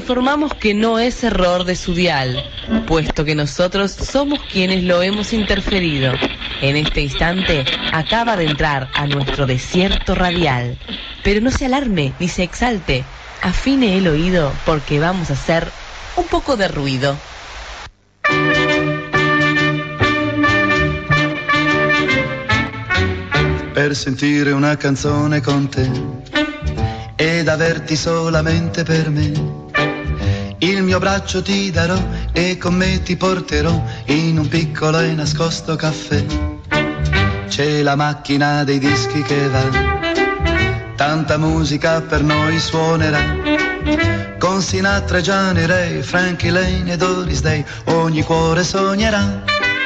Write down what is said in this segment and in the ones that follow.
informamos que no es error de su dial, puesto que nosotros somos quienes lo hemos interferido. En este instante acaba de entrar a nuestro desierto radial. Pero no se alarme ni se exalte, afine el oído porque vamos a hacer un poco de ruido. Per sentire una canzone con te ed averti solamente per me, il mio braccio ti darò e con me ti porterò in un piccolo e nascosto caffè. C'è la macchina dei dischi che va, tanta musica per noi suonerà, con Sinatra e Gianni Ray, Frankie Lane e Doris Day, ogni cuore sognerà.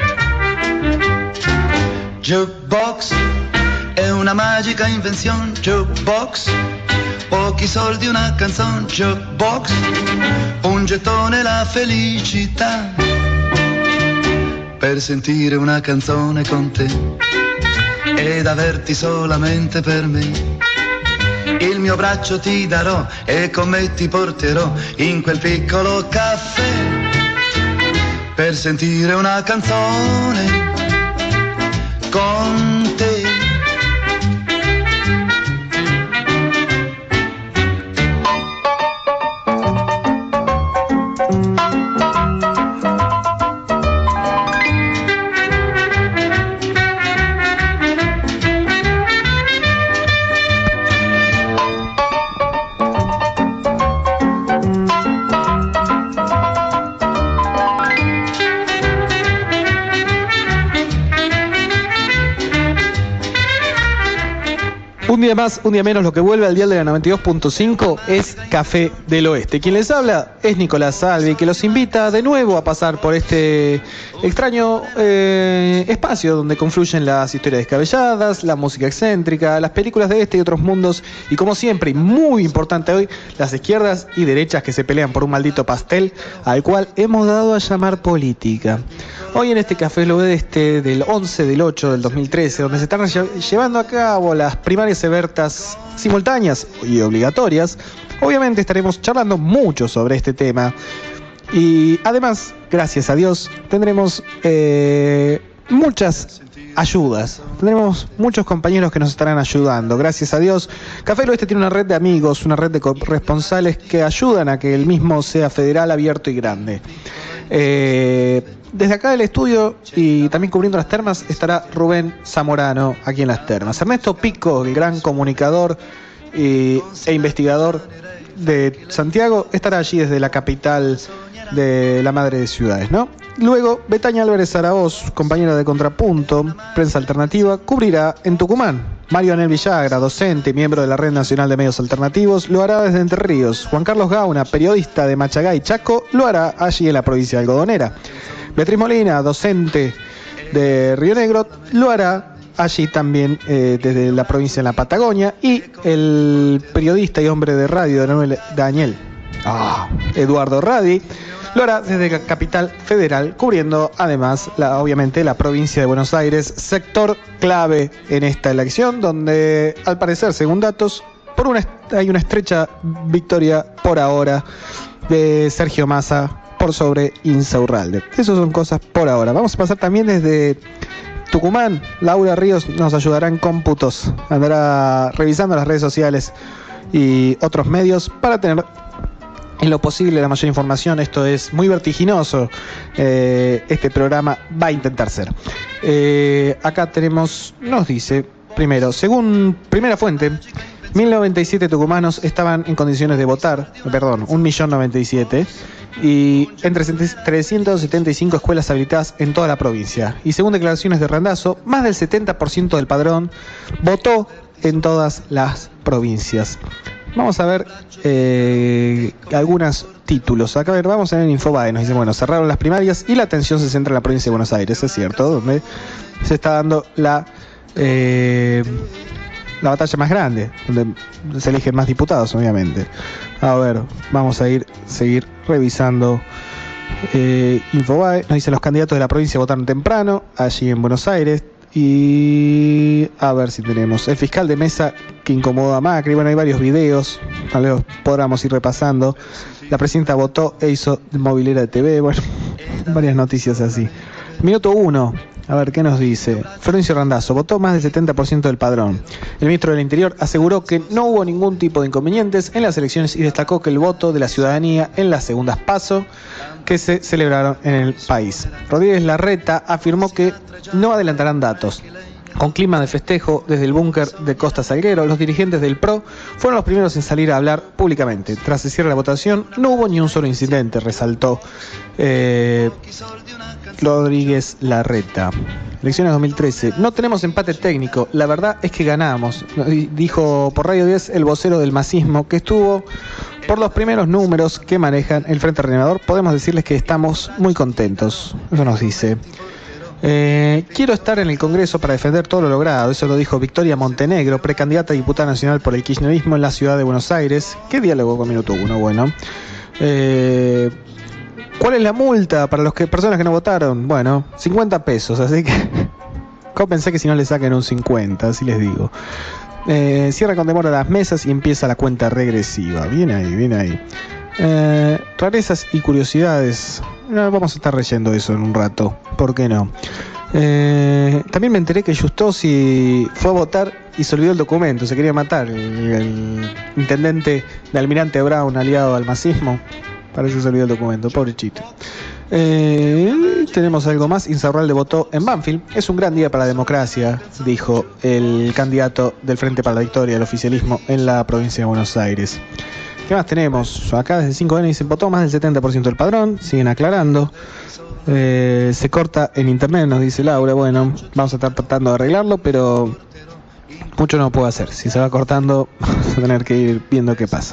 Jukebox è una magica invenzione, jukebox, pochi soldi una canzone, jukebox, un gettone la felicità, per sentire una canzone con te ed averti solamente per me. Il mio braccio ti darò e con me ti porterò in quel piccolo caffè, per sentire una canzone con te. Un día más, un día menos, lo que vuelve al dial de la 92.5 es Café del Oeste. Quien les habla es Nicolás Salvi, que los invita de nuevo a pasar por este extraño espacio donde confluyen las historias descabelladas, la música excéntrica, las películas de este y otros mundos, y como siempre, y muy importante hoy, las izquierdas y derechas que se pelean por un maldito pastel al cual hemos dado a llamar política. Hoy en este Café del Oeste del 11 del 8 del 2013, donde se están llevando a cabo las primarias ebertas simultáneas y obligatorias, obviamente estaremos charlando mucho sobre este tema. Y además, gracias a Dios, tendremos muchas ayudas. Tendremos muchos compañeros que nos estarán ayudando. Gracias a Dios, Café del Oeste tiene una red de amigos, una red de corresponsales que ayudan a que el mismo sea federal, abierto y grande. Desde acá del estudio y también cubriendo las termas estará Rubén Zamorano aquí en las termas. Ernesto Pico, el gran comunicador e investigador de Santiago, estará allí desde la capital de la madre de ciudades, ¿no? Luego, Betania Álvarez Zaragoz, compañera de Contrapunto, Prensa Alternativa, cubrirá en Tucumán. Mario Anel Villagra, docente y miembro de la Red Nacional de Medios Alternativos, lo hará desde Entre Ríos. Juan Carlos Gauna, periodista de Machagay, Chaco, lo hará allí en la provincia de Algodonera. Beatriz Molina, docente de Río Negro, lo hará allí también desde la provincia de la Patagonia. Y el periodista y hombre de radio Daniel Eduardo Radi lo hará desde la capital federal, cubriendo además obviamente la provincia de Buenos Aires, sector clave en esta elección, donde al parecer, según datos, hay una estrecha victoria por ahora de Sergio Massa por sobre Insaurralde. Esas son cosas por ahora. Vamos a pasar también desde Tucumán. Laura Ríos nos ayudará en cómputos, andará revisando las redes sociales y otros medios para tener en lo posible la mayor información. Esto es muy vertiginoso. Este programa va a intentar ser. Acá tenemos, nos dice, primero, según primera fuente, 1097 tucumanos estaban en condiciones de votar, 1.097.000, y entre 375 escuelas habilitadas en toda la provincia. Y según declaraciones de Randazzo, más del 70% del padrón votó en todas las provincias. Vamos a ver algunos títulos. Acá vamos a ver en Infobae. Nos dice, bueno, cerraron las primarias y la atención se centra en la provincia de Buenos Aires, es cierto, donde se está dando la batalla más grande, donde se eligen más diputados, obviamente. A ver, vamos a seguir revisando Infobae. Nos dice, los candidatos de la provincia votaron temprano, allí en Buenos Aires. Y Y a ver si tenemos el fiscal de mesa que incomodó a Macri. Bueno, hay varios videos, tal vez podamos ir repasando. La presidenta votó e hizo movilera de TV. Bueno, varias noticias así. Minuto 1. A ver, ¿qué nos dice? Florencio Randazzo votó más del 70% del padrón. El ministro del Interior aseguró que no hubo ningún tipo de inconvenientes en las elecciones y destacó que el voto de la ciudadanía en las segundas PASO que se celebraron en el país. Rodríguez Larreta afirmó que no adelantarán datos. Con clima de festejo desde el búnker de Costa Salguero, los dirigentes del PRO fueron los primeros en salir a hablar públicamente. Tras el cierre de la votación, no hubo ni un solo incidente, resaltó Rodríguez Larreta. Elecciones 2013. No tenemos empate técnico, la verdad es que ganamos, dijo por Radio 10 el vocero del masismo, que estuvo por los primeros números que manejan el Frente Renovador. Podemos decirles que estamos muy contentos. Eso nos dice. Quiero estar en el Congreso para defender todo lo logrado. Eso lo dijo Victoria Montenegro, precandidata a diputada nacional por el kirchnerismo en la ciudad de Buenos Aires. ¿Qué diálogo con Minuto 1? Bueno, ¿cuál es la multa para las personas que no votaron? Bueno, 50 pesos, así que pensé que si no le saquen un 50, así les digo. Cierra con demora las mesas y empieza la cuenta regresiva. Bien ahí, bien ahí. Rarezas y curiosidades. Vamos a estar leyendo eso en un rato. ¿Por qué no? También me enteré que Justosi fue a votar y se olvidó el documento. Se quería matar. El intendente de Almirante Brown, aliado al masismo, parece que se olvidó el documento. Pobrecito. Tenemos algo más. Insaurralde votó en Banfield. Es un gran día para la democracia, dijo el candidato del Frente para la Victoria del oficialismo en la provincia de Buenos Aires. ¿Qué más tenemos? Acá desde 5N dicen votó más del 70% del padrón. Siguen aclarando. Se corta en internet, nos dice Laura. Bueno, vamos a estar tratando de arreglarlo, pero mucho no puedo hacer. Si se va cortando, vamos a tener que ir viendo qué pasa.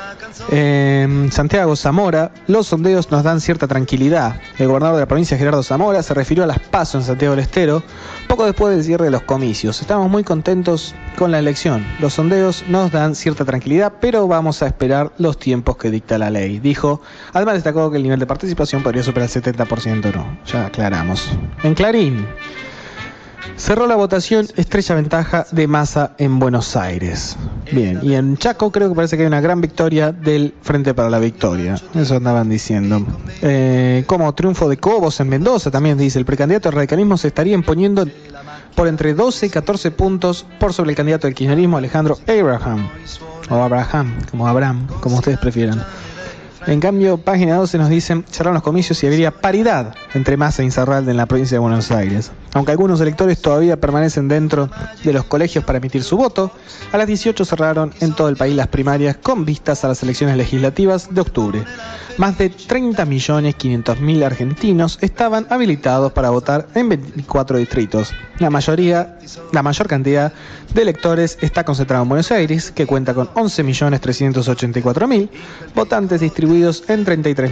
Santiago Zamora, los sondeos nos dan cierta tranquilidad. El gobernador de la provincia, Gerardo Zamora, se refirió a las PASO en Santiago del Estero poco después del cierre de los comicios. Estamos muy contentos con la elección. Los sondeos nos dan cierta tranquilidad, pero vamos a esperar los tiempos que dicta la ley, dijo. Además destacó que el nivel de participación podría superar el 70%. No, ya aclaramos. En Clarín, cerró la votación, estrecha ventaja de Massa en Buenos Aires. Bien, y en Chaco creo que parece que hay una gran victoria del Frente para la Victoria. Eso andaban diciendo. Como triunfo de Cobos en Mendoza, también dice, el precandidato del radicalismo se estaría imponiendo por entre 12 y 14 puntos por sobre el candidato del kirchnerismo, Alejandro Abraham. O Abraham, como ustedes prefieran. En cambio, página 12 nos dicen, cerraron los comicios y habría paridad entre Massa e Insaurralde en la provincia de Buenos Aires. Aunque algunos electores todavía permanecen dentro de los colegios para emitir su voto, a las 18 cerraron en todo el país las primarias con vistas a las elecciones legislativas de octubre. Más de 30.500.000 argentinos estaban habilitados para votar en 24 distritos. La mayor cantidad de electores está concentrada en Buenos Aires, que cuenta con 11.384.000 votantes distribuidos en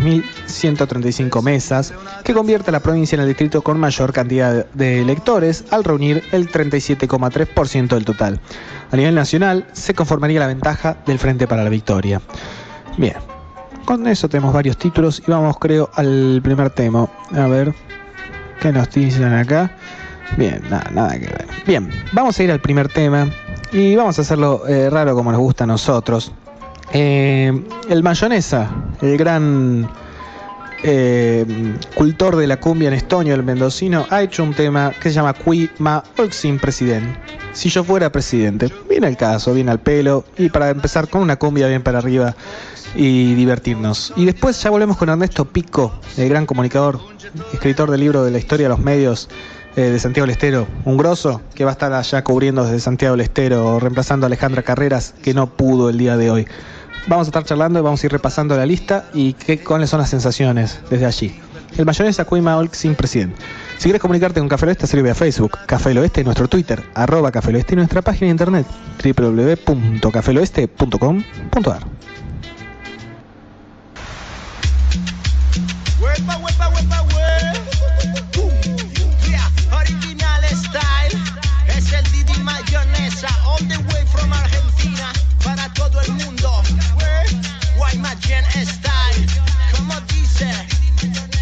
33.135 mesas, que convierte a la provincia en el distrito con mayor cantidad de electores al reunir el 37,3% del total. A nivel nacional se conformaría la ventaja del Frente para la Victoria. Bien. Con eso tenemos varios títulos y vamos, creo, al primer tema. A ver, ¿qué nos dicen acá? Bien, nada que ver. Bien, vamos a ir al primer tema y vamos a hacerlo raro como nos gusta a nosotros. El Mayonesa, el gran cultor de la cumbia en estonio, el mendocino, ha hecho un tema que se llama Qui ma Olxin President. Si yo fuera presidente. Viene al caso, viene al pelo. Y para empezar con una cumbia bien para arriba y divertirnos. Y después ya volvemos con Ernesto Pico, el gran comunicador, escritor del libro de la historia de los medios de Santiago del Estero, un grosso que va a estar allá cubriendo desde Santiago del Estero, reemplazando a Alejandra Carreras, que no pudo el día de hoy. Vamos a estar charlando y vamos a ir repasando la lista y cuáles son las sensaciones desde allí. El Mayonesa Qui ma Olxin President. Si quieres comunicarte con Café del Oeste, sirve a Facebook, Café del Oeste, y nuestro Twitter, @Café del Oeste, y nuestra página de internet, www.cafeloeste.com.ar. Original style, es el Didi Mayonesa, all the way from Argentina, para todo el mundo. White Mayen style, como dice,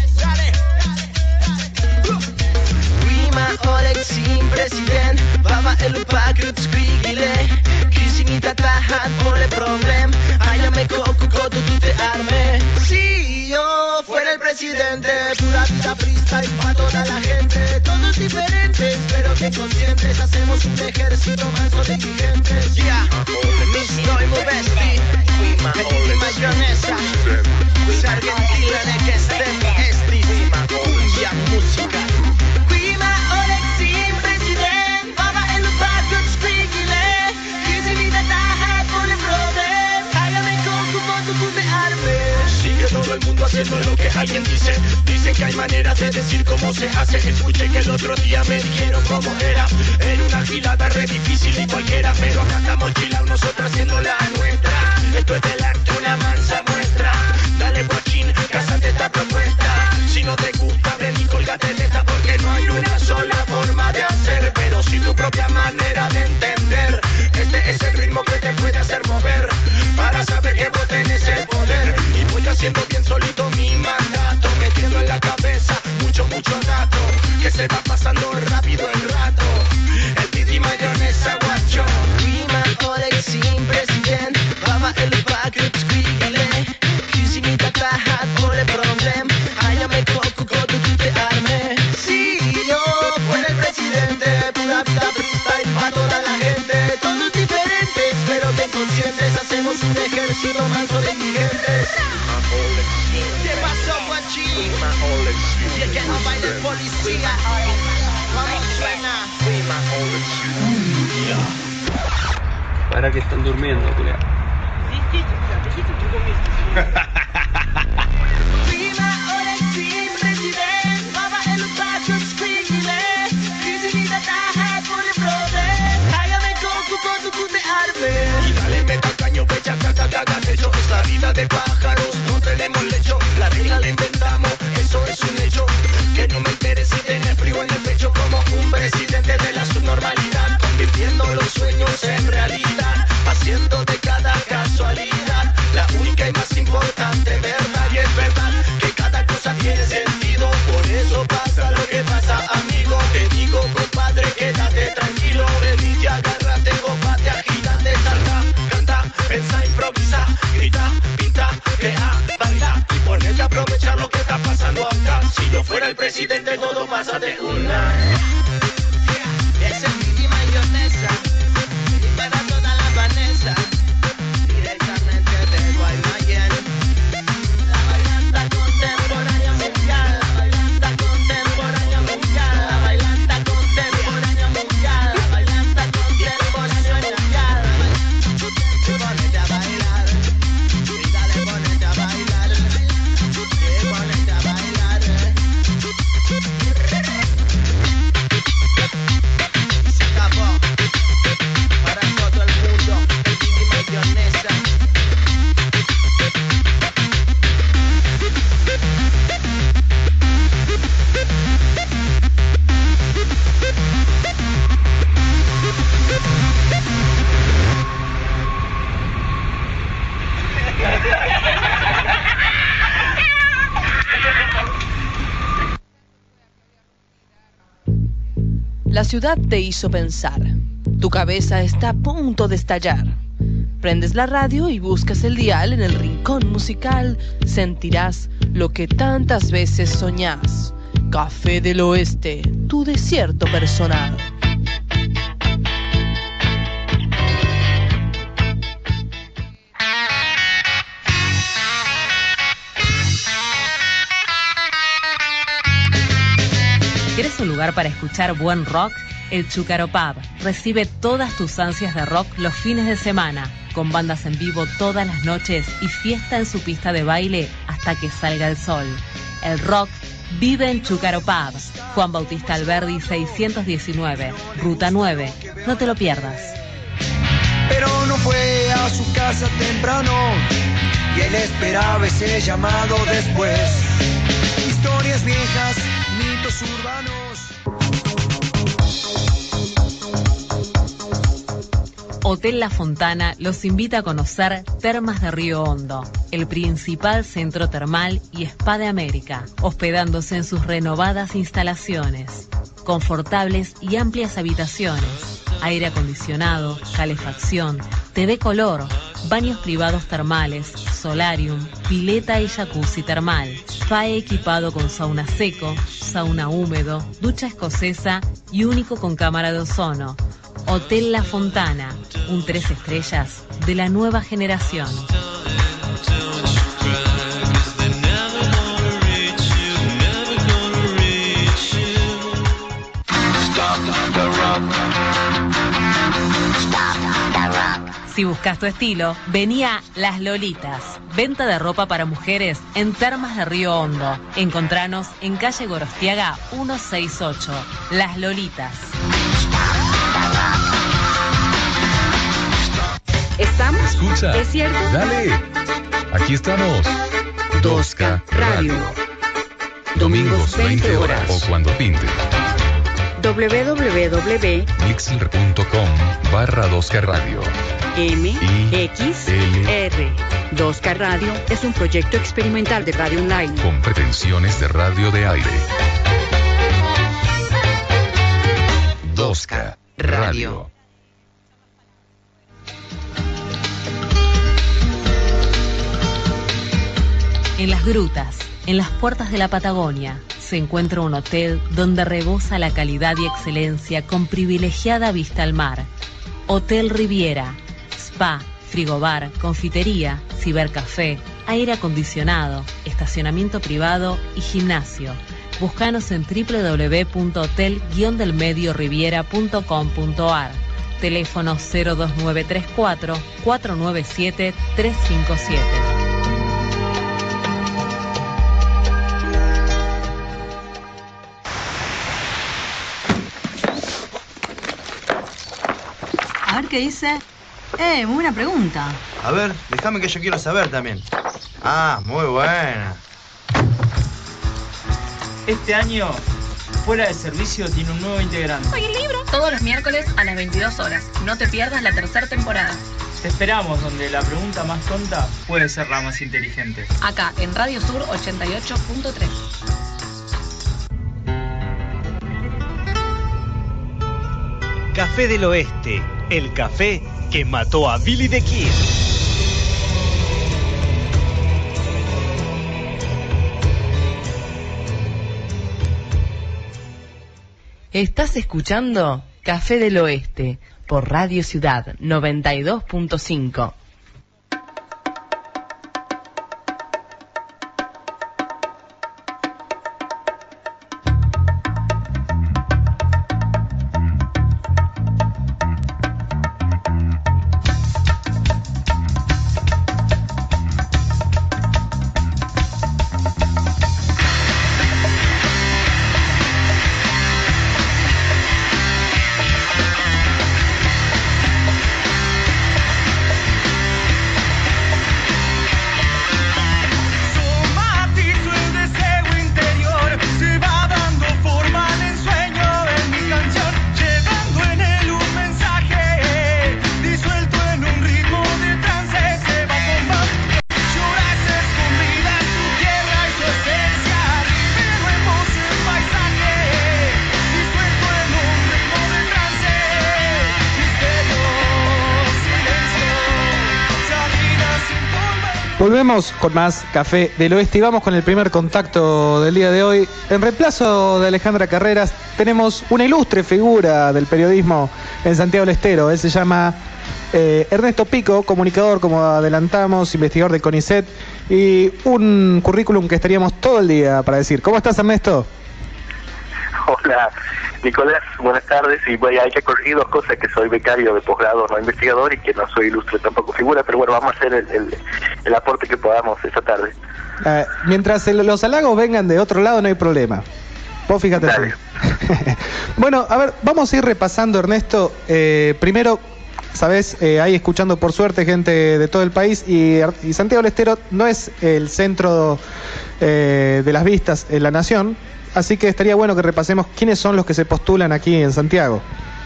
sale. Qui ma Olxin President, Baba el packet squigile. Kisimita tahat por el problem. Ayame coco coto tú te arme. Si yo fuera el presidente, pura vida freestyle para toda la gente. Todos diferentes, pero que conscientes. Hacemos un ejército manso de indigentes. Yeah, estoy muy bestia. Petit mayonesa. Argentina de que estem estima. Cumbia música. Prima Olexin president. Baba el packet squigile. Kisimita tahat por el problem. Hágame coco coto tú te arme. Sigue todo el mundo haciendo lo que alguien dice. Dicen que hay maneras de decir cómo se hace. Escuché que el otro día me dijeron cómo era. Era una gilada re difícil y cualquiera. Pero acá estamos chilados nosotros haciendo la nuestra. Esto es del arte una mansa muestra. Dale guachín, cásate esta propuesta. Si no te gusta ven y colgate de esta. Porque no hay una sola forma de hacer. Pero sí tu propia manera de entender. Este es el ritmo que te puede hacer mover. Para saber que vos tenés el poder. Y voy haciendo bien solito mi mandato. Metiendo en la cabeza mucho dato. Que se va pasando rápido el rato. El Didi mayonesa guacho. Prima Olexin president. Baba el packet squigile. Kisimita tahat por el problem. Ayame coco coto tú te arme. Si yo fuera el presidente, pura vida freestyle para toda la gente. Todos diferentes, pero bien conscientes. Hacemos un ejército manso de indigentes. ¿Qué pasó, guachín? Y el que no baila el policía. Vamos, suena. Para que están durmiendo, culea. Prima Olexin president. Baba el packet squigile. Kisimita tahat por el problem. Hágame coco coto tú te arme. Y dale meta caño, pecha, caga, sello. Esta vida de pájaros, no tenemos lecho. La regla la inventamos, eso es un hecho. Que no me entere si tenés frío en el pecho. Como un presidente de la subnormalidad. Convirtiendo los sueños en realidad. Haciendo de cada casualidad la única y más importante verdad. Y es verdad que cada cosa tiene sentido. Por eso pasa lo que pasa, amigo. Te digo, compadre, quédate tranquilo. Venite, agárrate, copate, agítate, salta, canta, pensa, improvisa, grita, pinta, crea, baila y ponete a aprovechar lo que está pasando acá. Si yo fuera el presidente todo pasa de una. Ese es Didi mayonesa. Y para toda la Vanessa. Directamente de Guaymallén. La bailanta contemporánea mundial. La bailanta contemporánea mundial. La bailanta contemporánea mundial. La bailanta contemporánea mundial. Ponete a bailar. Y dale, ponete a bailar. Y ponete a bailar. Se acabó. Para todo el mundo. El Didi mayonesa. La ciudad te hizo pensar. Tu cabeza está a punto de estallar. Prendes la radio y buscas el dial en el rincón musical. Sentirás lo que tantas veces soñás. Café del Oeste, tu desierto personal. ¿Quieres un lugar para escuchar buen rock? El Chúcaro Pub recibe todas tus ansias de rock los fines de semana, con bandas en vivo todas las noches y fiesta en su pista de baile hasta que salga el sol. El rock vive en Chúcaro Pub, Juan Bautista Alberdi 619, Ruta 9. No te lo pierdas. Pero no fue a su casa temprano y él esperaba ese llamado después. Historias viejas, mitos urbanos. Hotel La Fontana los invita a conocer Termas de Río Hondo, el principal centro termal y spa de América, hospedándose en sus renovadas instalaciones, confortables y amplias habitaciones, aire acondicionado, calefacción, TV color, baños privados termales, solarium, pileta y jacuzzi termal, SPAE equipado con sauna seco, sauna húmedo, ducha escocesa y único con cámara de ozono. Hotel La Fontana, un 3 estrellas de la nueva generación. Si buscas tu estilo, vení a Las Lolitas. Venta de ropa para mujeres en Termas de Río Hondo. Encontranos en calle Gorostiaga 168. Las Lolitas. ¿Estamos? Escucha. ¿Es cierto? Dale. Aquí estamos. 2K Radio. Domingos 20 horas. O cuando pinte. www.mixler.com/2K Radio. MXR. 2K Radio es un proyecto experimental de radio online con pretensiones de radio de aire. 2K Radio. En las grutas, en las puertas de la Patagonia, se encuentra un hotel donde rebosa la calidad y excelencia con privilegiada vista al mar. Hotel Riviera. Spa, frigobar, confitería, cibercafé, aire acondicionado, estacionamiento privado y gimnasio. Búscanos en www.hotel-delmedioriviera.com.ar. Teléfono 02934 497 357. A ver qué dice. Muy buena pregunta. A ver, déjame que yo quiero saber también. Ah, muy buena. Este año, Fuera de Servicio tiene un nuevo integrante. Soy el libro. Todos los miércoles a las 22 horas. No te pierdas la tercera temporada. Te esperamos donde la pregunta más tonta puede ser la más inteligente. Acá, en Radio Sur 88.3. Café del Oeste, el café que mató a Billy the Kid. Estás escuchando Café del Oeste por Radio Ciudad 92.5. Volvemos con más Café del Oeste y vamos con el primer contacto del día de hoy. En reemplazo de Alejandra Carreras tenemos una ilustre figura del periodismo en Santiago del Estero. Él se llama Ernesto Pico, comunicador, como adelantamos, investigador de CONICET, y un currículum que estaríamos todo el día para decir. ¿Cómo estás, Ernesto? Hola, Nicolás, buenas tardes. Y bueno, hay que corregir dos cosas: que soy becario de posgrado, no investigador, y que no soy ilustre tampoco figura, pero bueno, vamos a hacer el aporte que podamos esta tarde. Mientras los halagos vengan de otro lado no hay problema. Vos fíjate. Bueno, a ver, vamos a ir repasando, Ernesto. Primero, sabés, ahí escuchando por suerte gente de todo el país, y Santiago del Estero no es el centro de las vistas en la nación. Así que estaría bueno que repasemos quiénes son los que se postulan aquí en Santiago.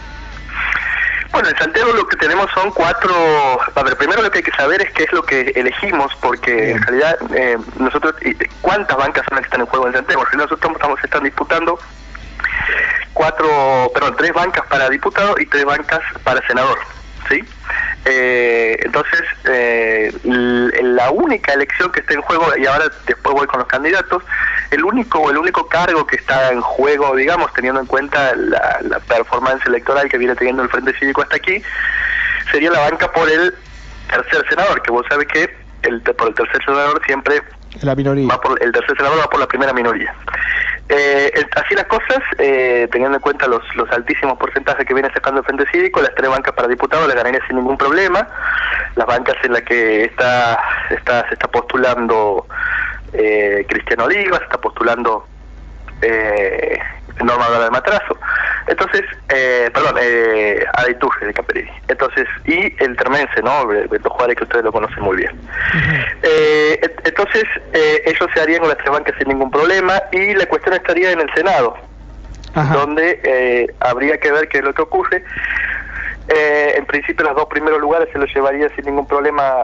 Bueno, en Santiago lo que tenemos son 4... A ver, primero lo que hay que saber es qué es lo que elegimos, porque en realidad nosotros... ¿Cuántas bancas son las que están en juego en Santiago? En realidad nosotros están disputando 3 bancas para diputado y 3 bancas para senador, ¿sí? Entonces, la única elección que está en juego, y ahora después voy con los candidatos, el único cargo que está en juego, digamos, teniendo en cuenta la performance electoral que viene teniendo el Frente Cívico hasta aquí, sería la banca por el tercer senador, que vos sabés que por el tercer senador siempre la minoría. El tercer senador va por la primera minoría. Así las cosas, teniendo en cuenta los altísimos porcentajes que viene sacando el Frente Cívico, las 3 bancas para diputados las ganaría sin ningún problema. Las bancas en las que se está postulando Cristiano Oliva, se está postulando Norma Gala de Matrazo, entonces, Adaiturge de Caperini, entonces, y el termense, ¿no? Beto Juárez, que ustedes lo conocen muy bien. Entonces, ellos se harían con las 3 bancas sin ningún problema, y la cuestión estaría en el Senado, donde habría que ver qué es lo que ocurre. En principio, los 2 primeros lugares se los llevaría sin ningún problema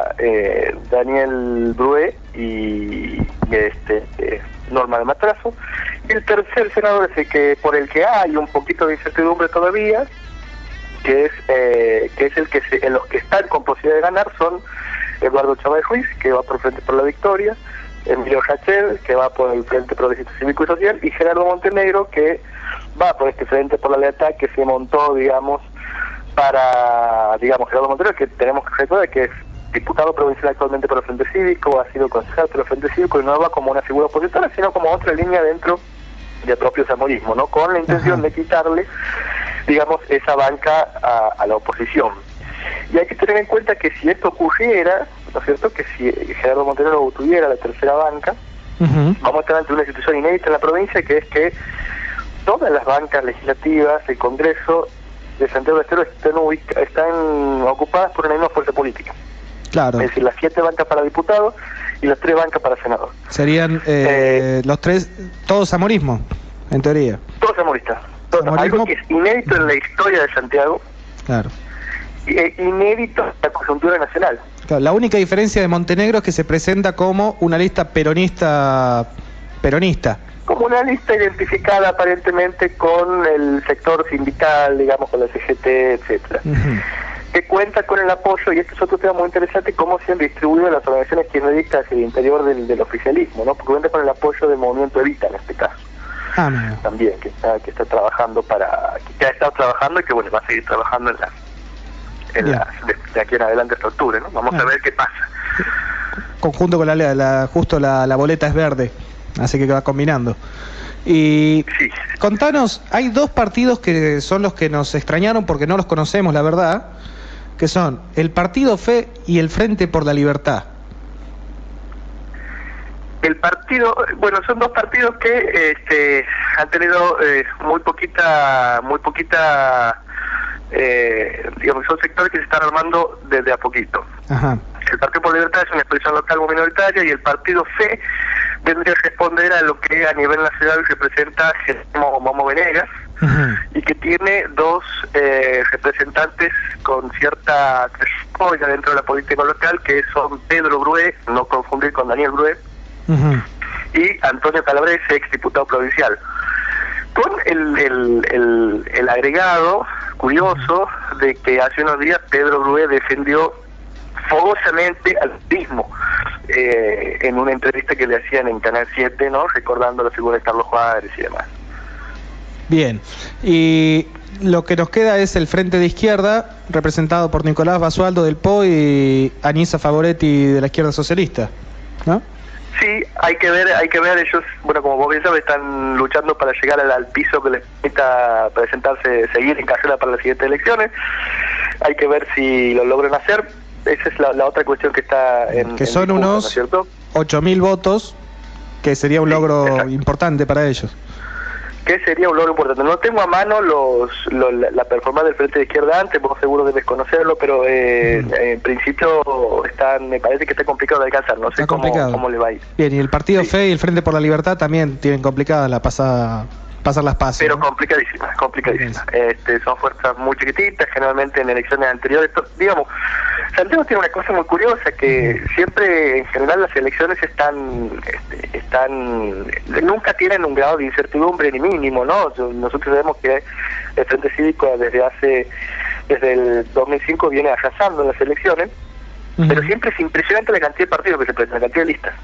Daniel Brué y Norma de Matrazo, y el tercer senador es el que, por el que hay un poquito de incertidumbre todavía, que es el que en los que están con posibilidad de ganar son Eduardo Chávez Ruiz, que va por el Frente por la Victoria, Emilio Rachel, que va por el Frente Progresista Cívico y Social, y Gerardo Montenegro, que va por este Frente por la Lealtad que se montó, digamos, Gerardo Montenegro, que tenemos que recordar que es diputado provincial actualmente por el Frente Cívico, ha sido concejal por el Frente Cívico, y no va como una figura opositora, sino como otra línea dentro del propio zamorismo, ¿no? Con la intención de quitarle, digamos, esa banca a la oposición. Y hay que tener en cuenta que si esto ocurriera, ¿no es cierto?, que si Gerardo Montenegro tuviera la tercera banca, vamos a estar ante una situación inédita en la provincia, que es que todas las bancas legislativas, el Congreso de Santiago del Estero están ocupadas por una misma fuerza política. Claro. Es decir, las 7 bancas para diputados y las 3 bancas para senador. Serían los 3, todos zamorismo, en teoría. Todos zamoristas. Algo que es inédito en la historia de Santiago. Claro. Inédito en la coyuntura nacional. Claro, la única diferencia de Montenegro es que se presenta como una lista peronista. Como una lista identificada aparentemente con el sector sindical, digamos, con la CGT, etcétera. Que cuenta con el apoyo, y este es otro tema muy interesante, cómo se han distribuido las organizaciones kirchneristas hacia el interior del oficialismo, ¿no? Porque cuenta con el apoyo del movimiento Evita en este caso. También, que está trabajando que ha estado trabajando y que, bueno, va a seguir trabajando de aquí en adelante hasta octubre, ¿no? Vamos a ver qué pasa. Conjunto con justo la boleta es verde, así que va combinando. Y contanos, hay 2 partidos que son los que nos extrañaron porque no los conocemos, la verdad, que son el Partido Fe y el Frente por la Libertad. El partido, bueno, son 2 partidos que han tenido muy poquita, digamos, son sectores que se están armando desde a poquito. El Partido por la Libertad es una expresión local muy minoritaria, y el Partido Fe vendría a responder a lo que a nivel nacional representa Jerónimo Momo Venegas, y que tiene 2 representantes con cierta trayectoria dentro de la política local, que son Pedro Brué, no confundir con Daniel Brué, y Antonio Calabrese, ex diputado provincial. Con el agregado curioso de que hace unos días Pedro Brué defendió fogosamente al mismo en una entrevista que le hacían en Canal 7, ¿no? Recordando la figura de Carlos Juárez y demás. Bien, y lo que nos queda es el Frente de Izquierda, representado por Nicolás Basualdo del PO y Anissa Favoretti de la Izquierda Socialista, ¿no? Sí, hay que ver, ellos, bueno, como vos bien sabes, están luchando para llegar al piso que les permita presentarse, seguir en carrera para las siguientes elecciones. Hay que ver si lo logran hacer. Esa es la otra cuestión que está en... Que son unos 8.000 votos, que sería un logro importante para ellos. ¿Qué sería un logro importante? No tengo a mano la performance del Frente de Izquierda antes, vos seguro debes conocerlo, pero en principio me parece que está complicado de alcanzar, no sé cómo le va a ir. Bien, y el Partido Fe y el Frente por la Libertad también tienen complicada la pasada pasar las PASO. Pero complicadísimas. Son fuerzas muy chiquititas, generalmente en elecciones anteriores. Digamos, Santiago tiene una cosa muy curiosa, que siempre, en general, las elecciones nunca tienen un grado de incertidumbre ni mínimo, ¿no? Nosotros sabemos que el Frente Cívico desde el 2005 viene arrasando en las elecciones, pero siempre es impresionante la cantidad de partidos que se presentan, la cantidad de listas.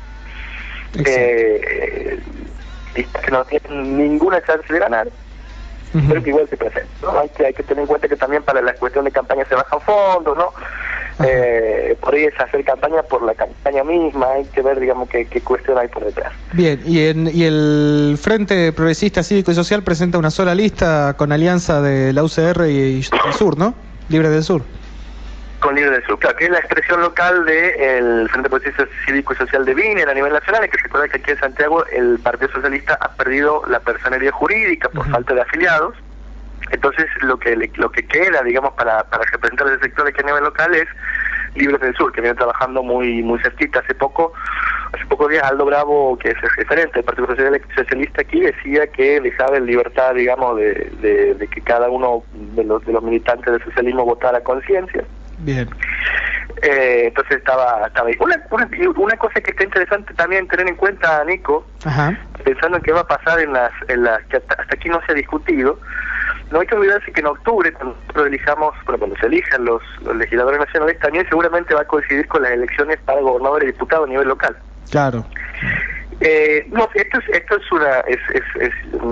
Listas que no tienen ninguna chance de ganar, pero que igual se presentan, ¿no? Hay que tener en cuenta que también para la cuestión de campaña se bajan fondos, ¿no? Por ahí es hacer campaña por la campaña misma, hay que ver, digamos, qué cuestión hay por detrás. Bien, y el Frente Progresista Cívico y Social presenta una sola lista con alianza de la UCR y el Sur, ¿no? Libre del Sur. Con Libre del Sur, claro, que es la expresión local del Frente Progresista Cívico y Social de Viner a nivel nacional, y que recuerda que aquí en Santiago el Partido Socialista ha perdido la personería jurídica por falta de afiliados. Entonces lo que queda, digamos, para representar ese sector aquí a nivel local es Libres del Sur, que viene trabajando muy cerquita. Hace pocos días Aldo Bravo, que es el referente del Partido Socialista aquí, decía que dejaba en libertad, digamos, de que cada uno de los militantes del socialismo votara a conciencia. Bien. Entonces estaba ahí. Una cosa que está interesante también tener en cuenta, Nico, pensando en qué va a pasar en las que hasta aquí no se ha discutido. No hay que olvidarse que en octubre, cuando se elijan los legisladores nacionales, también seguramente va a coincidir con las elecciones para gobernador y diputado a nivel local. Claro. No, esto es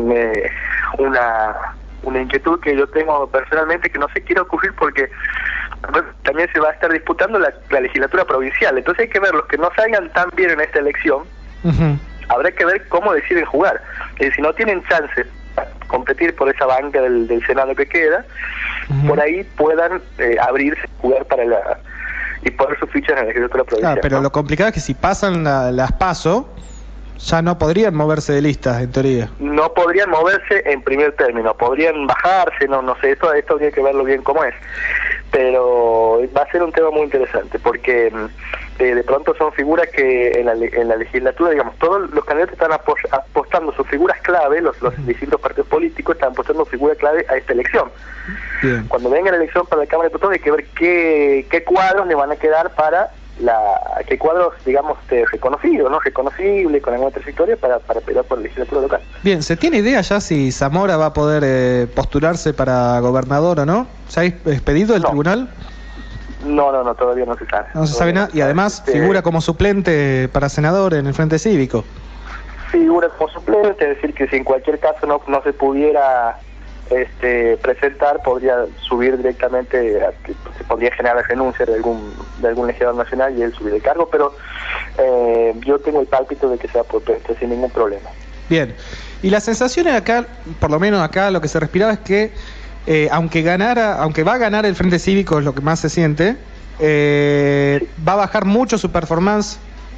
una inquietud que yo tengo personalmente, que no se quiere ocurrir porque también se va a estar disputando la legislatura provincial. Entonces hay que ver los que no salgan tan bien en esta elección. Habrá que ver cómo deciden jugar. Si no tienen chance competir por esa banca del Senado que queda, por ahí puedan abrirse, jugar y poner sus fichas en la legislatura provincial. Claro, pero ¿no? Lo complicado es que si pasan las PASO, ya no podrían moverse de listas, en teoría. No podrían moverse en primer término, podrían bajarse, no sé, esto habría que verlo bien cómo es. Pero va a ser un tema muy interesante, porque de pronto son figuras que en la legislatura, digamos, todos los candidatos están apostando sus figuras clave, los distintos partidos políticos están apostando figuras clave a esta elección. Bien. Cuando venga la elección para la Cámara de Diputados hay que ver qué cuadros le van a quedar para qué cuadros, digamos, reconocidos, ¿no? Reconocibles, con alguna trayectoria para pelear por la legislatura local. Bien, ¿se tiene idea ya si Zamora va a poder postularse para gobernador o no? ¿Se ha expedido el tribunal? No, todavía no se sabe. No se sabe nada, y además figura como suplente para senador en el Frente Cívico. Figura como suplente, es decir, que si en cualquier caso no se pudiera presentar, podría subir directamente, se podría generar la renuncia de algún legislador nacional y él subir el cargo, pero yo tengo el pálpito de que sea por presto sin ningún problema. Bien, y las sensaciones acá, por lo menos acá lo que se respiraba es que aunque va a ganar el Frente Cívico, es lo que más se siente, va a bajar mucho su performance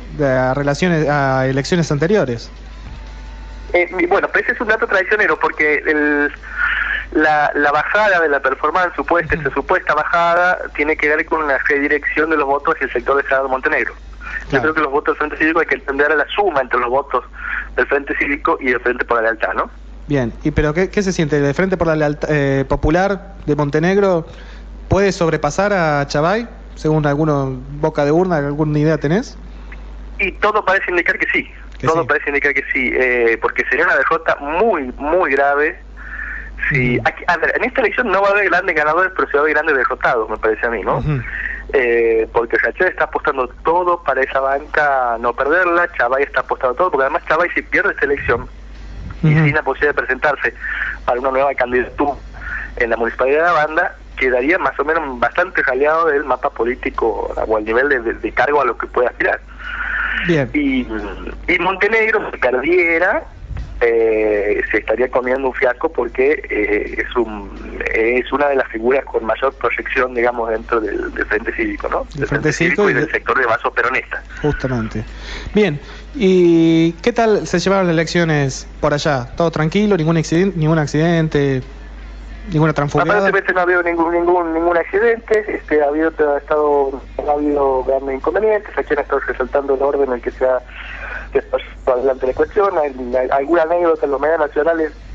a elecciones anteriores. Bueno, pero ese es un dato traicionero, porque la bajada de la performance esa supuesta bajada, tiene que ver con una redirección de los votos hacia el sector de Senado Montenegro. Claro. Yo creo que los votos del Frente Cívico hay que entender a la suma entre los votos del Frente Cívico y del Frente por la Lealtad, ¿no? Bien, pero ¿qué se siente? ¿El Frente por la Lealtad Popular de Montenegro puede sobrepasar a Chavay, según alguno boca de urna? ¿Alguna idea tenés? Y todo parece indicar que sí. Parece indicar que sí, porque sería una derrota muy, muy grave. Sí. Aquí, a ver, en esta elección no va a haber grandes ganadores, pero sí va a haber grandes derrotados, me parece a mí, ¿no? Porque Rachel está apostando todo para esa banca no perderla, Chavay está apostando todo, porque además Chavay, si pierde esta elección y sin la posibilidad de presentarse para una nueva candidatura en la municipalidad de La Banda, quedaría más o menos bastante raleado del mapa político o al nivel de cargo a lo que puede aspirar. Bien. Y Montenegro, si perdiera, se estaría comiendo un fiasco, porque es una de las figuras con mayor proyección, digamos, dentro del Frente Cívico, ¿no? Del Frente Cívico y del sector de base peronista. Justamente. Bien, ¿y qué tal se llevaron las elecciones por allá? ¿Todo tranquilo? ¿Ningún accidente? ¿Ninguna transfugiada? Aparentemente no ha habido ningún accidente, ha habido grandes inconvenientes. Aquí han estado resaltando el orden en el que se ha adelante la cuestión. Hay alguna anécdota en los medios nacionales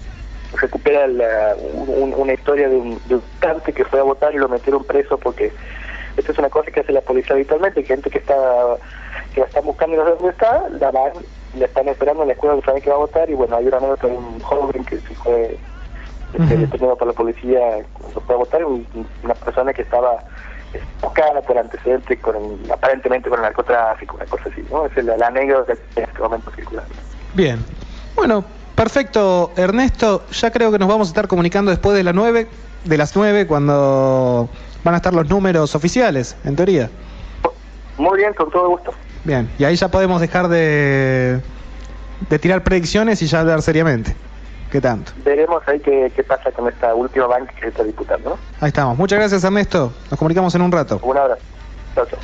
recupera una historia de un votante que fue a votar y lo metieron preso, porque esto es una cosa que hace la policía habitualmente, gente que la están buscando y no sabe dónde está, la están esperando en la escuela, que saben que va a votar, y bueno, hay una anécdota de un joven que se fue detenido por la policía cuando fue a votar, una persona que estaba buscada por antecedentes aparentemente con el narcotráfico, una cosa así, ¿no? Esa es la anécdota que en este momento circula. Bien, bueno, perfecto, Ernesto, ya creo que nos vamos a estar comunicando después de las 9, cuando van a estar los números oficiales, en teoría. Muy bien, con todo gusto. Bien, y ahí ya podemos dejar de tirar predicciones y ya hablar seriamente. ¿Qué tanto? Veremos ahí qué pasa con esta última banca que se está disputando, ¿no? Ahí estamos. Muchas gracias, Ernesto. Nos comunicamos en un rato. Un abrazo. Chao, chao.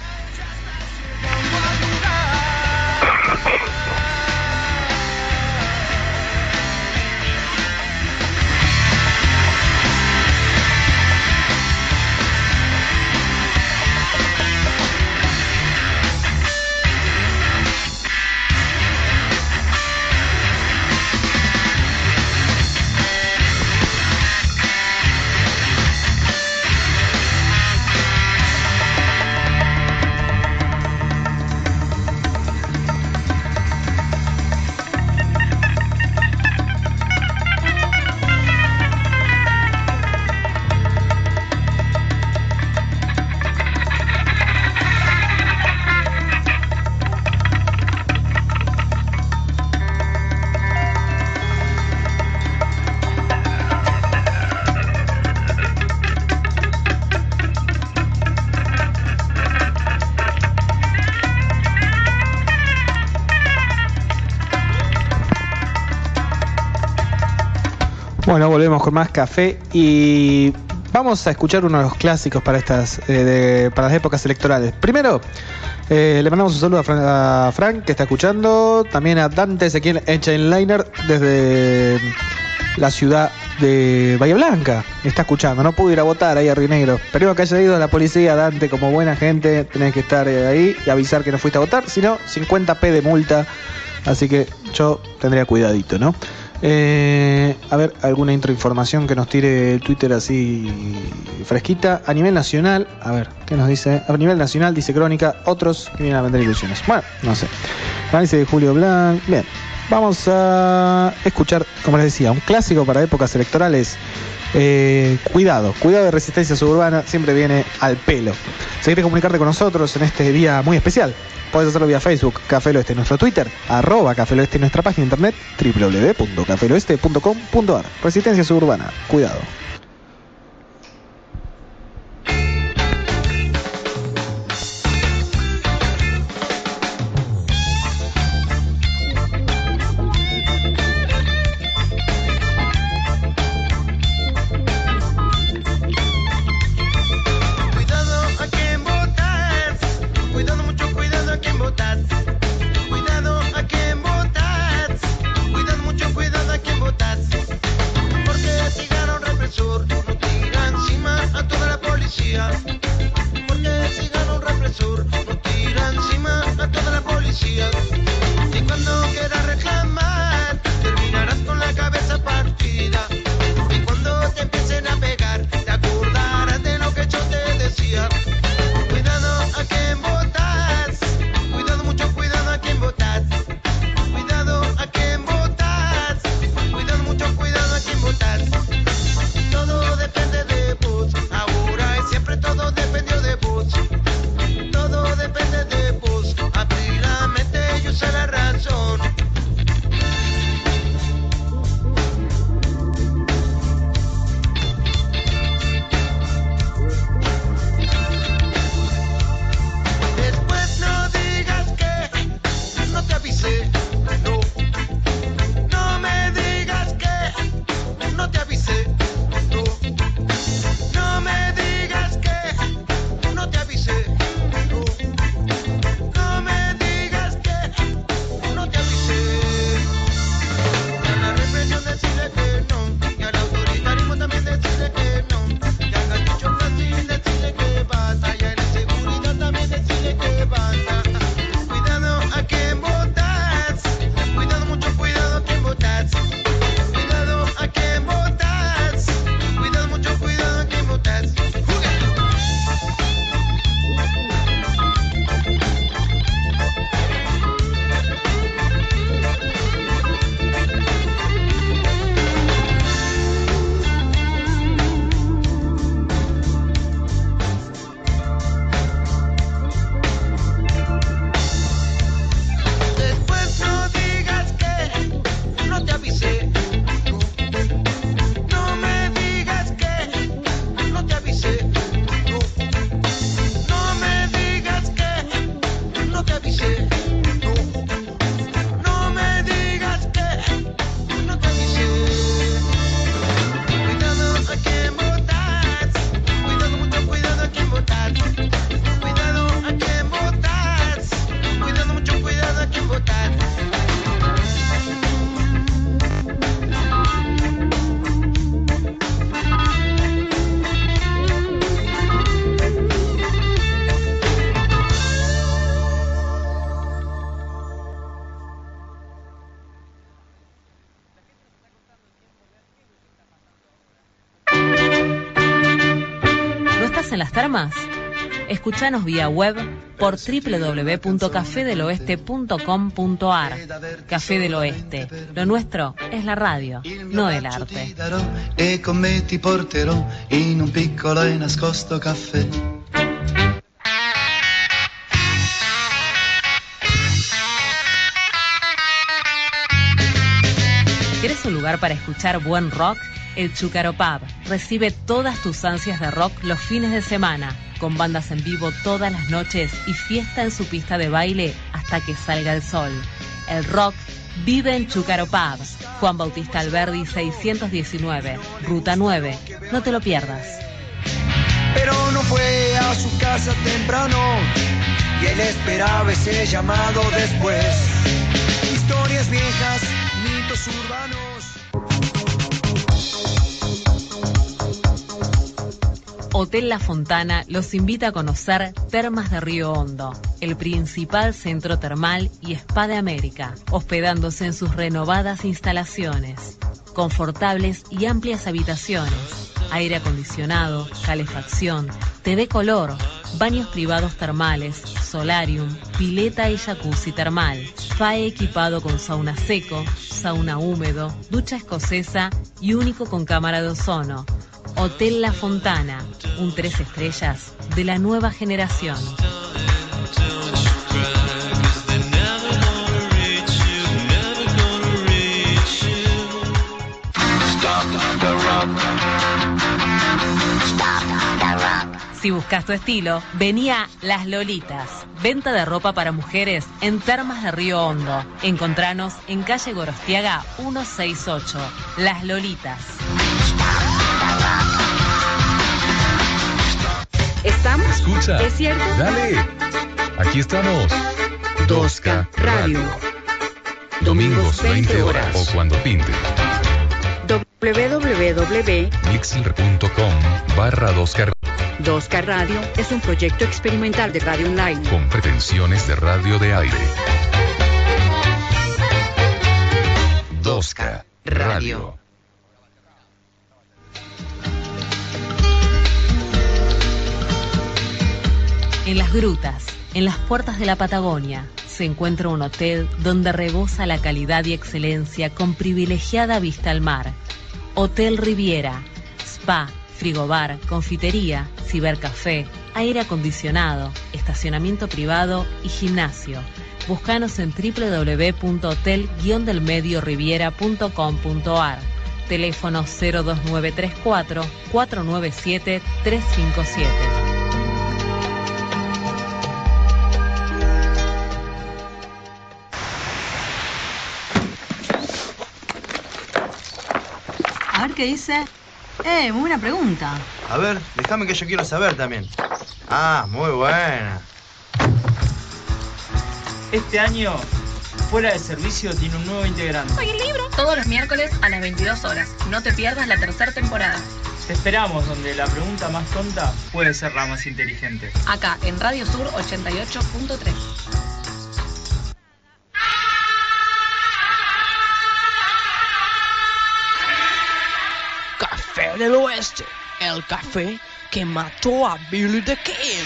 Bueno, volvemos con más café y vamos a escuchar uno de los clásicos para para las épocas electorales. Primero, le mandamos un saludo a Frank, que está escuchando, también a Dante Ezequiel Echenleiner desde la ciudad de Bahía Blanca, está escuchando, no pudo ir a votar ahí a Río Negro. Esperemos que haya ido a la policía, Dante, como buena gente, tenés que estar ahí y avisar que no fuiste a votar, si no, 50p de multa, así que yo tendría cuidadito, ¿no? A ver, alguna introinformación que nos tire el Twitter así fresquita. A nivel nacional, a ver, ¿qué nos dice? A nivel nacional dice Crónica, otros que vienen a vender ilusiones. Bueno, no sé. Análisis de Julio Blanc. Bien, vamos a escuchar, como les decía, un clásico para épocas electorales. Cuidado de Resistencia Suburbana, siempre viene al pelo. Si querés comunicarte con nosotros en este día muy especial, podés hacerlo vía Facebook, Café del Oeste, nuestro Twitter, @Café del Oeste, nuestra página de internet, www.cafeloeste.com.ar. Resistencia Suburbana, cuidado. No me digas que no te avisé. termas? Escuchanos vía web por www.cafedeloeste.com.ar. Café del Oeste. Lo nuestro es la radio, no el arte. E con me ti porterò in un piccolo e nascosto caffè. ¿Querés un lugar para escuchar buen rock? El Chúcaro Pub recibe todas tus ansias de rock los fines de semana, con bandas en vivo todas las noches y fiesta en su pista de baile hasta que salga el sol. El rock vive en Chúcaro Pub, Juan Bautista Alberdi 619, Ruta 9. No te lo pierdas. Pero no fue a su casa temprano y él esperaba ese llamado después. Historias viejas, mitos urbanos. Hotel La Fontana los invita a conocer Termas de Río Hondo, el principal centro termal y spa de América, hospedándose en sus renovadas instalaciones. Confortables y amplias habitaciones, aire acondicionado, calefacción, TV color, baños privados termales, solarium, pileta y jacuzzi termal, FAE equipado con sauna seco, sauna húmedo, ducha escocesa y único con cámara de ozono. Hotel La Fontana, un 3 estrellas de la nueva generación. Si buscas tu estilo, vení a Las Lolitas, venta de ropa para mujeres en Termas de Río Hondo. Encontranos en calle Gorostiaga 168. Las Lolitas. ¿Estamos? Escucha. ¿Es cierto? Dale. Aquí estamos. 2K Radio. Domingos 20 horas o cuando pinte. www.mixler.com/2K. 2K Radio es un proyecto experimental de Radio Online con pretensiones de radio de aire. 2K Radio. En las grutas, en las puertas de la Patagonia, se encuentra un hotel donde rebosa la calidad y excelencia con privilegiada vista al mar. Hotel Riviera, spa, frigobar, confitería, cibercafé, aire acondicionado, estacionamiento privado y gimnasio. Búscanos en www.hotel-delmedioriviera.com.ar. Teléfono 02934 497 357. A ver qué dice. Muy buena pregunta. A ver, déjame que yo quiero saber también. Ah, muy buena. Este año, Fuera de Servicio tiene un nuevo integrante. Soy el libro. Todos los miércoles a las 22 horas. No te pierdas la tercera temporada. Te esperamos donde la pregunta más tonta puede ser la más inteligente. Acá, en Radio Sur 88.3. Café del Oeste, el café que mató a Billy the Kid.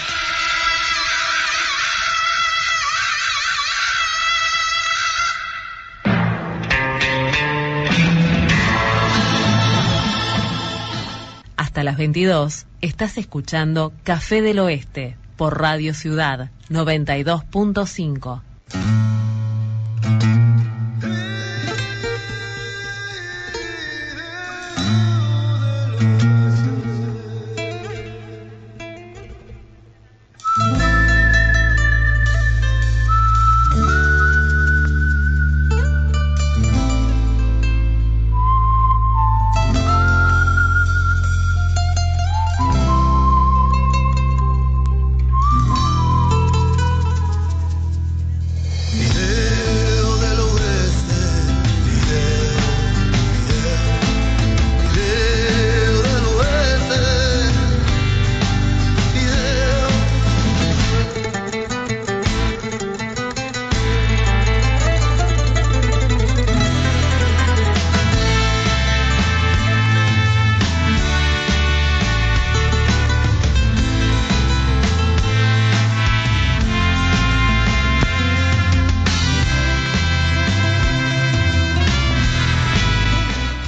Hasta las 22 estás escuchando Café del Oeste por Radio Ciudad 92.5.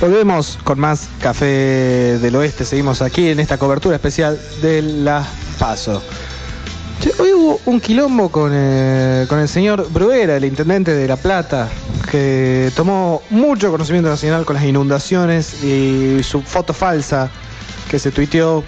Volvemos con más Café del Oeste. Seguimos aquí en esta cobertura especial de las PASO. Hoy hubo un quilombo con el señor Bruera, el intendente de La Plata, que tomó mucho conocimiento nacional con las inundaciones y su foto falsa que se tuiteó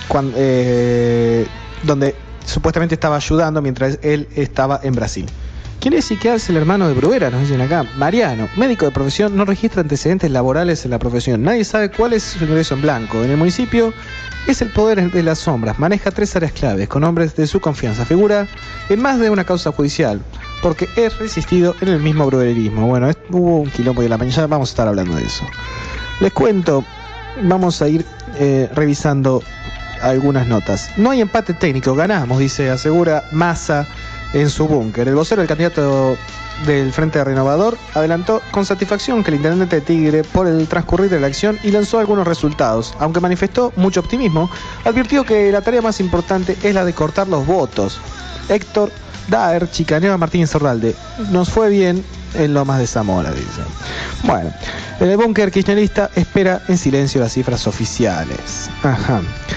donde supuestamente estaba ayudando mientras él estaba en Brasil. ¿Quién es Siquearse, el hermano de Bruera? Nos dicen acá. Mariano, médico de profesión, no registra antecedentes laborales en la profesión. Nadie sabe cuál es su ingreso en blanco. En el municipio es el poder de las sombras. Maneja 3 áreas claves con hombres de su confianza. Figura en más de una causa judicial porque es resistido en el mismo bruerismo. Bueno, hubo un quilombo de la mañana. Vamos a estar hablando de eso. Les cuento, vamos a ir revisando algunas notas. No hay empate técnico, ganamos, dice, asegura Massa en su búnker. El vocero del candidato del Frente Renovador adelantó con satisfacción que el intendente de Tigre por el transcurrir de la elección y lanzó algunos resultados. Aunque manifestó mucho optimismo, advirtió que la tarea más importante es la de cortar los votos. Héctor Daer chicaneó a Martín Insaurralde. Nos fue bien en Lomas de Zamora, dice. Bueno, el búnker kirchnerista espera en silencio las cifras oficiales. Ajá.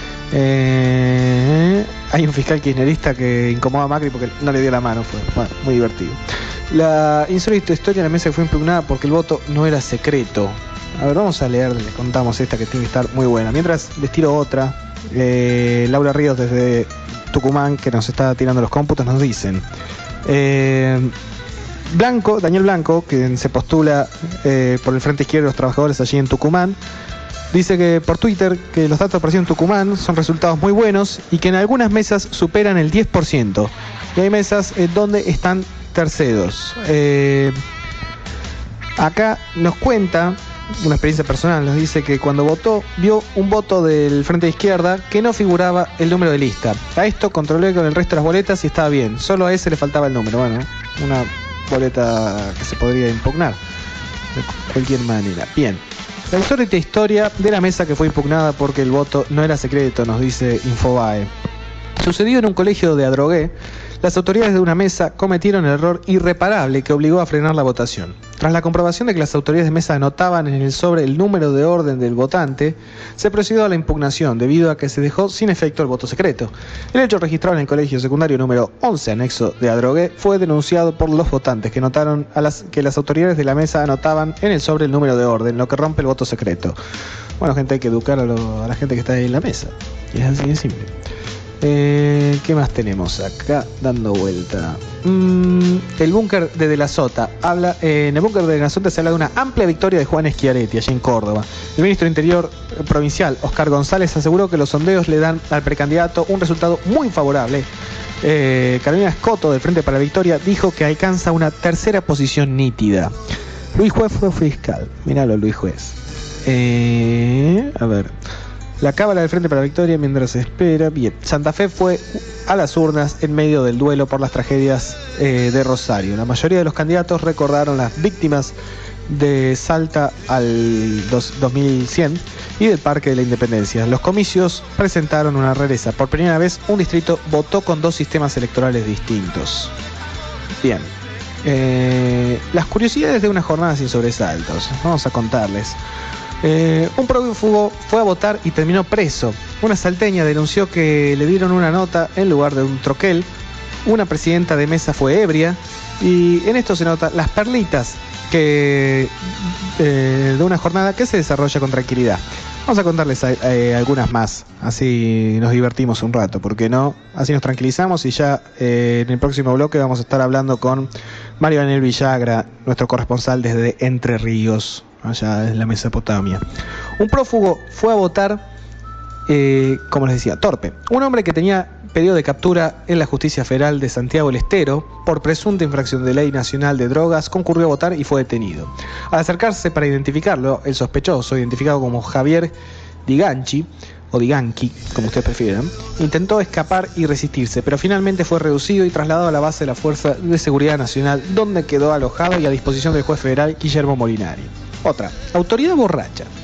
Hay un fiscal kirchnerista que incomoda a Macri porque no le dio la mano, fue muy divertido. La insólita historia de la mesa que fue impugnada porque el voto no era secreto. A ver, vamos a leer, le contamos esta que tiene que estar muy buena. Mientras les tiro otra, Laura Ríos desde Tucumán, que nos está tirando los cómputos, nos dicen Daniel Blanco, que se postula por el Frente Izquierdo de los Trabajadores allí en Tucumán, dice que por Twitter que los datos aparecieron en Tucumán son resultados muy buenos y que en algunas mesas superan el 10%. Y hay mesas donde están terceros. Acá nos cuenta una experiencia personal, nos dice que cuando votó, vio un voto del Frente de Izquierda que no figuraba el número de lista. A esto controlé con el resto de las boletas y estaba bien. Solo a ese le faltaba el número. Bueno, una boleta que se podría impugnar de cualquier manera. Bien. La historia de la mesa que fue impugnada porque el voto no era secreto, nos dice Infobae. Sucedió en un colegio de Adrogué. Las autoridades de una mesa cometieron el error irreparable que obligó a frenar la votación. Tras la comprobación de que las autoridades de mesa anotaban en el sobre el número de orden del votante, se procedió a la impugnación debido a que se dejó sin efecto el voto secreto. El hecho registrado en el colegio secundario número 11 anexo de Adrogué fue denunciado por los votantes que notaron que las autoridades de la mesa anotaban en el sobre el número de orden, lo que rompe el voto secreto. Bueno, gente, hay que educar a la gente que está ahí en la mesa. Y es así de simple. ¿Qué más tenemos acá dando vuelta? El búnker de la Sota habla. En el búnker de la Sota se habla de una amplia victoria de Juan Schiaretti allí en Córdoba. El ministro de Interior provincial, Oscar González, aseguró que los sondeos le dan al precandidato un resultado muy favorable. Carolina Escoto, del Frente para la Victoria, dijo que alcanza una tercera posición nítida. Luis Juez fue fiscal. Míralo, Luis Juez. A ver. La cábala del Frente para la Victoria mientras se espera. Bien, Santa Fe fue a las urnas en medio del duelo por las tragedias de Rosario. La mayoría de los candidatos recordaron las víctimas de Salta al 2100 y del Parque de la Independencia. Los comicios presentaron una rareza. Por primera vez, un distrito votó con 2 sistemas electorales distintos. Bien. Las curiosidades de una jornada sin sobresaltos. Vamos a contarles. Un prófugo fue a votar y terminó preso. Una salteña denunció que le dieron una nota en lugar de un troquel. Una presidenta de mesa fue ebria. Y en esto se nota las perlitas de una jornada que se desarrolla con tranquilidad. Vamos a contarles algunas más, así nos divertimos un rato, ¿por qué no? Así nos tranquilizamos y ya en el próximo bloque vamos a estar hablando con Mario Daniel Villagra, nuestro corresponsal desde Entre Ríos, allá en la Mesopotamia. Un prófugo fue a votar, como les decía, torpe. Un hombre que tenía pedido de captura en la Justicia Federal de Santiago del Estero por presunta infracción de ley nacional de drogas concurrió a votar y fue detenido. Al acercarse para identificarlo, el sospechoso, identificado como Javier Diganchi, o Diganqui, como ustedes prefieran, intentó escapar y resistirse, pero finalmente fue reducido y trasladado a la base de la Fuerza de Seguridad Nacional, donde quedó alojado y a disposición del juez federal Guillermo Molinari. Otra, autoridad borracha.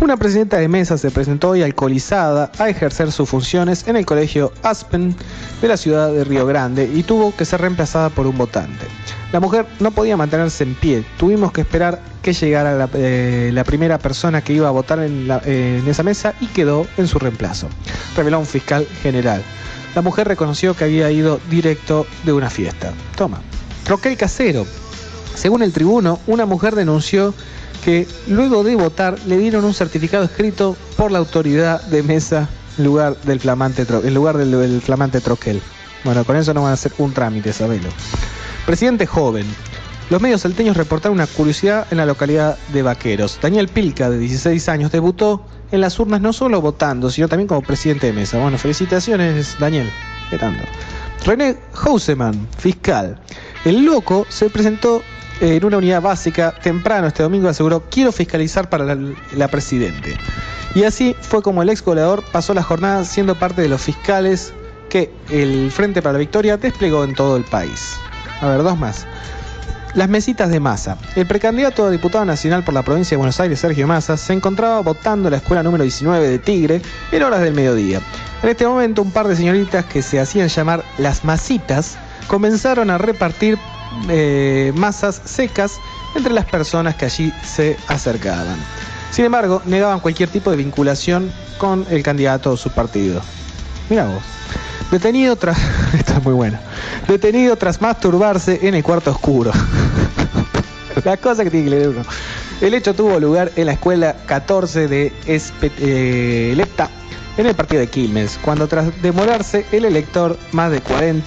Una presidenta de mesa se presentó hoy alcoholizada a ejercer sus funciones en el colegio Aspen de la ciudad de Río Grande y tuvo que ser reemplazada por un votante. La mujer no podía mantenerse en pie, tuvimos que esperar que llegara la primera persona que iba a votar en esa mesa y quedó en su reemplazo, reveló un fiscal general. La mujer reconoció que había ido directo de una fiesta. Toma. Troquel casero. Según el tribuno, una mujer denunció que luego de votar le dieron un certificado escrito por la autoridad de mesa en lugar del flamante troquel. Bueno, con eso no van a hacer un trámite, sabelo. Presidente joven. Los medios salteños reportaron una curiosidad en la localidad de Vaqueros. Daniel Pilca, de 16 años, debutó en las urnas no solo votando, sino también como presidente de mesa. Bueno, felicitaciones, Daniel. ¿Qué tanto? René Houseman, fiscal. El loco se presentó en una unidad básica temprano este domingo, aseguró: quiero fiscalizar para la presidente. Y así fue como el ex goleador pasó la jornada siendo parte de los fiscales que el Frente para la Victoria desplegó en todo el país. A ver, dos más. Las mesitas de Massa. El precandidato a diputado nacional por la provincia de Buenos Aires, Sergio Massa, se encontraba votando en la escuela número 19 de Tigre en horas del mediodía. En este momento, un par de señoritas que se hacían llamar las masitas comenzaron a repartir masas secas entre las personas que allí se acercaban. Sin embargo, negaban cualquier tipo de vinculación con el candidato o su partido. Mirá vos. Detenido tras... Esto es muy bueno. Detenido tras masturbarse en el cuarto oscuro. La cosa que tiene que leer uno. El hecho tuvo lugar en la escuela 14 de Lepta, en el partido de Quilmes, cuando tras demorarse el elector más de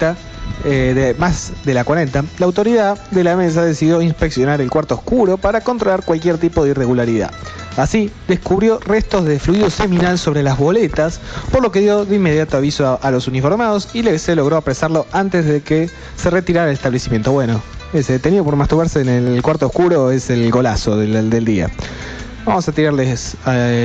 la 40, la autoridad de la mesa decidió inspeccionar el cuarto oscuro para controlar cualquier tipo de irregularidad. Así, descubrió restos de fluido seminal sobre las boletas, por lo que dio de inmediato aviso a los uniformados y se logró apresarlo antes de que se retirara del establecimiento. Bueno, ese detenido por masturbarse en el cuarto oscuro es el golazo del día. Vamos a tirarles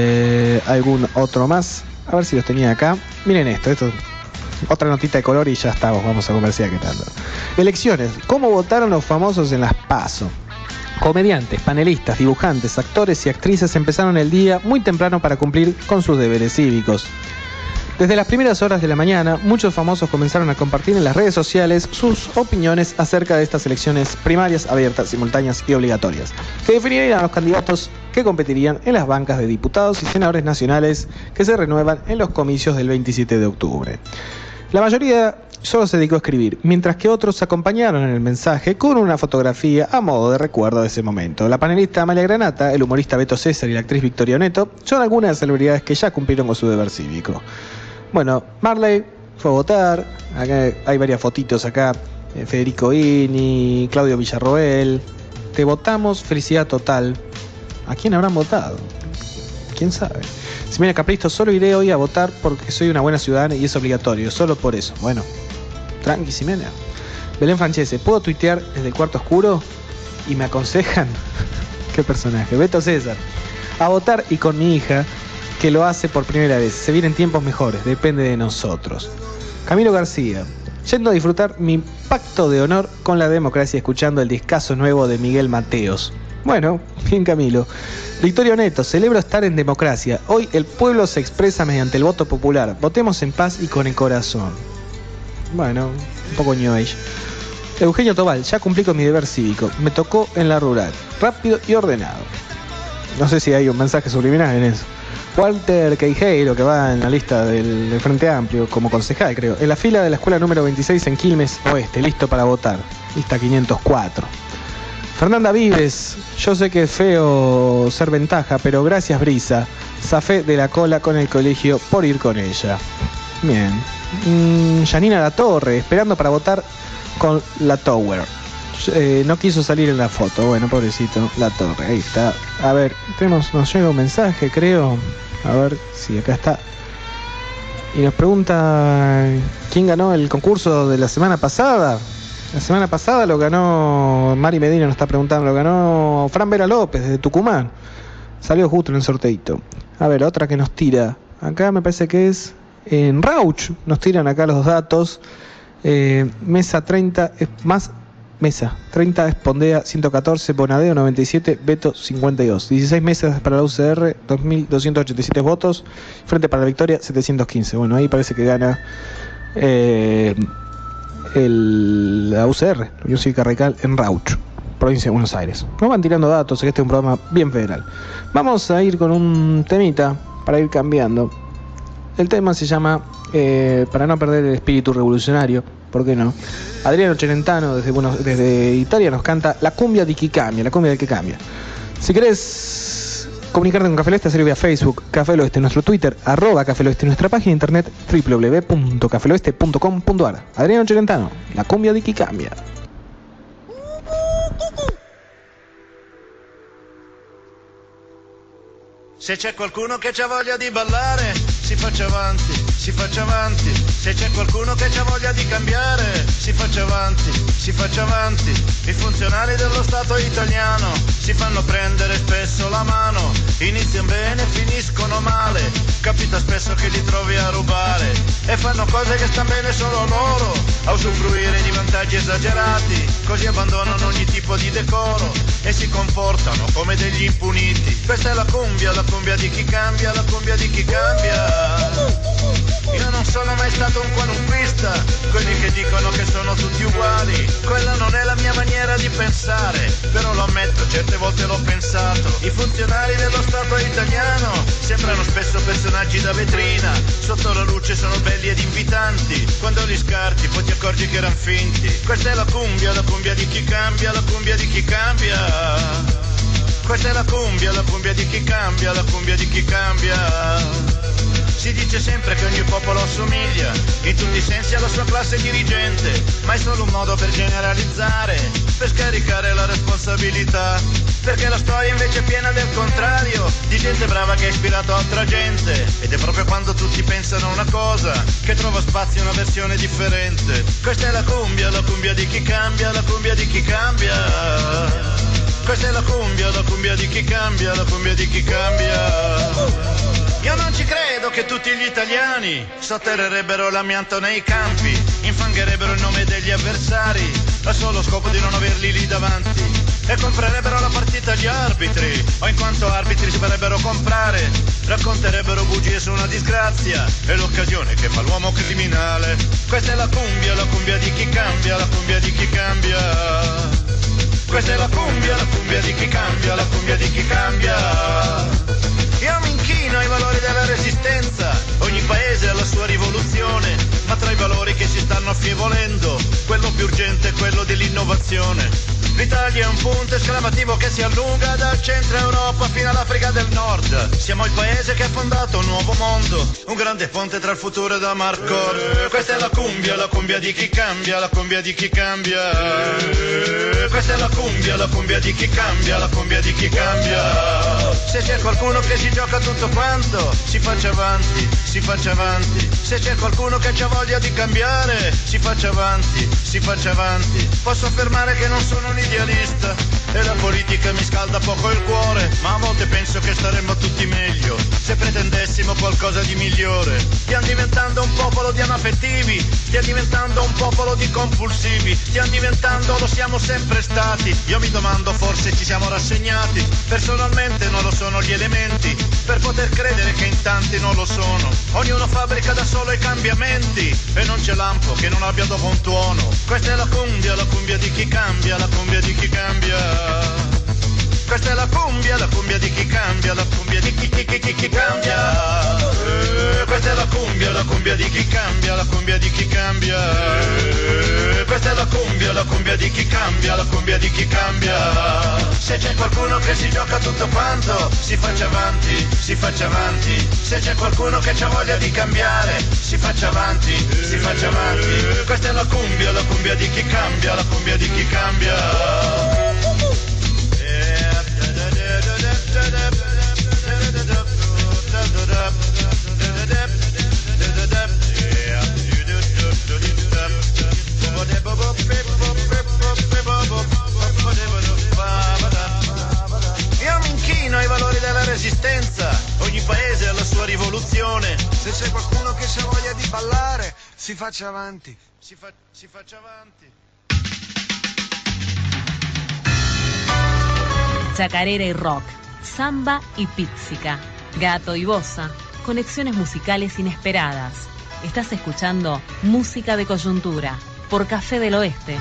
algún otro más, a ver si los tenía acá. Miren esto otra notita de color y ya estamos, vamos a conversar qué tal. Elecciones. ¿Cómo votaron los famosos en las PASO? Comediantes, panelistas, dibujantes, actores y actrices empezaron el día muy temprano para cumplir con sus deberes cívicos. Desde las primeras horas de la mañana, muchos famosos comenzaron a compartir en las redes sociales sus opiniones acerca de estas elecciones primarias, abiertas, simultáneas y obligatorias, que definirían a los candidatos que competirían en las bancas de diputados y senadores nacionales que se renuevan en los comicios del 27 de octubre. La mayoría solo se dedicó a escribir, mientras que otros acompañaron en el mensaje con una fotografía a modo de recuerdo de ese momento. La panelista Amalia Granata, el humorista Beto César y la actriz Victoria Neto son algunas de las celebridades que ya cumplieron con su deber cívico. Bueno, Marley fue a votar, acá hay varias fotitos acá, Federico Ini, Claudio Villarroel. Te votamos, felicidad total. ¿A quién habrán votado? ¿Quién sabe? Ximena Capristo, solo iré hoy a votar porque soy una buena ciudadana y es obligatorio, solo por eso. Bueno, tranqui, Ximena. Belén Francese, ¿puedo tuitear desde el cuarto oscuro? Y me aconsejan. ¿Qué personaje? Beto César, a votar y con mi hija, que lo hace por primera vez. Se vienen tiempos mejores, depende de nosotros. Camilo García, yendo a disfrutar mi pacto de honor con la democracia escuchando el discazo nuevo de Miguel Mateos. Bueno, bien Camilo. Victorio Neto, celebro estar en democracia. Hoy el pueblo se expresa mediante el voto popular. Votemos en paz y con el corazón. Bueno, un poco New Age. Eugenio Tobal, ya cumplí con mi deber cívico. Me tocó en la rural. Rápido y ordenado. No sé si hay un mensaje subliminal en eso. Walter Queijeiro, que va en la lista del Frente Amplio como concejal, creo. En la fila de la escuela número 26 en Quilmes Oeste, listo para votar. Lista 504. Fernanda Vives, yo sé que es feo ser ventaja, pero gracias Brisa. Zafé de la cola con el colegio por ir con ella. Bien. Janina Latorre, esperando para votar con la Tower. No quiso salir en la foto. Bueno, pobrecito, Latorre, ahí está. A ver, nos llega un mensaje, creo. A ver si acá está. Y nos pregunta quién ganó el concurso de la semana pasada. La semana pasada lo ganó, Mari Medina nos está preguntando, lo ganó Fran Vera López de Tucumán. Salió justo en el sorteito. A ver, otra que nos tira. Acá me parece que es en Rauch. Nos tiran acá los datos. Mesa 30 es más Mesa, 30 Espondea 114, Bonadeo 97, Beto 52. 16 mesas para la UCR, 2.287 votos. Frente para la Victoria, 715. Bueno, ahí parece que gana la UCR, la Unión Cívica Radical, en Rauch, provincia de Buenos Aires. Nos van tirando datos, que este es un programa bien federal. Vamos a ir con un temita para ir cambiando. El tema se llama, para no perder el espíritu revolucionario, ¿por qué no? Adriano Celentano desde Italia nos canta La cumbia di chi cambia, la cumbia del que cambia. Si querés comunicarte con Café del Oeste, hacerlo vía Facebook, Café del Oeste, nuestro Twitter, @Café del Oeste, nuestra página de internet www.cafeloeste.com.ar. Adriano Celentano, La cumbia di chi cambia. Se c'è qualcuno che c'ha voglia di ballare, si faccia avanti, si faccia avanti. Se c'è qualcuno che c'ha voglia di cambiare, si faccia avanti, si faccia avanti. I funzionari dello Stato italiano si fanno prendere spesso la mano, iniziano bene, finiscono male, capita spesso che li trovi a rubare e fanno cose che stanno bene solo loro, a usufruire di vantaggi esagerati, così abbandonano ogni tipo di decoro e si comportano come degli impuniti. Questa è la cumbia di chi cambia, la cumbia di chi cambia. Io non sono mai stato un qualunquista, quelli che dicono che sono tutti uguali, quella non è la mia maniera di pensare, però lo ammetto, certe volte l'ho pensato. I funzionari dello Stato italiano sembrano spesso personaggi da vetrina, sotto la luce sono belli ed invitanti, quando li scarti poi ti accorgi che erano finti. Questa è la cumbia di chi cambia, la cumbia di chi cambia. Questa è la cumbia di chi cambia, la cumbia di chi cambia. Si dice sempre che ogni popolo assomiglia, in tutti i sensi alla sua classe dirigente, ma è solo un modo per generalizzare, per scaricare la responsabilità, perché la storia invece è piena del contrario, di gente brava che ha ispirato altra gente, ed è proprio quando tutti pensano una cosa, che trova spazio una versione differente. Questa è la cumbia di chi cambia, la cumbia di chi cambia. Questa è la cumbia di chi cambia, la cumbia di chi cambia. Io non ci credo che tutti gli italiani sotterrerebbero l'amianto nei campi, infangherebbero il nome degli avversari, al solo scopo di non averli lì davanti, e comprerebbero la partita agli arbitri, o in quanto arbitri si farebbero comprare, racconterebbero bugie su una disgrazia, e l'occasione che fa l'uomo criminale. Questa è la cumbia di chi cambia, la cumbia di chi cambia. Questa è la cumbia di chi cambia, la cumbia di chi cambia. Io mi inchino ai valori della resistenza, ogni paese ha la sua rivoluzione, ma tra i valori che si stanno affievolendo, quello più urgente è quello dell'innovazione. L'Italia è un punto esclamativo che si allunga dal centro Europa fino all'Africa del Nord. Siamo il paese che ha fondato un nuovo mondo, un grande ponte tra il futuro e da Marcord. Questa è la cumbia di chi cambia, la cumbia di chi cambia. Questa è la cumbia di chi cambia, la cumbia di chi cambia. Se c'è qualcuno che si gioca tutto quanto, si faccia avanti, si faccia avanti. Se c'è qualcuno che ha voglia di cambiare, si faccia avanti, si faccia avanti. Posso affermare che non sono un idealista e la politica mi scalda poco il cuore, ma a volte penso che staremmo tutti meglio se pretendessimo qualcosa di migliore. Stiamo diventando un popolo di anaffettivi, stiamo diventando un popolo di compulsivi, stiamo diventando, lo siamo sempre stati. Io mi domando, forse ci siamo rassegnati, personalmente non lo sono gli elementi per poter credere che in tanti non lo sono. Ognuno fabbrica da solo i cambiamenti e non c'è lampo che non abbia dopo un tuono. Questa è la cumbia di chi cambia, la cumbia di chi cambia. Questa è la cumbia di chi cambia, la cumbia di chi cambia. Questa è la cumbia di chi cambia, la cumbia di chi cambia. Questa è la cumbia di chi cambia, la cumbia di chi cambia. Se c'è qualcuno che si gioca tutto quanto, si faccia avanti, si faccia avanti. Se c'è qualcuno che ha voglia di cambiare, si faccia avanti, si faccia avanti. Questa è la cumbia di chi cambia, la cumbia di chi cambia. Io mi inchino ai valori della resistenza, ogni paese ha la sua rivoluzione. Se c'è qualcuno che ha voglia di ballare, si faccia avanti, si faccia avanti. chacarera y rock, samba y píxica, gato y bossa, conexiones musicales inesperadas. Estás escuchando Música de Coyuntura por Café del Oeste.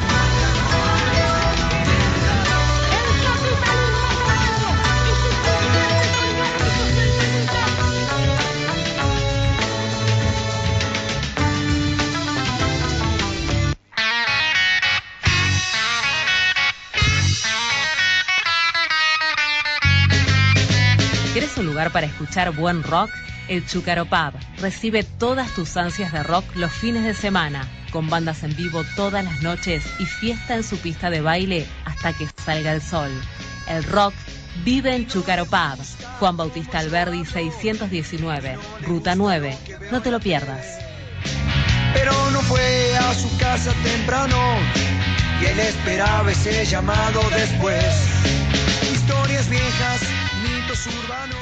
¿Querés un lugar para escuchar buen rock? El Chúcaro Pub recibe todas tus ansias de rock los fines de semana, con bandas en vivo todas las noches y fiesta en su pista de baile hasta que salga el sol. El rock vive en Chúcaro Pub, Juan Bautista Alberdi 619, Ruta 9. No te lo pierdas. Pero no fue a su casa temprano y él esperaba ese llamado después. Historias viejas, mitos urbanos.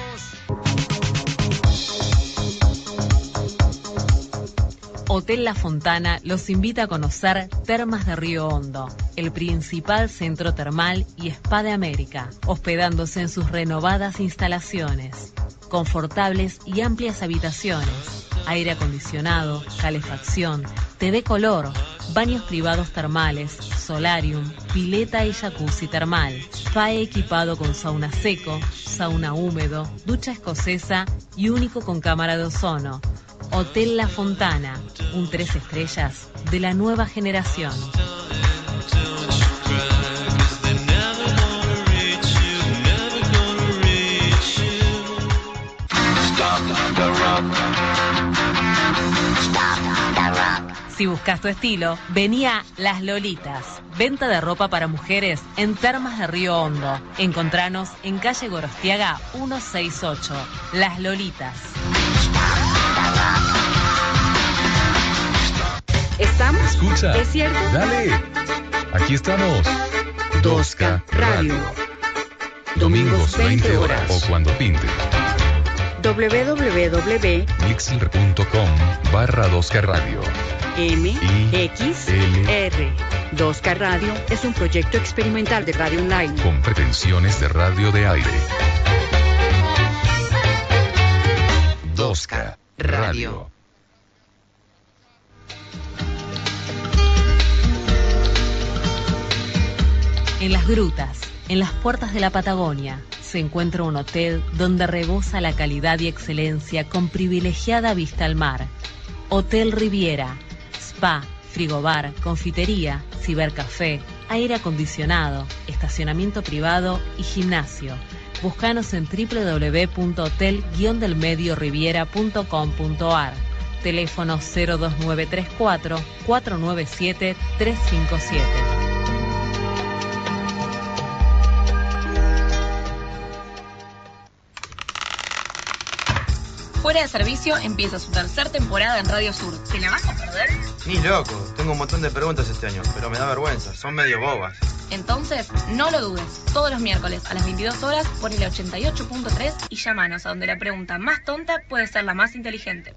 Hotel La Fontana los invita a conocer Termas de Río Hondo, el principal centro termal y spa de América, hospedándose en sus renovadas instalaciones. Confortables y amplias habitaciones, aire acondicionado, calefacción, TV color, baños privados termales, solarium, pileta y jacuzzi termal, spa equipado con sauna seco, sauna húmedo, ducha escocesa y único con cámara de ozono. Hotel La Fontana, un 3 estrellas de la nueva generación. Si buscas tu estilo, vení a Las Lolitas. Venta de ropa para mujeres en Termas de Río Hondo. Encontranos en calle Gorostiaga 168. Las Lolitas. ¿Estamos? Escucha. ¿Es cierto? Dale. Aquí estamos. 2K Radio. Domingos 20 horas. O cuando pinte. www.mixler.com/2K Radio. MXR. 2K Radio es un proyecto experimental de radio online. Con pretensiones de radio de aire. 2K Radio. En las grutas, en las puertas de la Patagonia, se encuentra un hotel donde rebosa la calidad y excelencia con privilegiada vista al mar. Hotel Riviera, spa, frigobar, confitería, cibercafé, aire acondicionado, estacionamiento privado y gimnasio. Búscanos en www.hotel-delmedioriviera.com.ar. Teléfono 02934 497 357. Fuera de Servicio empieza su tercera temporada en Radio Sur. ¿Te la vas a perder? Ni loco, tengo un montón de preguntas este año, pero me da vergüenza, son medio bobas. Entonces, no lo dudes. Todos los miércoles a las 22 horas por el 88.3 y llámanos a donde la pregunta más tonta puede ser la más inteligente.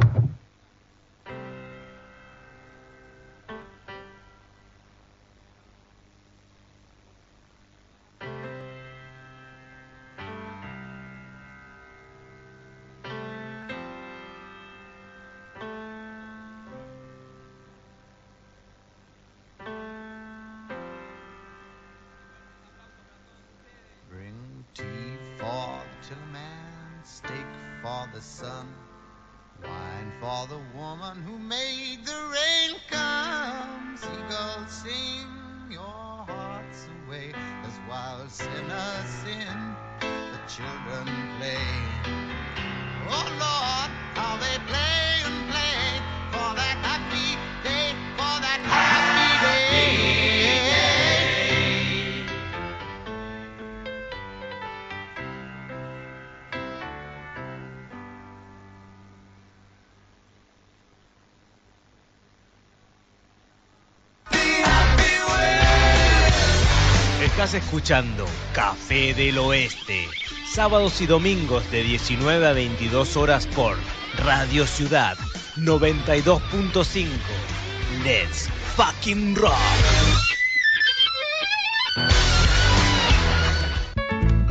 The sun, wine for the woman who made the rain come. Seagulls sing your hearts away as wild sinners sin, the children play. Oh Lord, how they play and play for that happy day, for that happy day. Estás escuchando Café del Oeste, sábados y domingos de 19 a 22 horas por Radio Ciudad 92.5. Let's fucking rock.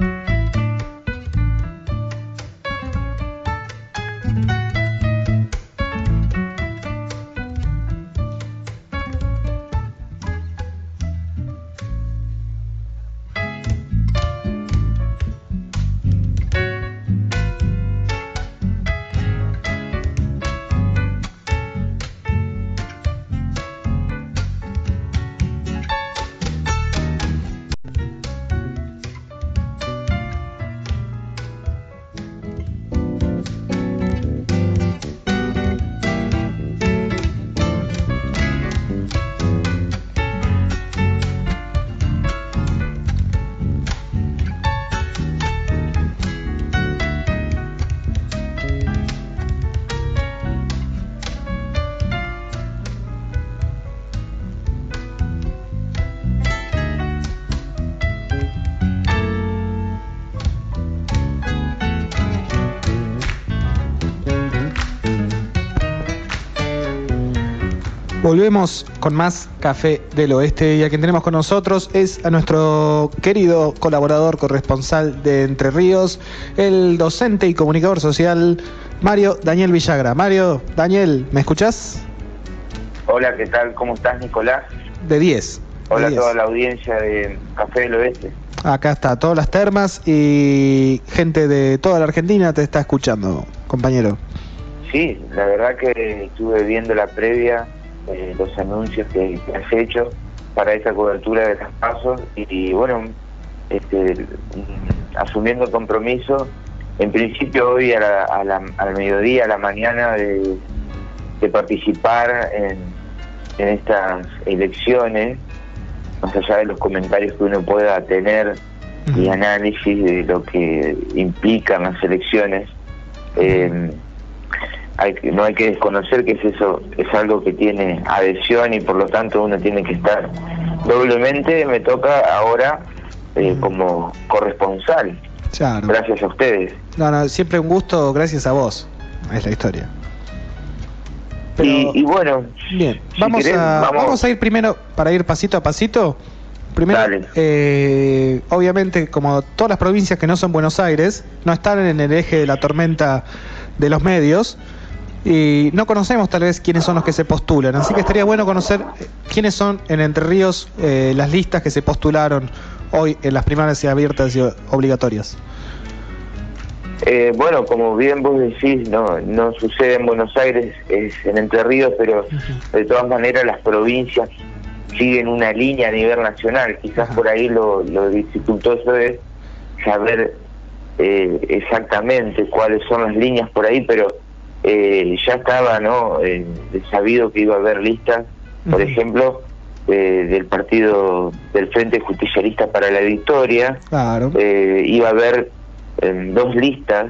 Volvemos con más Café del Oeste y a quien tenemos con nosotros es a nuestro querido colaborador corresponsal de Entre Ríos, el docente y comunicador social Mario Daniel Villagra. Mario, Daniel, ¿me escuchás? Hola, ¿qué tal? ¿Cómo estás, Nicolás? De 10. Hola a toda la audiencia de Café del Oeste. Acá está, todas las termas y gente de toda la Argentina te está escuchando, compañero. Sí, la verdad que estuve viendo la previa, los anuncios que has hecho para esa cobertura de las pasos y bueno, asumiendo el compromiso, en principio hoy al mediodía, a la mañana, de participar en estas elecciones, más allá de los comentarios que uno pueda tener y análisis de lo que implican las elecciones. No hay que desconocer que eso es algo que tiene adhesión y por lo tanto uno tiene que estar doblemente. Me toca ahora como corresponsal. Claro. Gracias a ustedes. No, siempre un gusto, gracias a vos. Es la historia. Pero, y bueno, bien, si vamos a ir primero, para ir pasito a pasito. Primero, obviamente, como todas las provincias que no son Buenos Aires, no están en el eje de la tormenta de los medios y no conocemos tal vez quiénes son los que se postulan, así que estaría bueno conocer quiénes son en Entre Ríos las listas que se postularon hoy en las primarias abiertas y obligatorias. Bueno, como bien vos decís, no sucede en Buenos Aires, es en Entre Ríos, pero de todas maneras las provincias siguen una línea a nivel nacional. Quizás por ahí lo dificultoso es saber exactamente cuáles son las líneas por ahí, pero ya estaba sabido que iba a haber listas, por ejemplo, del partido del Frente Justicialista para la Victoria. Claro. Iba a haber 2 listas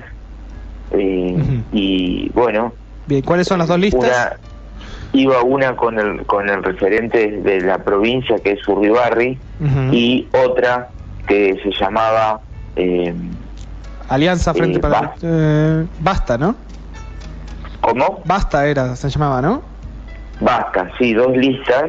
y bueno. Bien, ¿cuáles son las 2 listas? Iba una con el referente de la provincia, que es Urribarri, y otra que se llamaba Alianza Frente para Basta, ¿no? ¿Cómo? Basta se llamaba, ¿no? Basta, sí, 2 listas.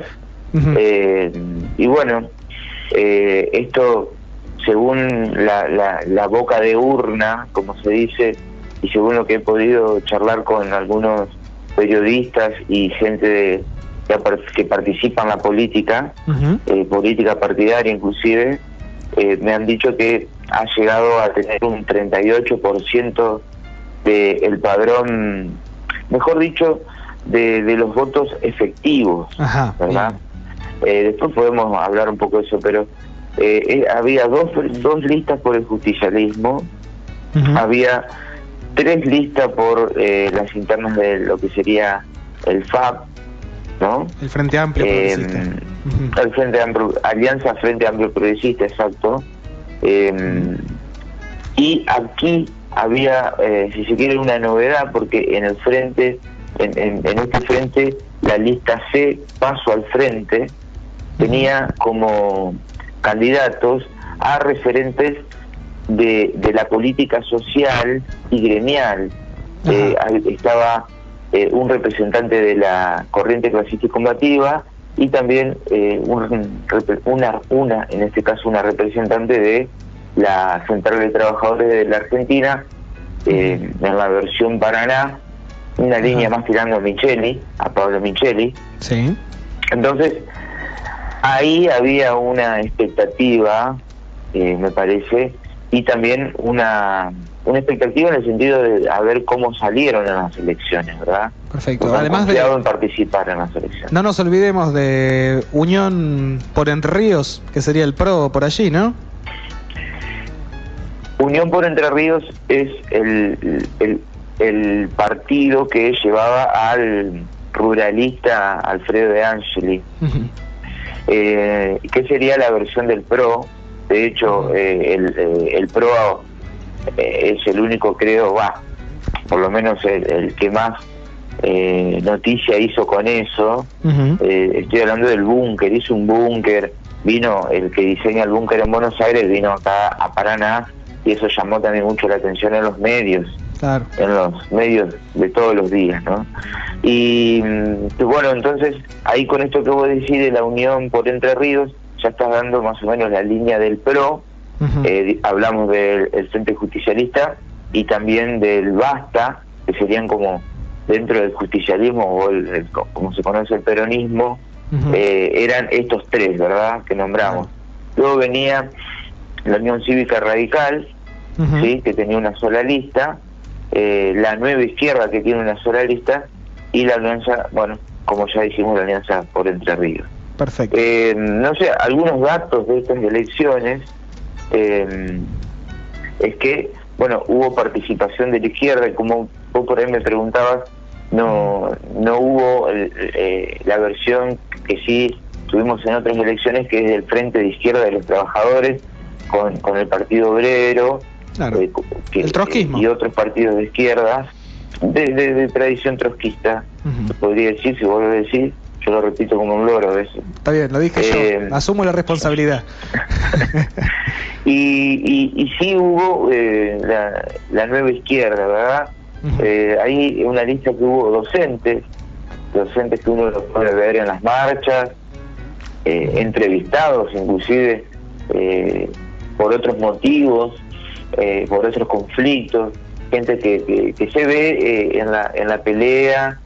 Y bueno, esto, según la boca de urna, como se dice, y según lo que he podido charlar con algunos periodistas y gente que participa en la política, política partidaria inclusive, me han dicho que ha llegado a tener un 38% del padrón, mejor dicho, de los votos efectivos. ¿Verdad? Después podemos hablar un poco de eso, pero había dos listas por el justicialismo, había 3 listas por las internas de lo que sería el FAP, ¿no? El Frente Amplio Progresista. El Frente Amplio, Alianza Frente Amplio Progresista, exacto. Y aquí había, si se quiere, una novedad, porque en el frente, en este frente, la lista C, Paso al Frente, tenía como candidatos a referentes de la política social y gremial. Estaba un representante de la corriente clasista y combativa y también en este caso una representante de la Central de Trabajadores de la Argentina, en la versión Paraná, una línea más tirando a Pablo Micheli. Sí. Entonces ahí había una expectativa, me parece, y también una expectativa en el sentido de a ver cómo salieron en las elecciones, ¿verdad? Perfecto. Porque además en participar en las elecciones. No nos olvidemos de Unión por Entre Ríos, que sería el PRO por allí, ¿no? Unión por Entre Ríos es el partido que llevaba al ruralista Alfredo de Angeli, que sería la versión del PRO. De hecho, el PRO es el único, creo, por lo menos el que más noticia hizo con eso. Estoy hablando del búnker, hizo un búnker, vino el que diseña el búnker en Buenos Aires, vino acá a Paraná, y eso llamó también mucho la atención en los medios. Claro. En los medios de todos los días, ¿no? Y bueno, entonces ahí con esto que vos decís de la unión por Entre Ríos, ya estás dando más o menos la línea del PRO. Hablamos del Frente Justicialista y también del Basta, que serían como dentro del justicialismo o como se conoce el peronismo. Eran estos tres, ¿verdad?, que nombramos. Luego venía la Unión Cívica Radical, ¿sí?, que tenía una sola lista, la Nueva Izquierda, que tiene una sola lista, y la alianza, bueno, como ya dijimos, la Alianza por Entre Ríos. Perfecto. No sé, algunos datos de estas elecciones es que, bueno, hubo participación de la izquierda, y como vos por ahí me preguntabas, no hubo la versión que sí tuvimos en otras elecciones, que es del Frente de Izquierda de los Trabajadores con el Partido Obrero, claro. El trotskismo y otros partidos de izquierda de tradición trotskista, podría decir, si vos lo decís, yo lo repito como un loro a veces. Está bien, lo dije yo, asumo la responsabilidad. y sí hubo la Nueva Izquierda, ¿verdad? Hay una lista que hubo docentes que uno los puede ver en las marchas, entrevistados inclusive por otros motivos, por otros conflictos, gente que se ve en la pelea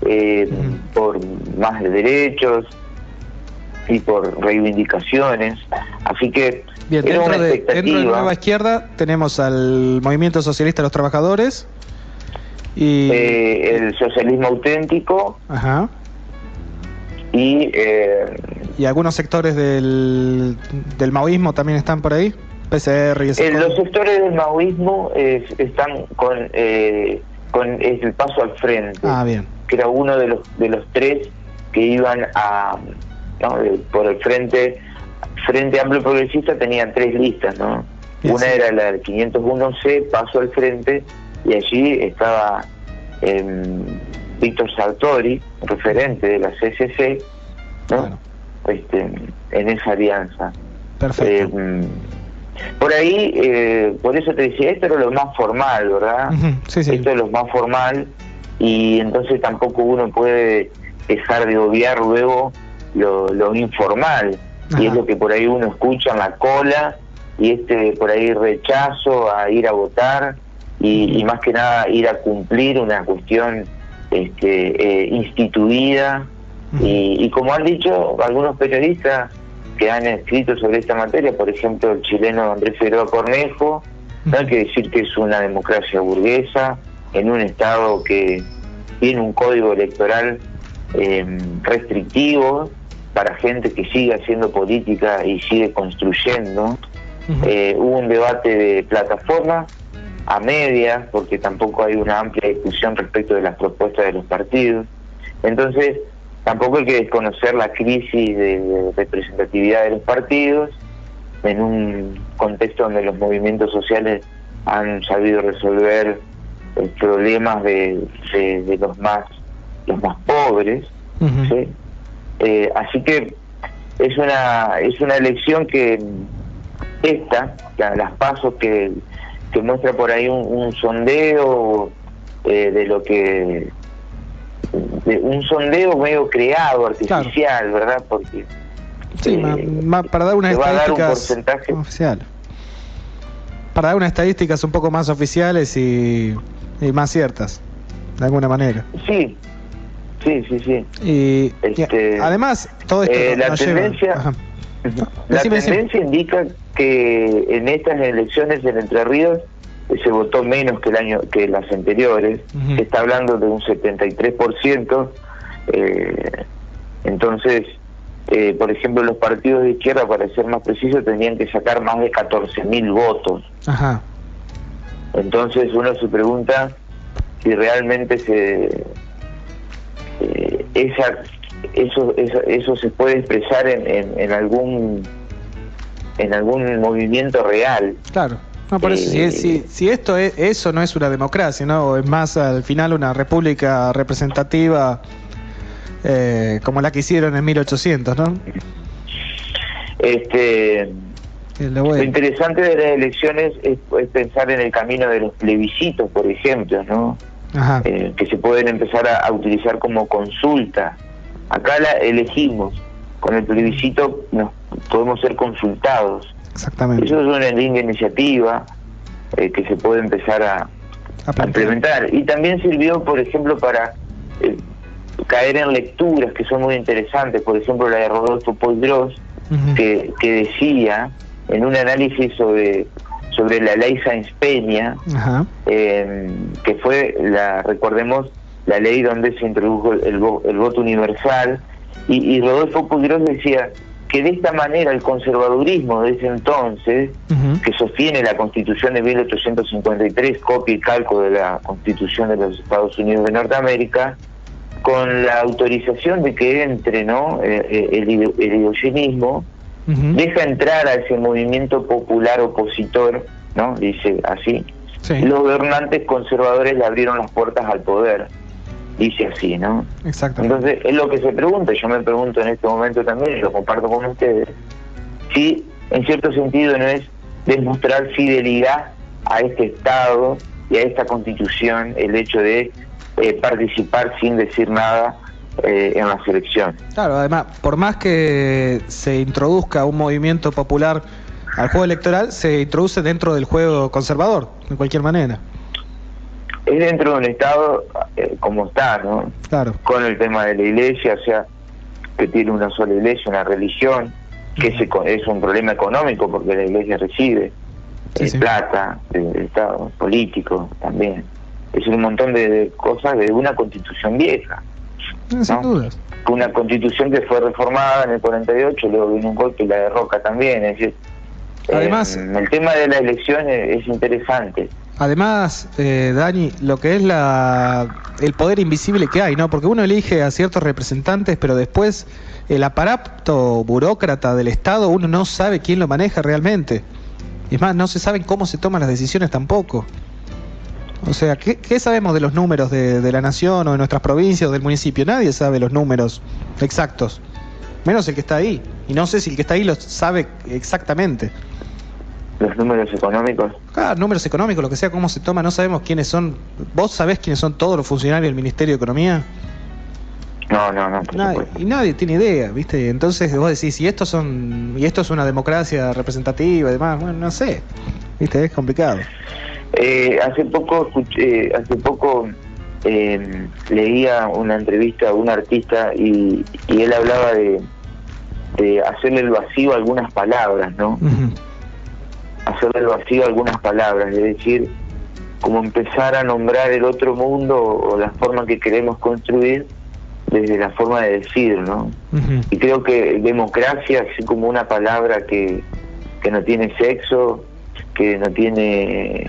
por más derechos y por reivindicaciones. Así que bien, dentro de la Nueva Izquierda tenemos al Movimiento Socialista de los Trabajadores y el Socialismo Auténtico. Ajá. Y algunos sectores del maoísmo también están por ahí, PCR y ese los sectores del maoísmo están con el Paso al Frente. Bien. Que era uno de los tres que iban por el Frente Amplio Progresista. Tenía tres listas, ¿no? Bien, una era la del 501C, Paso al Frente, y allí estaba Víctor Sartori, referente de la CCC, ¿no? Bueno. En esa alianza. Perfecto. Por ahí, por eso te decía, esto era lo más formal, ¿verdad? Sí. Esto es lo más formal, y entonces tampoco uno puede dejar de obviar luego lo informal. Ajá. Y es lo que por ahí uno escucha en la cola, y por ahí rechazo a ir a votar, y más que nada ir a cumplir una cuestión instituida. Y como han dicho algunos periodistas que han escrito sobre esta materia, por ejemplo el chileno Andrés Figueroa Cornejo, no hay que decir que es una democracia burguesa en un estado que tiene un código electoral restrictivo para gente que sigue haciendo política y sigue construyendo. Hubo un debate de plataforma a medias, porque tampoco hay una amplia discusión respecto de las propuestas de los partidos. Entonces tampoco hay que desconocer la crisis de representatividad de los partidos en un contexto donde los movimientos sociales han sabido resolver problemas de los más pobres. ¿Sí? Así que es una elección que las PASO que muestra por ahí un sondeo de lo que un sondeo medio creado, artificial, claro. ¿Verdad? Porque sí, para dar unas estadísticas oficiales, para dar unas estadísticas un poco más oficiales y más ciertas, de alguna manera. Sí. Y además todo esto la tendencia tendencia indica que en estas elecciones en Entre Ríos se votó menos que las anteriores. Se está hablando de un 73%. Entonces, por ejemplo, los partidos de izquierda, para ser más preciso, tenían que sacar más de 14.000 votos. Ajá. Entonces uno se pregunta si realmente eso se puede expresar en algún movimiento real. Claro. No, por eso, si eso no es una democracia, ¿no? Es más al final una república representativa como la que hicieron en 1800, ¿no? Lo interesante de las elecciones es pensar en el camino de los plebiscitos, por ejemplo, ¿no? Ajá. Que se pueden empezar a utilizar como consulta. Acá la elegimos, con el plebiscito nos podemos ser consultados. Exactamente. Eso es una linda iniciativa que se puede empezar a implementar. Y también sirvió, por ejemplo, para caer en lecturas que son muy interesantes, por ejemplo la de Rodolfo Poydros, que decía en un análisis sobre la ley Sáenz Peña, que fue, recordemos, la ley donde se introdujo el voto universal, y Rodolfo Poydros decía que de esta manera el conservadurismo de ese entonces, que sostiene la Constitución de 1853, copia y calco de la Constitución de los Estados Unidos de Norteamérica, con la autorización de que entre, ¿no?, el ideogenismo, deja entrar a ese movimiento popular opositor, ¿no?, dice así, los gobernantes conservadores le abrieron las puertas al poder, dice así, ¿no? Exactamente. Entonces es lo que se pregunta, yo me pregunto en este momento también, y lo comparto con ustedes, si en cierto sentido no es demostrar fidelidad a este Estado y a esta Constitución el hecho de participar sin decir nada en las elecciones. Claro, además, por más que se introduzca un movimiento popular al juego electoral, se introduce dentro del juego conservador, de cualquier manera. Es dentro de un Estado como está, ¿no? Claro. Con el tema de la Iglesia, o sea, que tiene una sola Iglesia, una religión, que es un problema económico porque la Iglesia recibe plata del Estado, político también. Es un montón de cosas de una Constitución vieja. Sin dudas. Una Constitución que fue reformada en el 48, luego vino un golpe y la derroca también. Es decir, además, el tema de la elección es interesante. Además, Dani, lo que es el poder invisible que hay, ¿no? Porque uno elige a ciertos representantes, pero después el aparato burócrata del Estado, uno no sabe quién lo maneja realmente. Es más, no se saben cómo se toman las decisiones tampoco. O sea, ¿qué sabemos de los números de la nación o de nuestras provincias o del municipio? Nadie sabe los números exactos, menos el que está ahí. Y no sé si el que está ahí los sabe exactamente. ¿Los números económicos? Claro, números económicos, lo que sea, cómo se toma, no sabemos quiénes son. ¿Vos sabés quiénes son todos los funcionarios del Ministerio de Economía? No. Nadie tiene idea, ¿viste? Entonces vos decís, y esto es una democracia representativa y demás, bueno, no sé, ¿viste? Es complicado. Hace poco leía una entrevista a un artista y él hablaba de hacerle el vacío a algunas palabras, ¿no? Hacerle el vacío a algunas palabras, es decir, como empezar a nombrar el otro mundo o la forma que queremos construir desde la forma de decir, ¿no? Y creo que democracia, así como una palabra que no tiene sexo, que no tiene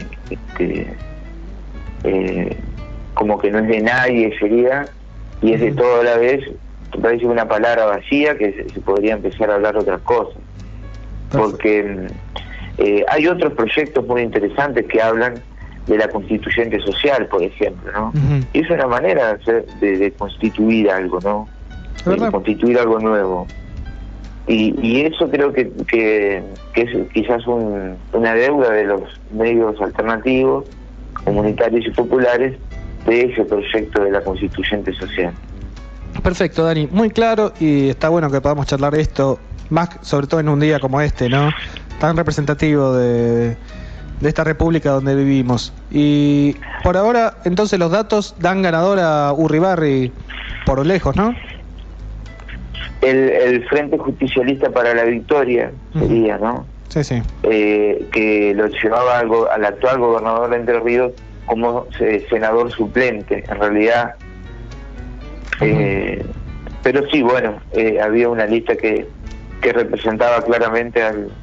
como que no es de nadie, sería, y es de todo a la vez, parece una palabra vacía que se podría empezar a hablar otras cosas. Porque hay otros proyectos muy interesantes que hablan de la constituyente social, por ejemplo, ¿no? Y es una manera de constituir algo, ¿no? De constituir algo nuevo. Y eso creo que es quizás una deuda de los medios alternativos, comunitarios y populares, de ese proyecto de la constituyente social. Perfecto, Dani, muy claro, y está bueno que podamos charlar esto, más sobre todo en un día como este, ¿no? Tan representativo de esta república donde vivimos. Y por ahora, entonces, los datos dan ganador a Urribarri por lejos, ¿no? El Frente Justicialista para la Victoria sería, ¿no? Sí. Que lo llevaba al actual gobernador de Entre Ríos como senador suplente, en realidad. Pero sí, bueno, había una lista que representaba claramente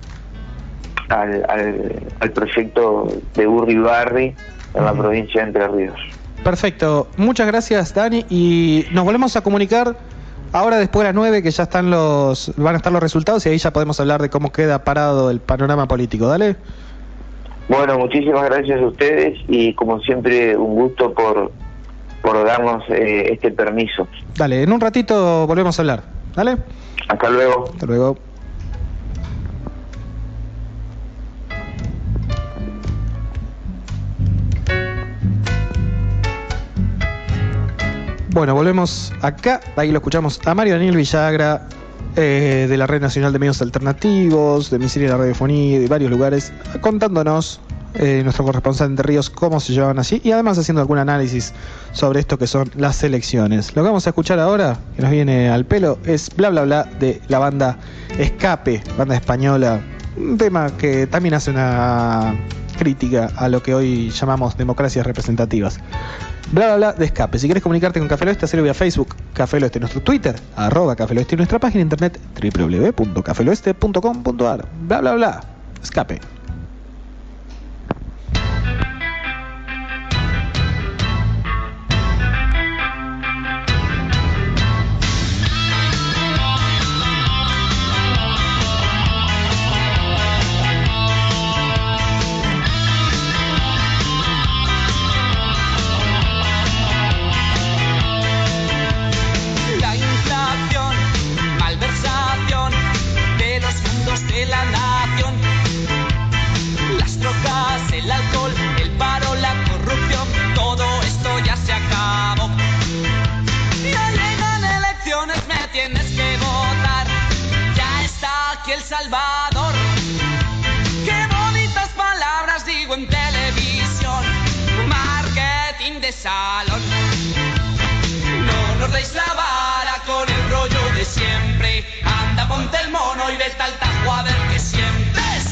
al proyecto de Urribarri en la provincia de Entre Ríos. Perfecto, muchas gracias, Dani, y nos volvemos a comunicar ahora después de las 9, que ya van a estar los resultados, y ahí ya podemos hablar de cómo queda parado el panorama político. Dale. Bueno, muchísimas gracias a ustedes y como siempre un gusto por darnos este permiso. Dale, en un ratito volvemos a hablar. Dale. Hasta luego. Hasta luego. Bueno, volvemos acá. Ahí lo escuchamos a Mario Daniel Villagra, de la Red Nacional de Medios Alternativos, de Miseria y la Radiofonía y de varios lugares, contándonos, nuestro corresponsal Entre Ríos, cómo se llevan así y además haciendo algún análisis sobre esto que son las elecciones. Lo que vamos a escuchar ahora, que nos viene al pelo, es Bla Bla Bla de la banda Escape, banda española, un tema que también hace una crítica a lo que hoy llamamos democracias representativas. Bla Bla Bla de Escape. Si quieres comunicarte con Café del Oeste, hacelo vía Facebook, Café del Oeste, nuestro Twitter, @Café del Oeste, y nuestra página de internet www.cafeloeste.com.ar. Bla Bla Bla, Escape. El Salvador, qué bonitas palabras digo en televisión, marketing de salón. No nos deis la vara con el rollo de siempre, anda ponte el mono y vete al tajo a ver qué sientes.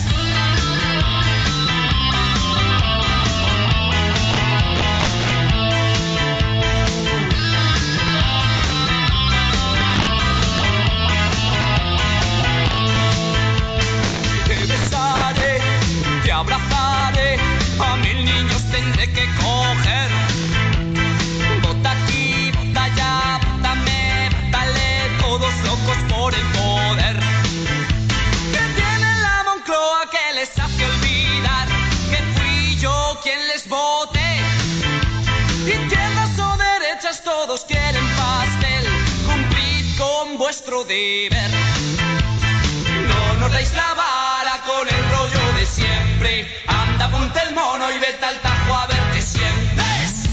Abrazaré, a 1000 niños tendré que coger. Vota aquí, vota allá, vótame, vótale, todos locos por el poder. Que tienen la Moncloa que les hace olvidar que fui yo quien les voté. Izquierdas o derechas todos quieren pastel, cumplid con vuestro deber. No nos deis la vara con el rollo de siempre, anda ponte el mono y vete al tajo a ver qué sientes.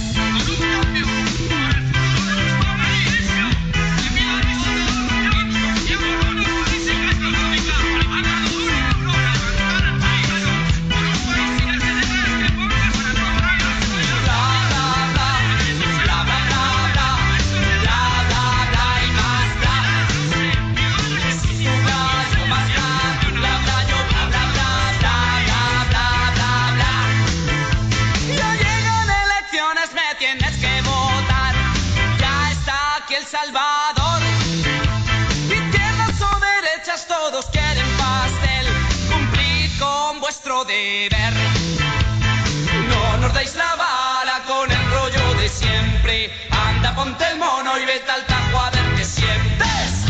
Salvador, izquierdas o derechas todos quieren pastel, cumplid con vuestro deber. No nos deis la vara con el rollo de siempre, anda ponte el mono y vete al tajo a ver qué sientes.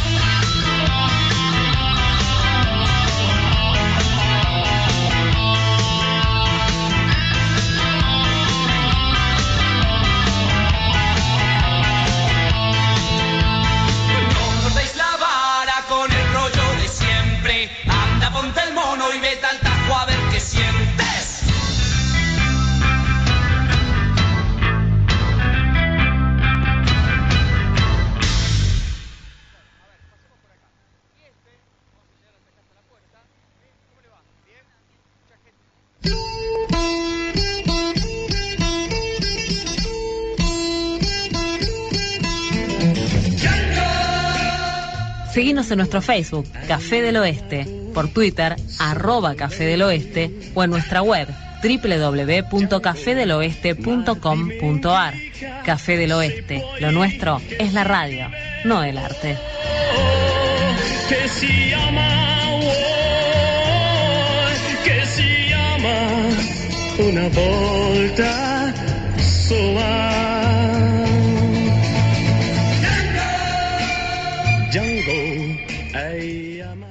Anda ponte el mono y vete al tajo a ver qué sientes. Seguinos en nuestro Facebook, Café del Oeste, por Twitter, @Café del Oeste, o en nuestra web, www.cafedeloeste.com.ar. Café del Oeste, lo nuestro es la radio, no el arte. Que se llama una volta sola. Django, I am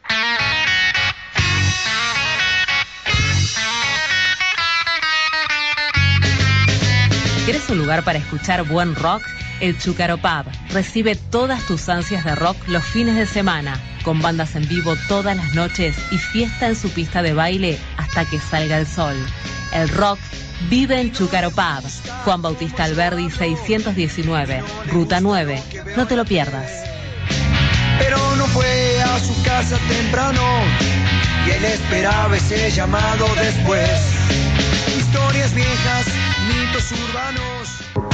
¿Quieres un lugar para escuchar buen rock? El Chúcaro Pub recibe todas tus ansias de rock los fines de semana, con bandas en vivo todas las noches y fiesta en su pista de baile hasta que salga el sol. El rock vive en Chúcaro Pub, Juan Bautista Alberdi 619, Ruta 9. No te lo pierdas. Pero no fue a su casa temprano y él esperaba ese llamado después. Historias viejas, mitos urbanos.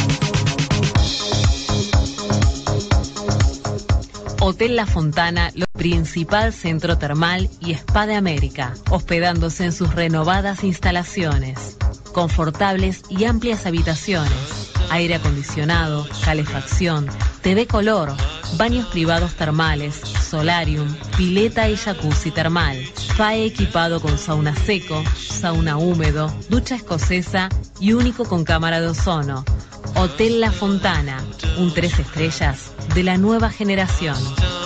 Hotel La Fontana, lo principal centro termal y spa de América, hospedándose en sus renovadas instalaciones. Confortables y amplias habitaciones, aire acondicionado, calefacción, TV color, baños privados termales, solarium, pileta y jacuzzi termal, spa equipado con sauna seco, sauna húmedo, ducha escocesa y único con cámara de ozono. Hotel La Fontana, un 3 estrellas de la nueva generación.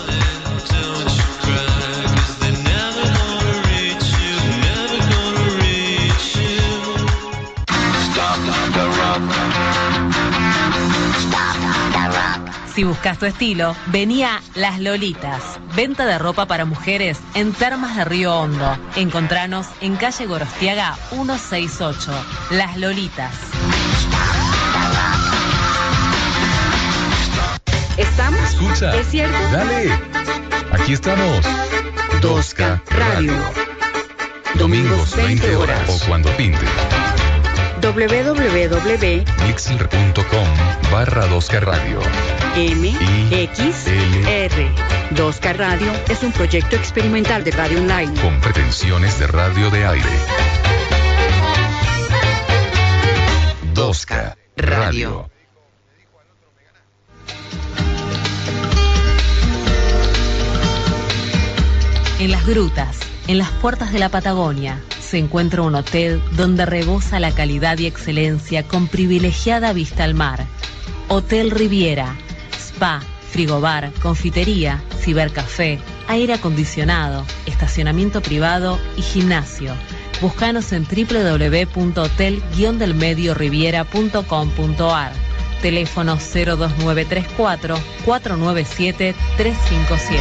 Si buscas tu estilo, vení a Las Lolitas. Venta de ropa para mujeres en Termas de Río Hondo. Encontranos en calle Gorostiaga 168. Las Lolitas. ¿Estamos? Escucha. ¿Es cierto? Dale. Aquí estamos. 2K Radio. Domingos 20 horas. O cuando pinte. www.mixler.com/2K Radio. MXR. 2K Radio es un proyecto experimental de radio online. Con pretensiones de radio de aire. 2K Radio. En las grutas, en las puertas de la Patagonia, se encuentra un hotel donde rebosa la calidad y excelencia con privilegiada vista al mar. Hotel Riviera, spa, frigobar, confitería, cibercafé, aire acondicionado, estacionamiento privado y gimnasio. Búscanos en www.hotel-delmedioriviera.com.ar. Teléfono 02934 497 357.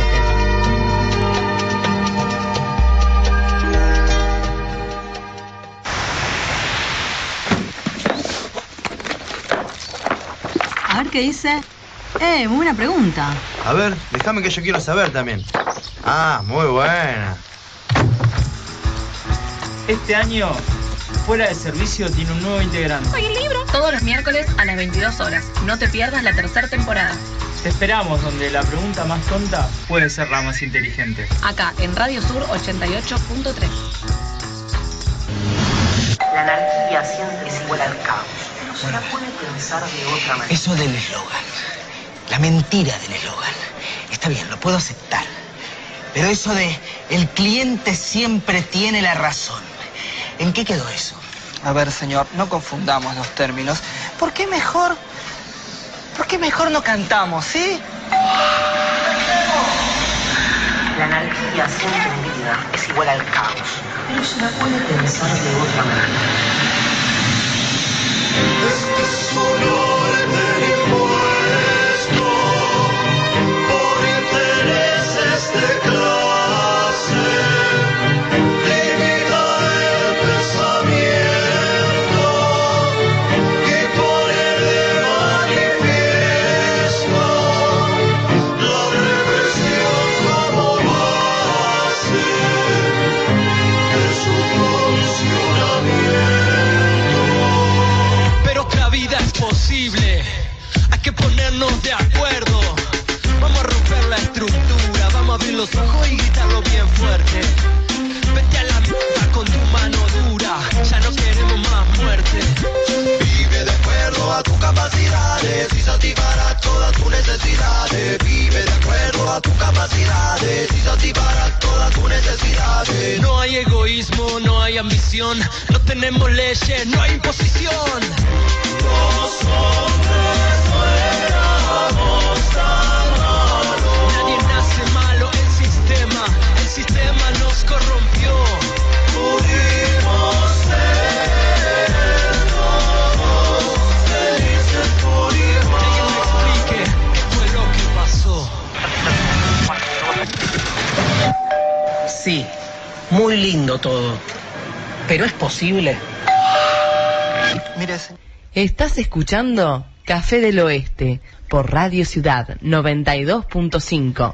A ver qué dice. Muy buena pregunta. A ver, déjame que yo quiero saber también. Ah, muy buena. Este año, Fuera de Servicio tiene un nuevo integrante. Soy el libro. Todos los miércoles a las 22 horas. No te pierdas la tercera temporada. Te esperamos donde la pregunta más tonta puede ser la más inteligente. Acá, en Radio Sur 88.3. La anarquía siempre es igual al caos, pero se la puede pensar de otra manera. Eso del eslogan, la mentira del eslogan, está bien, lo puedo aceptar. Pero eso de el cliente siempre tiene la razón, ¿en qué quedó eso? A ver, señor, no confundamos los términos. ¿Por qué mejor no cantamos, sí? La anarquía siempre entendida es igual al caos, pero se la puede pensar de otra manera. Este es un orden impuesto por intereses de clase. Limita el pensamiento y pone de manifiesto la represión como base de su funcionamiento. Pero que la vida es posible, hay que ponernos de acuerdo. Vamos a romper la estructura, vamos a abrir los ojos y gritarlo bien fuerte. Vete a la mierda con tu mano dura, ya no queremos más muerte. Vive de acuerdo a tus capacidades y satisfarás todas tus necesidades. Vive de acuerdo a tus capacidades y satisfarás todas tus necesidades. No hay egoísmo, no hay ambición, no tenemos leyes, no hay imposición. Los hombres no éramos tan malos. Nadie nace malo, el sistema nos corrompió. Pudimos ser todos felices por igual. Que alguien me explique qué fue lo que pasó. Sí, muy lindo todo, pero ¿es posible? Mire, Estás escuchando Café del Oeste por Radio Ciudad 92.5.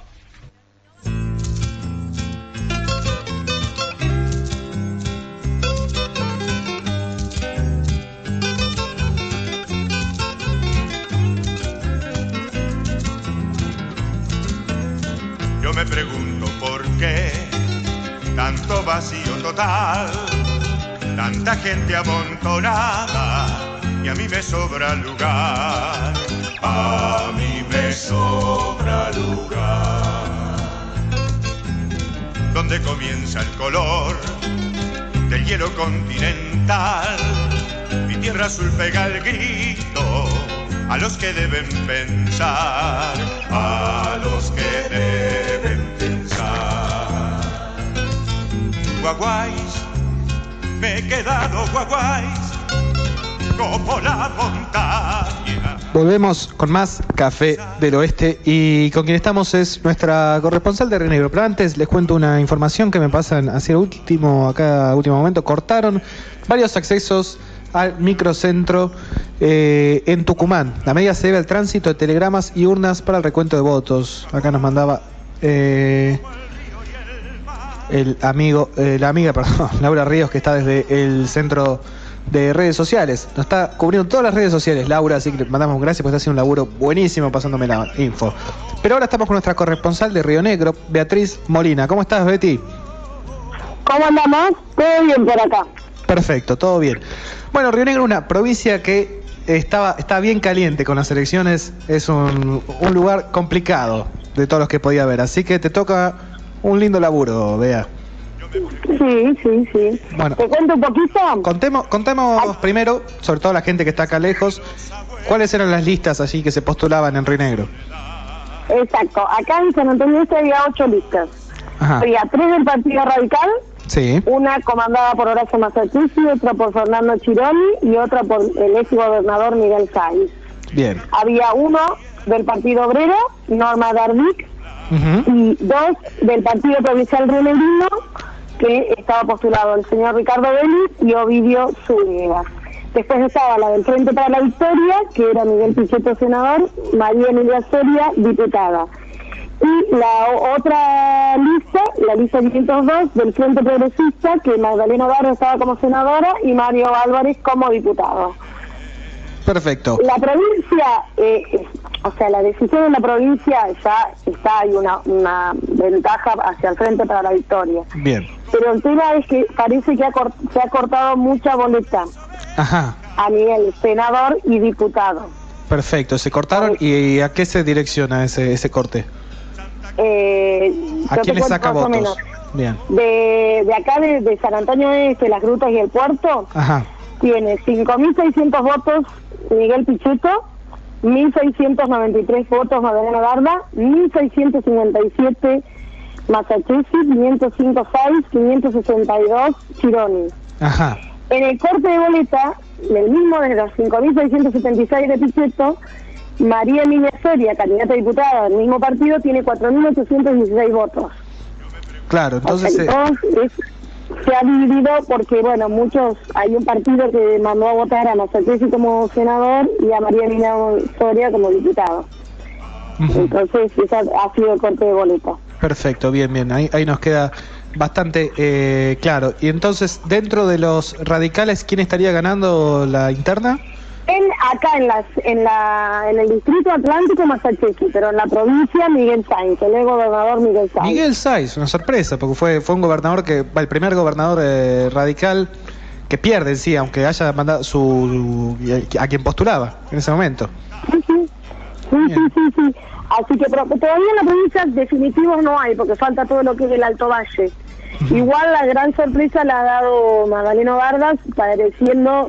Yo me pregunto por qué tanto vacío total, tanta gente amontonada y a mí me sobra lugar, a mí me sobra lugar. Donde comienza el color del hielo continental, mi tierra azul pega el grito a los que deben pensar, a los que deben pensar. Guaguáis, me he quedado guaguáis, como la montaña. Volvemos con más Café del Oeste y con quien estamos es nuestra corresponsal de Río Negro. Pero antes les cuento una información que me pasan hacia último momento. Cortaron varios accesos al microcentro en Tucumán. La medida se debe al tránsito de telegramas y urnas para el recuento de votos. Acá nos mandaba la amiga, Laura Ríos, que está desde el centro de redes sociales. Nos está cubriendo todas las redes sociales, Laura, así que le mandamos gracias porque está haciendo un laburo buenísimo pasándome la info. Pero ahora estamos con nuestra corresponsal de Río Negro, Beatriz Molina. ¿Cómo estás, Betty? ¿Cómo andamos? Todo bien por acá. Perfecto, todo bien. Bueno, Río Negro, una provincia que está bien caliente con las elecciones, es un lugar complicado de todos los que podía haber, así que te toca un lindo laburo, Bea. Sí. Bueno, ¿te cuento un poquito? Contemos primero, sobre todo la gente que está acá lejos, cuáles eran las listas allí que se postulaban en Río Negro. Exacto, acá en San Antonio Este había 8 listas. Ajá. Había 3 del Partido Radical, sí, una comandada por Horacio Massachusetts, otra por Fernando Chironi y otra por el ex gobernador Miguel Sáenz. Bien. Había uno del Partido Obrero, Norma Dardic, y 2 del Partido Provincial Rionegrino, que estaba postulado el señor Ricardo Vélez y Ovidio Zúñiga. Después estaba la del Frente para la Victoria, que era Miguel Pichetto, senador, María Emilia Soria, diputada. Y la otra lista, la lista 502 del Frente Progresista, que Magdalena Barra estaba como senadora y Mario Álvarez como diputado. Perfecto. La provincia, la decisión en la provincia ya está, hay una ventaja hacia el Frente para la Victoria. Bien. Pero el tema es que parece que se ha cortado mucha boleta. Ajá. A nivel senador y diputado. Perfecto, se cortaron. ¿Y a qué se direcciona ese corte? ¿A quién le saca votos? Bien. De acá de San Antonio Este, Las Grutas y el Puerto, ajá, tiene 5.600 votos Miguel Pichetto, 1.693 votos Magdalena Barda, 1.657 Massachusetts, 505 Sáenz, 562 Chironi. Ajá. En el corte de boleta, del mismo de los 5.676 de Pichetto, María Emilia Soria, candidata a diputada del mismo partido, tiene 4.816 votos. Claro, entonces... se ha dividido porque, bueno, hay un partido que mandó a votar a Massachusetts como senador y a María Emilia Soria como diputado. Entonces, ese ha sido el corte de boleta. Perfecto, bien, ahí nos queda bastante claro. Y entonces, dentro de los radicales, ¿quién estaría ganando la interna? Acá en el distrito Atlántico, Massachusetts, pero en la provincia, Miguel Sáenz, el ex gobernador Miguel Sáenz. Miguel Sáenz, una sorpresa, porque fue un gobernador el primer gobernador radical que pierde, sí, aunque haya mandado a quien postulaba en ese momento. Sí. Así que pero todavía en la provincia definitivos no hay, porque falta todo lo que es el Alto Valle. Igual la gran sorpresa la ha dado Magdalena Vargas, padeciendo,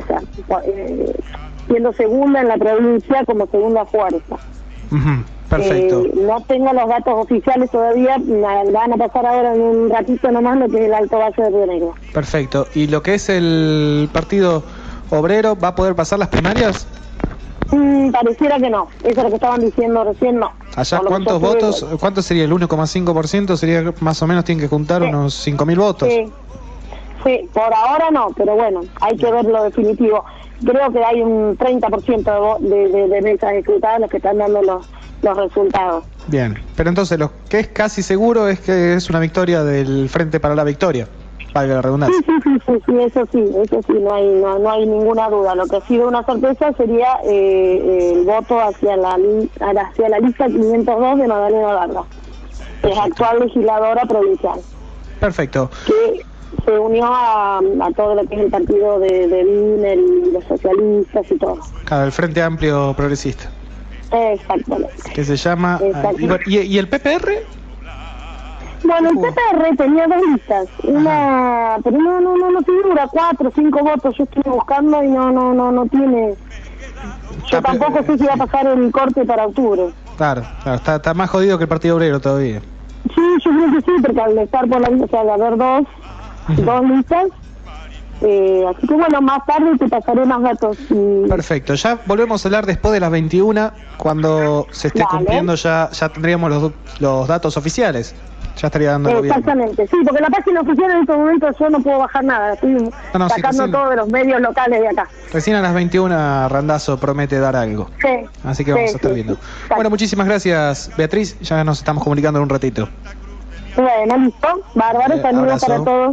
siendo segunda en la provincia como segunda fuerza. Perfecto. No tengo los datos oficiales todavía, van a pasar ahora en un ratito nomás lo que es el Alto Valle de Río Negro. Perfecto. ¿Y lo que es el Partido Obrero, va a poder pasar las primarias? Pareciera que no, eso es lo que estaban diciendo recién, no. ¿Allá cuántos votos? ¿Cuánto sería el 1,5%? Sería más o menos, tienen que juntar unos 5.000 votos. Sí, por ahora no, pero bueno, hay que ver lo definitivo. creo que hay un 30% de mesas escrutadas los que están dando los resultados. Bien, pero entonces lo que es casi seguro es que es una victoria del Frente para la Victoria, valga la redundancia. Sí, eso sí, no hay ninguna duda. Lo que ha sido una sorpresa sería el voto hacia la lista 502 de Magdalena Vargas, que es actual legisladora provincial. Perfecto. Que se unió a todo lo que es el partido de Wiener y los socialistas y todo. Claro, el Frente Amplio Progresista. Exactamente. Que se llama... ¿Y el PPR? Bueno, el PPR tenía 2 listas, pero no figura 4 o 5 votos. Yo estuve buscando y no tiene. Yo tampoco sé si va a pasar el corte para octubre. Claro, está más jodido que el Partido Obrero todavía. Sí, yo creo que sí, porque al estar por la lista, o sea, al haber dos listas, así que bueno, más tarde te pasaré más datos. Perfecto, ya volvemos a hablar después de las 21, cuando se esté cumpliendo, ya tendríamos los datos oficiales. Ya estaría dando el gobierno. Exactamente, sí, porque la página oficial en estos momentos yo no puedo bajar nada, estoy sacando todos los medios locales de acá. Recién a las 21 Randazzo promete dar algo. Sí. Así que vamos a estar viendo. Bueno, muchísimas gracias, Beatriz, ya nos estamos comunicando en un ratito. Bueno, listo, bárbaro, saludos para todos.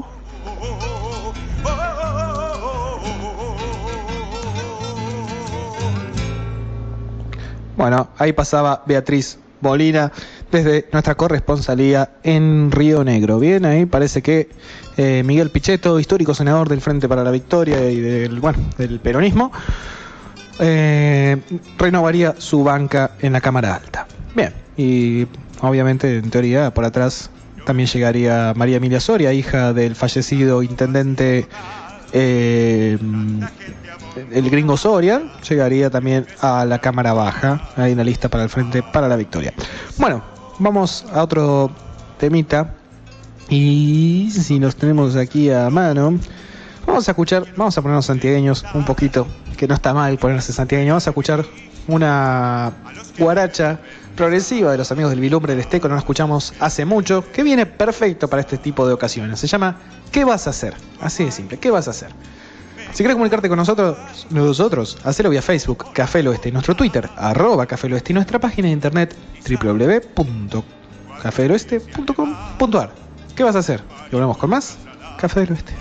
Bueno, ahí pasaba Beatriz Molina desde nuestra corresponsalía en Río Negro. Bien, ahí parece que Miguel Pichetto, histórico senador del Frente para la Victoria y del peronismo, renovaría su banca en la Cámara Alta. Bien, y obviamente en teoría por atrás también llegaría María Emilia Soria, hija del fallecido intendente el gringo Soria, llegaría también a la Cámara Baja, ahí en la lista para el Frente para la Victoria. Bueno, vamos a otro temita, y si nos tenemos aquí a mano, vamos a ponernos santiagueños un poquito, que no está mal ponerse santiagueño. Vamos a escuchar una guaracha progresiva de los amigos del Bilumbre del Esteco, no la escuchamos hace mucho, que viene perfecto para este tipo de ocasiones. Se llama ¿Qué vas a hacer? Así de simple, ¿qué vas a hacer? Si quieres comunicarte con nosotros, hacelo vía Facebook, Café del Oeste, nuestro Twitter, @Café del Oeste, y nuestra página de internet, www.cafedeloeste.com.ar. ¿Qué vas a hacer? Y volvemos con más Café del Oeste.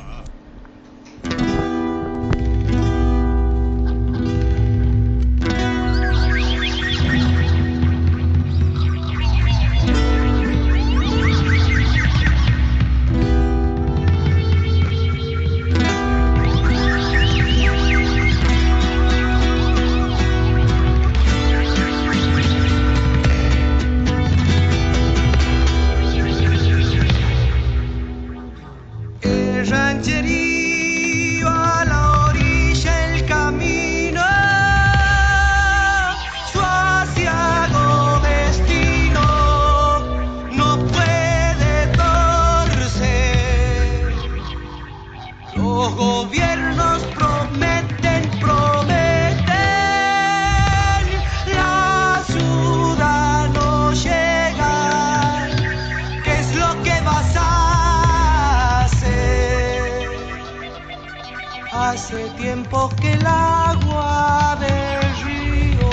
Hace tiempo que el agua del río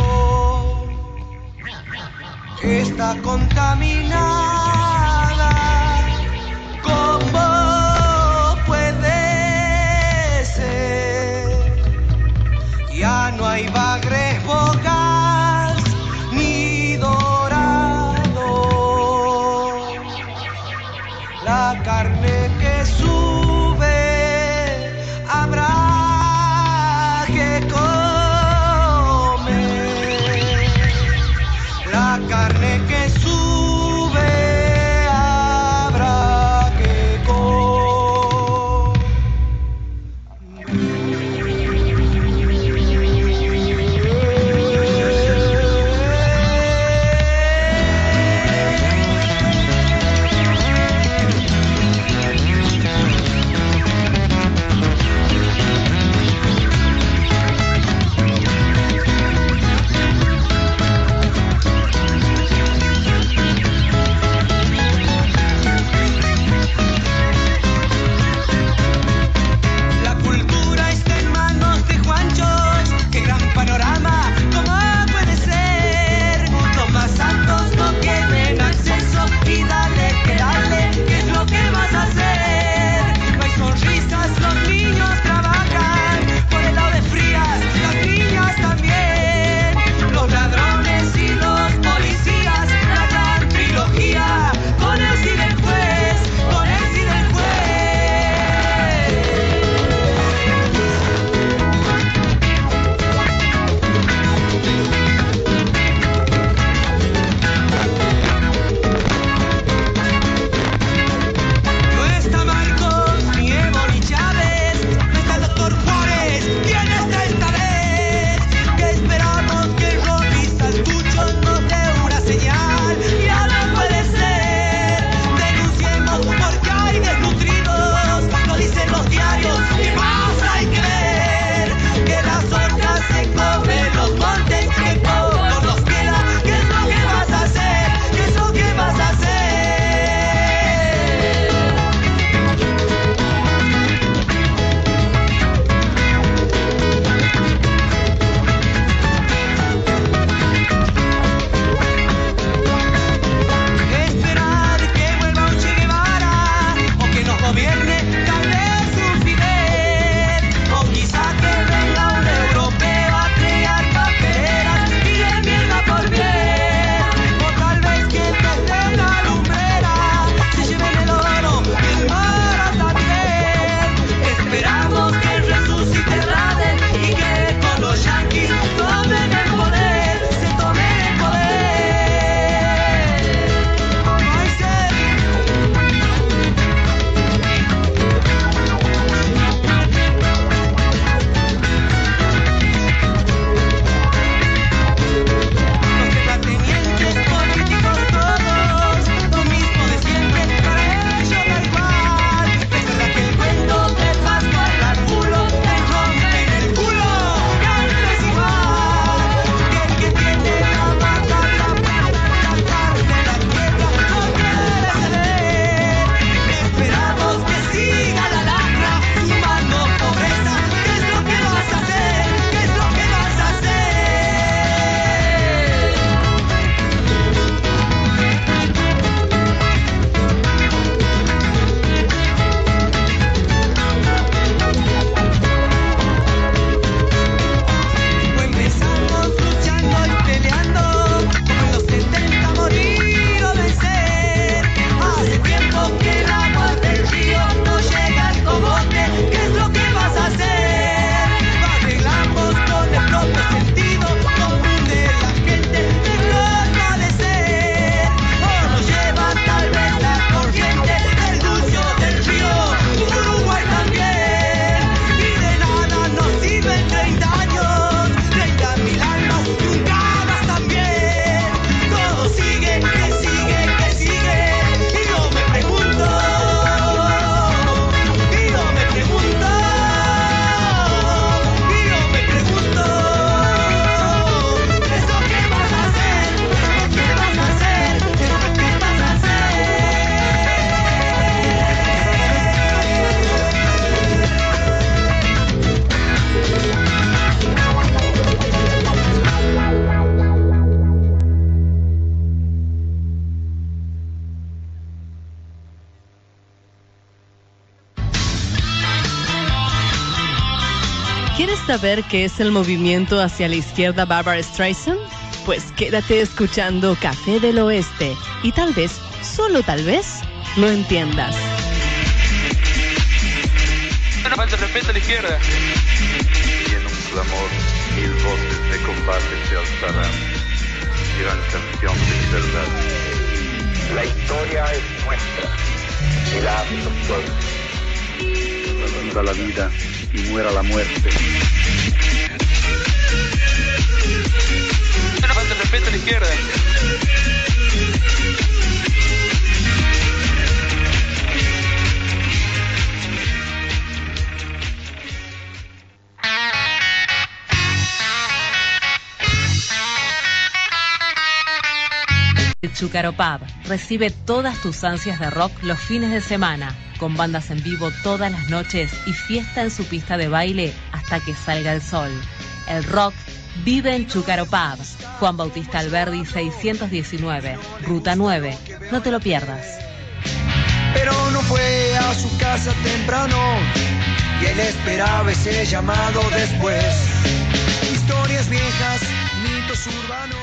está contaminada. ¿Cómo puede ser? Ya no hay bagres, bogas ni dorado. La carne que sube habrá que comer. La carne que sube habrá que comer. ¿Quieres saber qué es el movimiento hacia la izquierda Barbra Streisand? Pues quédate escuchando Café del Oeste y tal vez, solo tal vez, lo entiendas. No falta respeto a la izquierda. Y en un clamor, 1000 voces de combate se alzarán. Gran canción de libertad. La historia es nuestra. El hábito pueblo. Viva la vida y muera la muerte. No falta respeto a la izquierda. El Chúcaro Pub recibe todas tus ansias de rock los fines de semana, con bandas en vivo todas las noches y fiesta en su pista de baile hasta que salga el sol. El rock vive en Chúcaro Pub, Juan Bautista Alberdi 619, Ruta 9. No te lo pierdas. Pero no fue a su casa temprano y él esperaba ese llamado después. Historias viejas, mitos urbanos.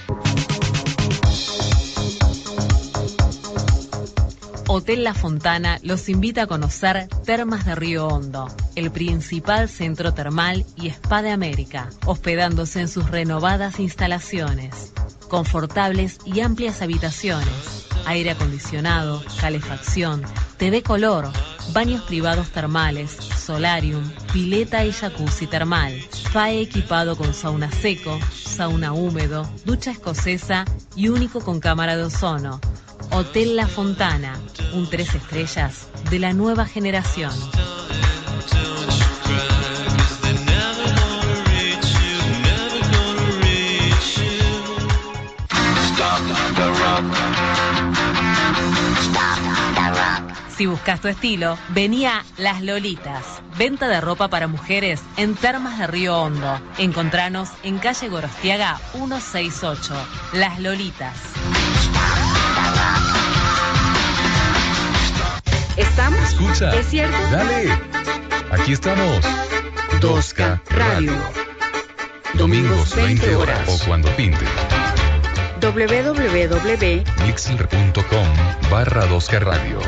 Hotel La Fontana los invita a conocer Termas de Río Hondo, el principal centro termal y spa de América, hospedándose en sus renovadas instalaciones. Confortables y amplias habitaciones, aire acondicionado, calefacción, TV color, baños privados termales, solarium, pileta y jacuzzi termal, spa equipado con sauna seco, sauna húmedo, ducha escocesa y único con cámara de ozono. Hotel La Fontana, un 3 estrellas de la nueva generación. Si buscas tu estilo, vení a Las Lolitas. Venta de ropa para mujeres en Termas de Río Hondo. Encontranos en calle Gorostiaga 168. Las Lolitas. ¿Estamos? Escucha. ¿Es cierto? Dale. Aquí estamos. 2K Radio. Domingos 20 horas. O cuando pinte. www.mixler.com/2K Radio.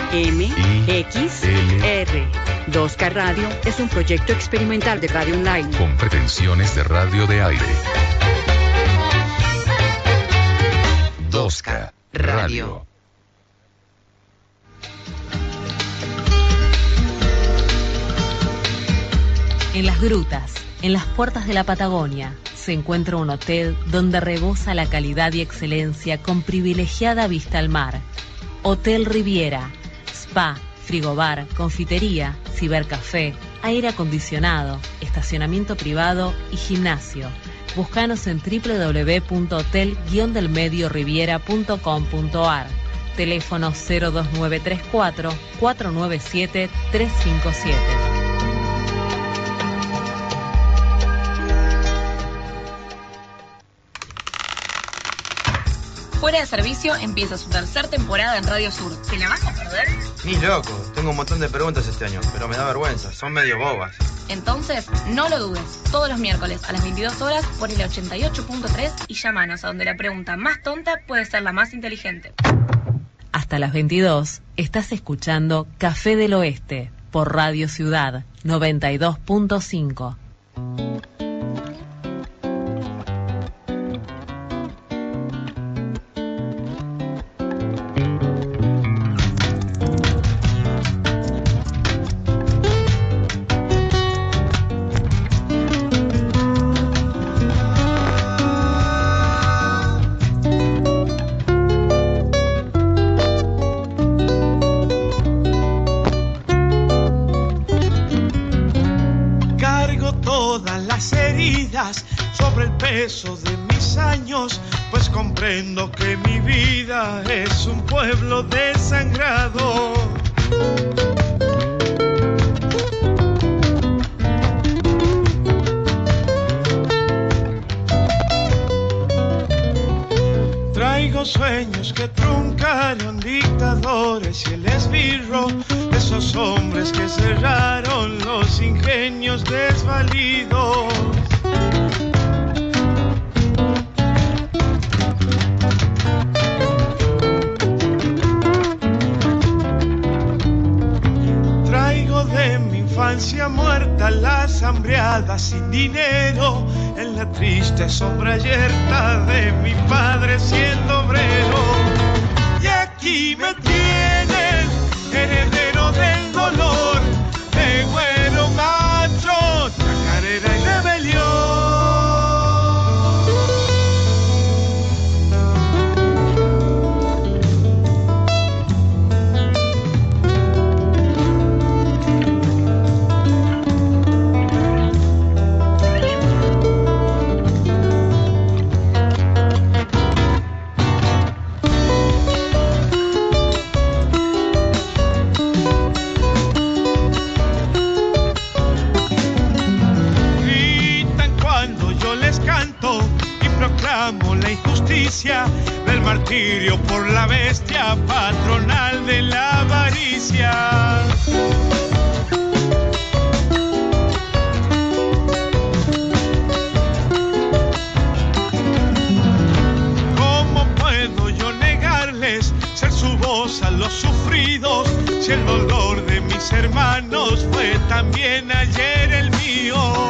MXR. 2K Radio es un proyecto experimental de Radio Online. Con pretensiones de radio de aire. 2K Radio. En las grutas, en las puertas de la Patagonia, se encuentra un hotel donde rebosa la calidad y excelencia con privilegiada vista al mar. Hotel Riviera, spa, frigobar, confitería, cibercafé, aire acondicionado, estacionamiento privado y gimnasio. Búscanos en www.hotel-delmedioriviera.com.ar. Teléfono 02934 497 357. Fuera de Servicio empieza su tercera temporada en Radio Sur. ¿Te la vas a perder? Ni loco, tengo un montón de preguntas este año, pero me da vergüenza, son medio bobas. Entonces, no lo dudes. Todos los miércoles a las 22 horas por el 88.3 y llámanos a donde la pregunta más tonta puede ser la más inteligente. Hasta las 22 estás escuchando Café del Oeste por Radio Ciudad 92.5. Sobre el peso de mis años, pues comprendo que mi vida es un pueblo desangrado. Traigo sueños que truncaron dictadores y el esbirro, esos hombres que cerraron los ingenios desvalidos. Traigo de mi infancia muerta las hambreadas sin dinero, en la triste sombra yerta de mi padre siendo obrero. Y aquí me tienen, heredero del dolor, de güero macho, chacarera y rebelión. Proclamo la injusticia del martirio por la bestia patronal de la avaricia. ¿Cómo puedo yo negarles ser su voz a los sufridos si el dolor de mis hermanos fue también ayer el mío?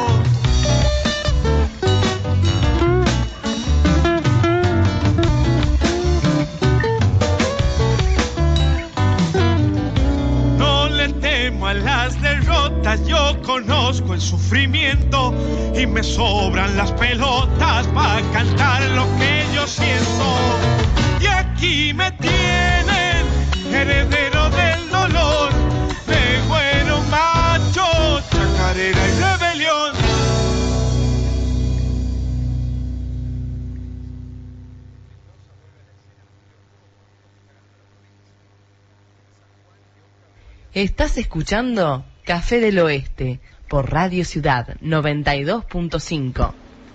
A las derrotas yo conozco el sufrimiento y me sobran las pelotas para cantar lo que yo siento. Y aquí me tienen, heredero del dolor, de güero macho, chacarera y rebelión. Estás escuchando Café del Oeste por Radio Ciudad 92.5.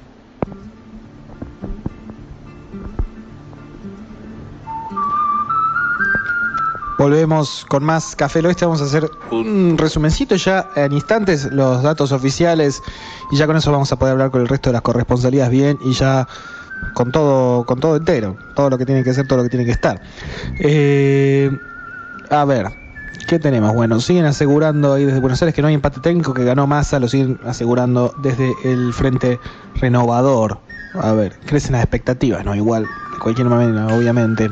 Volvemos con más Café del Oeste. Vamos a hacer un resumencito ya en instantes, los datos oficiales, y ya con eso vamos a poder hablar con el resto de las corresponsalías bien y ya con todo entero, todo lo que tiene que ser, todo lo que tiene que estar. A ver, ¿qué tenemos? Bueno, siguen asegurando ahí desde Buenos Aires que no hay empate técnico, que ganó Massa, lo siguen asegurando desde el Frente Renovador. A ver, crecen las expectativas, ¿no? Igual, de cualquier manera, obviamente.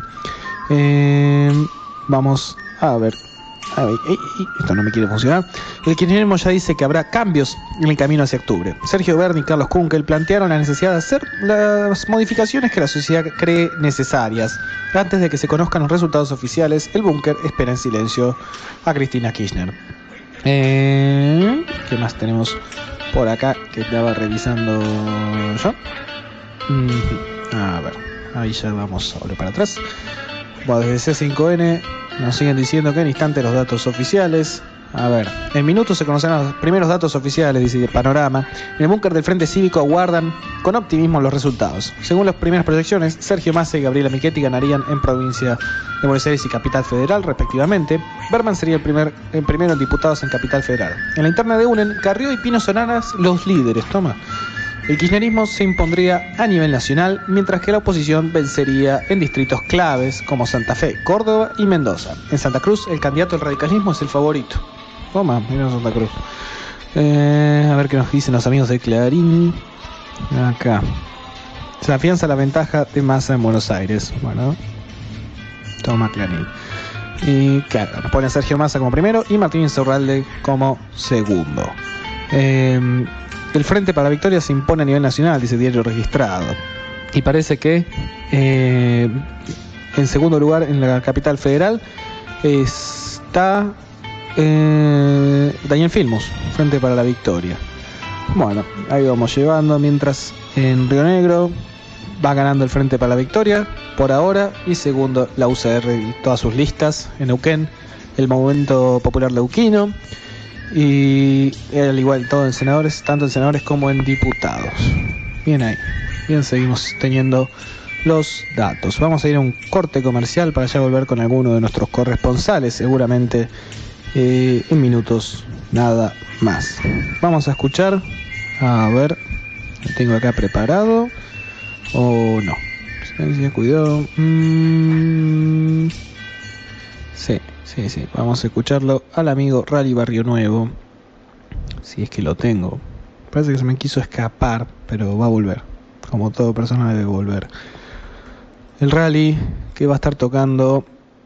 Vamos a ver. Esto no me quiere funcionar. El kirchnerismo ya dice que habrá cambios en el camino hacia octubre. Sergio Berni y Carlos Kunkel plantearon la necesidad de hacer las modificaciones que la sociedad cree necesarias. Antes de que se conozcan los resultados oficiales, el búnker espera en silencio a Cristina Kirchner. ¿Qué más tenemos por acá que estaba revisando yo? A ver, ahí ya vamos a volver para atrás. Bueno, desde C5N nos siguen diciendo que en instante los datos oficiales. A ver, en minutos se conocerán los primeros datos oficiales, dice Panorama. En el búnker del Frente Cívico aguardan con optimismo los resultados. Según las primeras proyecciones, Sergio Massa y Gabriela Michetti ganarían en provincia de Buenos Aires y Capital Federal, respectivamente. Berman sería el primero en diputados en Capital Federal. En la interna de UNEN, Carrió y Pino Sonaras los líderes. Toma. El kirchnerismo se impondría a nivel nacional, mientras que la oposición vencería en distritos claves como Santa Fe, Córdoba y Mendoza. En Santa Cruz, el candidato del radicalismo es el favorito. Toma, mira Santa Cruz. A ver qué nos dicen los amigos de Clarín. Acá. Se afianza la ventaja de Massa en Buenos Aires. Bueno, toma Clarín. Y claro, nos pone a Sergio Massa como primero y Martín Insaurralde como segundo. El Frente para la Victoria se impone a nivel nacional, dice Diario Registrado. Y parece que en segundo lugar en la capital federal está Daniel Filmus, Frente para la Victoria. Bueno, ahí vamos llevando, mientras en Río Negro va ganando el Frente para la Victoria por ahora, y segundo la UCR y todas sus listas. En Neuquén, el Movimiento Popular Neuquino. Y al igual todo en senadores, tanto en senadores como en diputados. Bien ahí. Bien, seguimos teniendo los datos. Vamos a ir a un corte comercial para ya volver con alguno de nuestros corresponsales, seguramente en minutos nada más. Vamos a escuchar, a ver, lo tengo acá preparado o no. Cuidado. Sí, vamos a escucharlo al amigo Rally Barrio Nuevo, si es que lo tengo. Parece que se me quiso escapar, pero va a volver, como todo persona debe volver. El Rally que va a estar tocando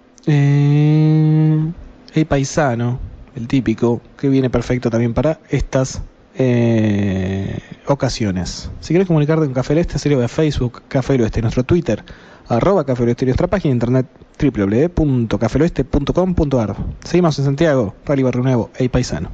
El Paisano, el típico, que viene perfecto también para estas ocasiones. Si querés comunicarte con Café del Oeste, sería vía Facebook, Café del Oeste, nuestro Twitter, @Café del Oeste, y nuestra página de internet www.cafeloeste.com.ar. Seguimos en Santiago, Rally Barrio Nuevo, El Paisano.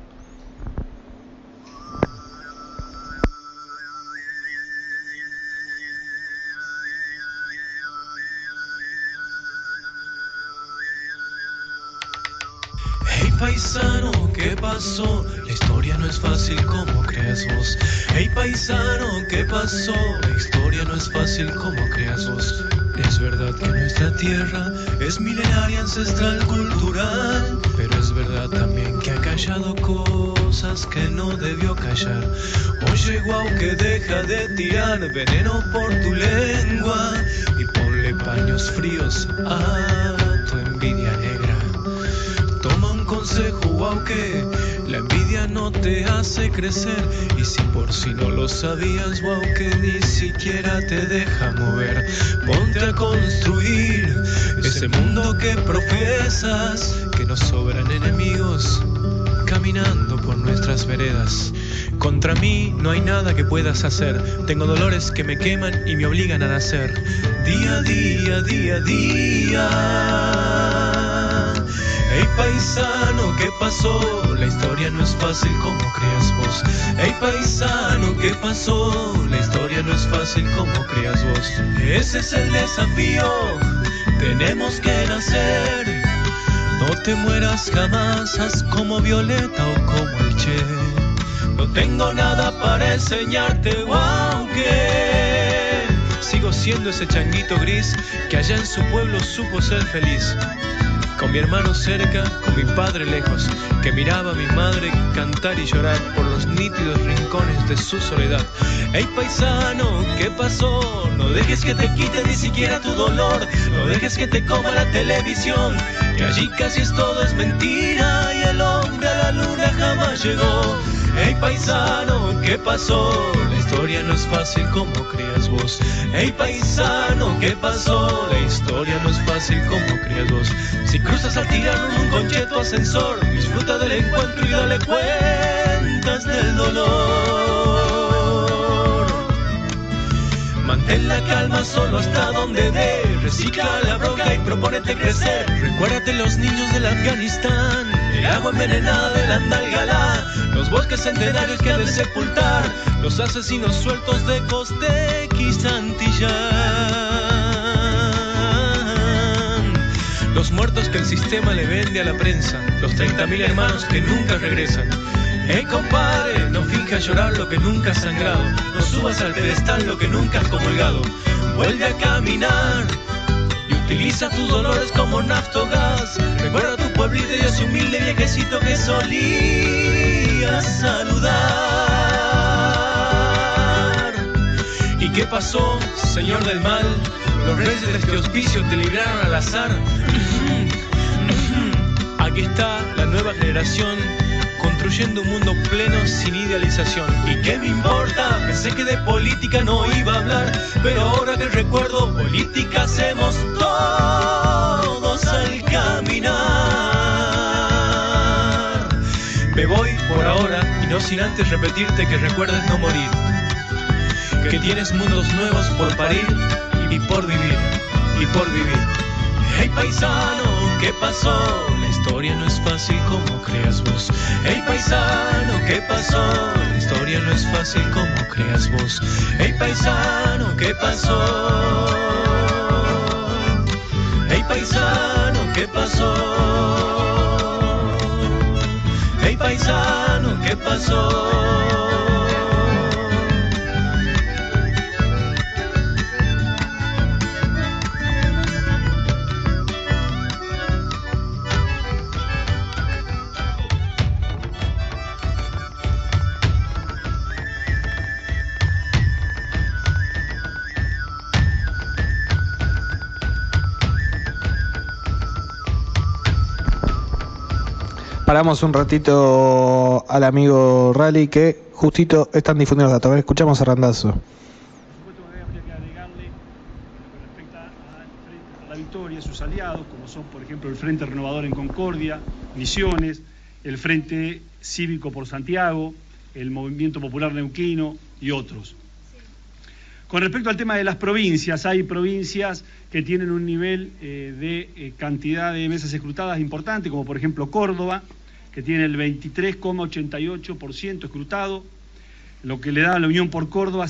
Hey paisano, ¿qué pasó? La historia no es fácil como creas vos. Hey paisano, ¿qué pasó? La historia no es fácil como creas vos. Es verdad que nuestra tierra es milenaria, ancestral, cultural, pero es verdad también que ha callado cosas que no debió callar. Oye guau, que deja de tirar veneno por tu lengua y ponle paños fríos a tu envidia negra. Toma un consejo, guau, que la envidia no te hace crecer. Y si por si no lo sabías, guau, que ni siquiera te deja mover. Ponte a construir ese mundo que profesas, que nos sobran enemigos caminando por nuestras veredas. Contra mí no hay nada que puedas hacer. Tengo dolores que me queman y me obligan a nacer. Día a día, día a día. Hey paisano, ¿qué pasó? La historia no es fácil como creas vos. Hey paisano, ¿qué pasó? La historia no es fácil como creas vos. Ese es el desafío, tenemos que nacer. No te mueras jamás, haz como Violeta o como el Che. No tengo nada para enseñarte, wow, que sigo siendo ese changuito gris que allá en su pueblo supo ser feliz. Con mi hermano cerca, con mi padre lejos, que miraba a mi madre cantar y llorar por los nítidos rincones de su soledad. Hey paisano, ¿qué pasó? No dejes que te quite ni siquiera tu dolor. No dejes que te coma la televisión, que allí casi todo es mentira y el hombre a la luna jamás llegó. Hey paisano, ¿qué pasó? La historia no es fácil como creas vos. Hey paisano, ¿qué pasó? La historia no es fácil como creas vos. Si cruzas al tirano en un concheto ascensor, disfruta del encuentro y dale cuentas del dolor. Mantén la calma solo hasta donde dé. Recicla la bronca y propónete crecer. Recuérdate los niños del Afganistán, el agua envenenada del Andalgalá, los bosques centenarios que han de sepultar los asesinos sueltos de Costequi, Santillán, los muertos que el sistema le vende a la prensa, los 30.000 hermanos que nunca regresan. Compadre, no finjas llorar lo que nunca has sangrado, no subas al pedestal lo que nunca has comulgado. Vuelve a caminar y utiliza tus dolores como naftogás. Recuerda a tu pueblito y a ese humilde viejecito que solía saludar. ¿Y qué pasó, señor del mal? Los reyes de este hospicio te libraron al azar. Aquí está la nueva generación, construyendo un mundo pleno sin idealización. ¿Y qué me importa? Pensé que de política no iba a hablar, pero ahora que recuerdo, política hacemos todos al caminar. Me voy por ahora y no sin antes repetirte que recuerdes no morir, que tienes mundos nuevos por parir y por vivir, y por vivir. Hey paisano, ¿qué pasó? La historia no es fácil como creas vos. Hey paisano, ¿qué pasó? La historia no es fácil como creas vos. Hey paisano, ¿qué pasó? Hey paisano, ¿qué pasó? Hey paisano, ¿qué pasó? Paramos un ratito al amigo Rally que justito están difundiendo los datos. A ver, escuchamos a Randazzo. La Victoria, sus aliados, como son por ejemplo el Frente Renovador en Concordia, Misiones, el Frente Cívico por Santiago, el Movimiento Popular Neuquino y otros. Con respecto al tema de las provincias, hay provincias que tienen un nivel de cantidad de mesas escrutadas importante, como por ejemplo Córdoba, que tiene el 23,88% escrutado, lo que le da a la Unión por Córdoba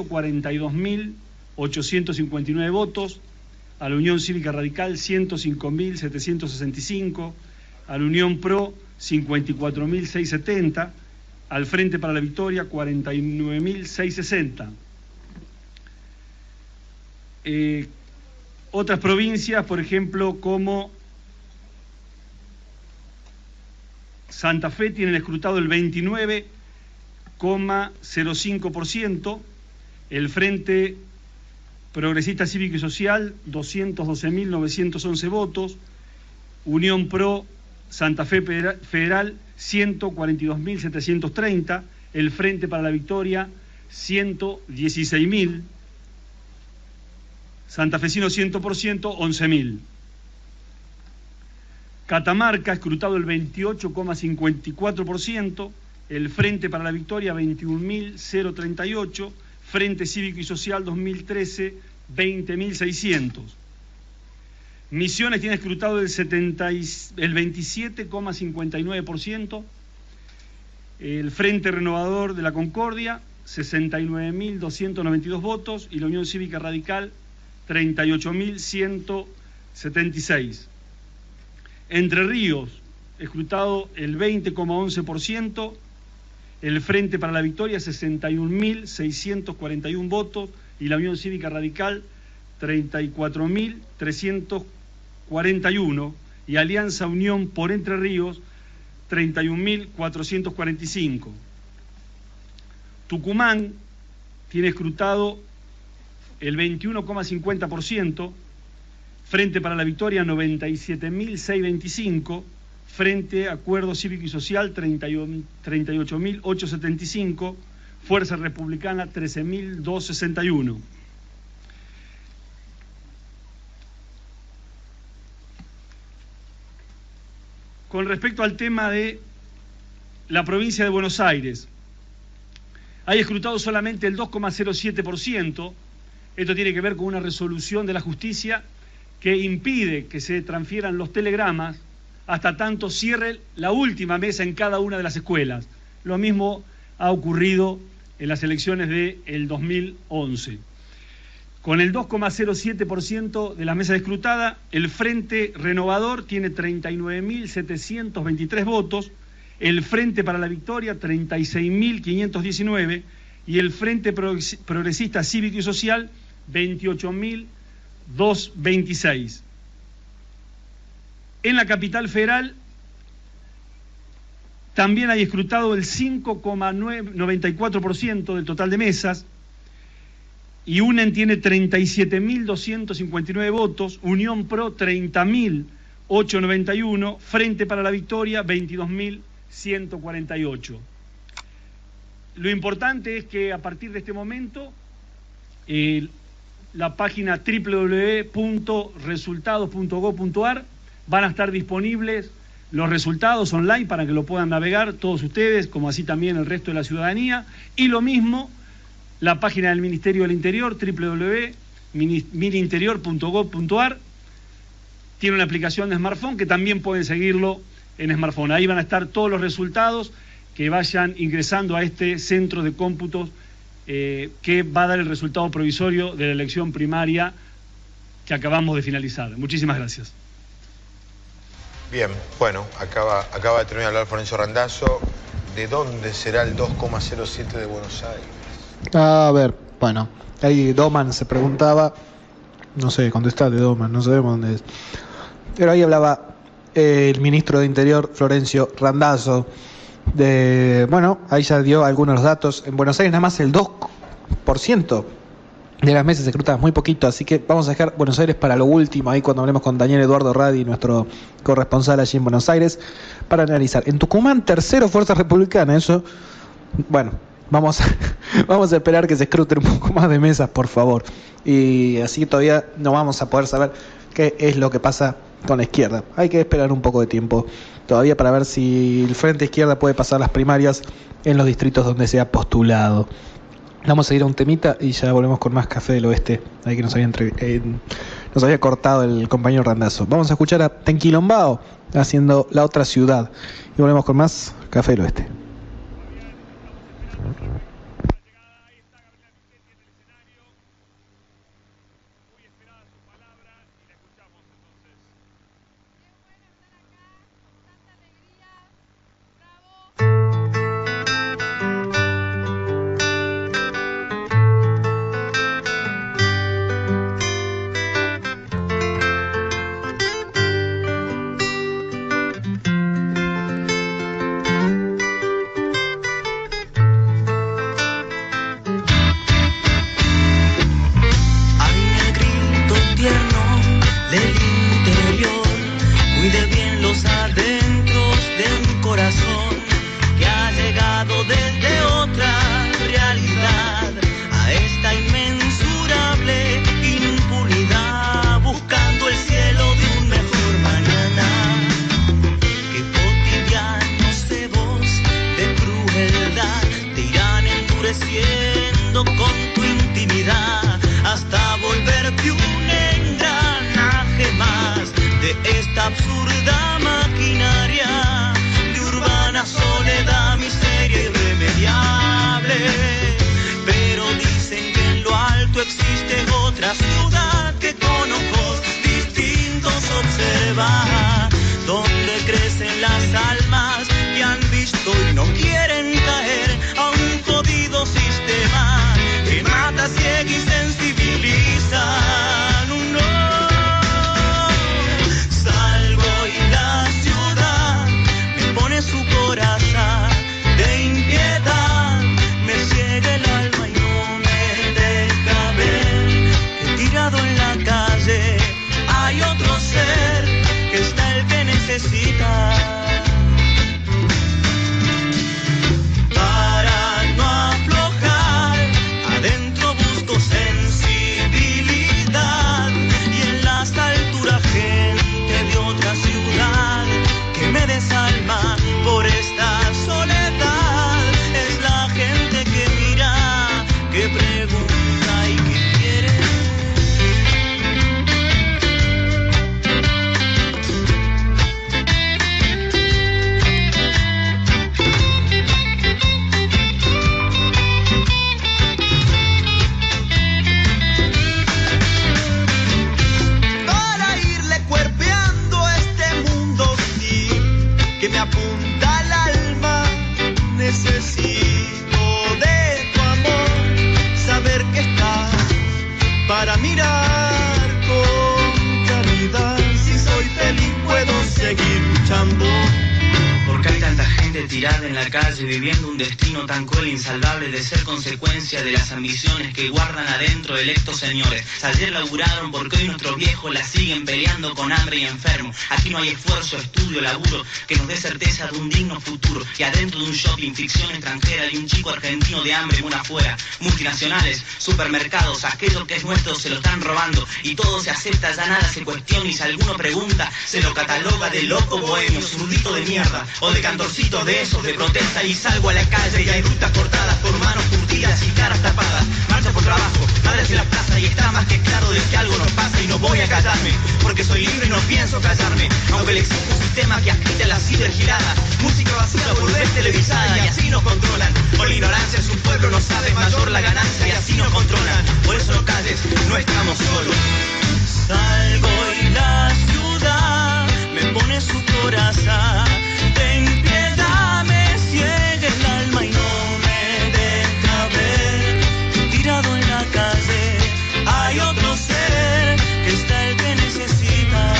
142.859 votos, a la Unión Cívica Radical 105.765, a la Unión Pro 54.670, al Frente para la Victoria 49.660. Otras provincias, por ejemplo, como Santa Fe, tienen escrutado el 29,05%, el Frente Progresista Cívico y Social 212.911 votos, Unión Pro Santa Fe Federal 142.730, el Frente para la Victoria 116.000, Santafesino 100%, 11.000. Catamarca, escrutado el 28,54%, el Frente para la Victoria 21.038, Frente Cívico y Social 2013, 20.600. Misiones tiene escrutado el 27,59%, el Frente Renovador de la Concordia 69.292 votos y la Unión Cívica Radical 38.176. Entre Ríos, escrutado el 20,11%, el Frente para la Victoria 61.641 votos y la Unión Cívica Radical 34.341 y Alianza Unión por Entre Ríos 31.445. Tucumán tiene escrutado el 21,50%, Frente para la Victoria 97.625, Frente Acuerdo Cívico y Social 38.875, Fuerza Republicana 13.261. Con respecto al tema de la provincia de Buenos Aires, hay escrutado solamente el 2,07%. Esto tiene que ver con una resolución de la justicia que impide que se transfieran los telegramas hasta tanto cierre la última mesa en cada una de las escuelas. Lo mismo ha ocurrido en las elecciones del 2011. Con el 2,07% de la mesa escrutada, el Frente Renovador tiene 39.723 votos, el Frente para la Victoria 36.519 y el Frente Progresista Cívico y Social 28.226. En la capital federal también hay escrutado el 5,94% del total de mesas y UNEN tiene 37.259 votos, Unión Pro 30.891, Frente para la Victoria 22.148. Lo importante es que a partir de este momento la página www.resultados.gov.ar van a estar disponibles los resultados online para que lo puedan navegar todos ustedes, como así también el resto de la ciudadanía, y lo mismo la página del Ministerio del Interior, www.mininterior.gov.ar, tiene una aplicación de smartphone que también pueden seguirlo en smartphone. Ahí van a estar todos los resultados que vayan ingresando a este centro de cómputos que va a dar el resultado provisorio de la elección primaria que acabamos de finalizar. Muchísimas gracias. Bien, bueno, acaba de terminar de hablar Florencio Randazzo. ¿De dónde será el 2,07 de Buenos Aires? A ver, bueno, ahí Doman se preguntaba, no sé, contestate Doman, no sabemos dónde es. Pero ahí hablaba el ministro de Interior, Florencio Randazzo, bueno, ahí ya dio algunos datos. En Buenos Aires nada más el 2% de las mesas escrutadas, muy poquito, así que vamos a dejar Buenos Aires para lo último, ahí cuando hablemos con Daniel Eduardo Radi, nuestro corresponsal allí en Buenos Aires, para analizar. En Tucumán, tercero, Fuerza Republicana, eso, bueno, vamos a esperar que se escruten un poco más de mesas, por favor, y así todavía no vamos a poder saber qué es lo que pasa con la izquierda. Hay que esperar un poco de tiempo todavía para ver si el Frente Izquierda puede pasar las primarias en los distritos donde se ha postulado. Vamos a ir a un temita y ya volvemos con más Café del Oeste, ahí que nos había cortado el compañero Randazzo. Vamos a escuchar a Tenquilombao haciendo La Otra Ciudad y volvemos con más Café del Oeste. Absurda maquinaria de urbana soledad, miseria irremediable. Pero dicen que en lo alto existe otra ciudad que con ojos distintos observa, donde crecen las almas que han visto y no quieren caer a un jodido sistema que mata, ciega y sensibiliza. De impiedad me ciega el alma y no me deja ver que tirado en la calle hay otro ser que está el que necesita. Para no aflojar, adentro busco sensibilidad y en las alturas gente de otra ciudad que me desalma por esta soledad. Es la gente que mira, que pregunta y que quiere. Para irle cuerpeando a este mundo, sí, que me apunta al alma, necesito de tu amor, saber que estás para mirar con caridad. Si soy feliz puedo seguir luchando. Porque hay tanta gente tirada en la calle viviendo un destino tan cruel e insalvable de ser consecuencia de las ambiciones que guardan adentro electos señores. Ayer laburaron porque hoy nuestros viejos la siguen peleando con hambre y enfermo. Aquí no hay esfuerzo, estudio, laburo que nos dé certeza de un digno futuro. Y adentro de un shopping, ficción extranjera y un chico argentino de hambre muy afuera. Multinacionales, supermercados, aquello que es nuestro se lo están robando. Y todo se acepta, ya nada se cuestiona y si alguno pregunta, se lo cataloga de loco bohemio, zurdito de mierda o de cantorcito de esos de protesta. Y salgo a la calle y hay rutas cortadas por manos curtidas y caras tapadas. Marcha por trabajo, madres en la plaza y está más que claro de que algo nos pasa y no voy a callarme porque soy libre y no pienso callarme. Aunque le existe un sistema que agita la cibergirada, música vacía, boludez televisada y así nos controlan. Por la ignorancia su pueblo no sabe mayor la ganancia y así nos controlan. Por eso no calles, no estamos solos. Salgo y la ciudad me pone su coraza. Ten piedad, me ciega el alma y no me deja ver. Tirado en la calle hay otro ser que está el que necesita.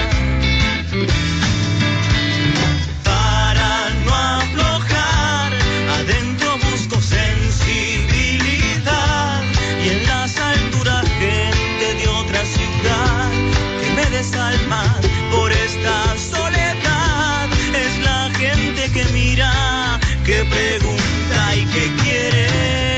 Para no aflojar, adentro busco sensibilidad y en las alturas que mira, que pregunta y que quiere.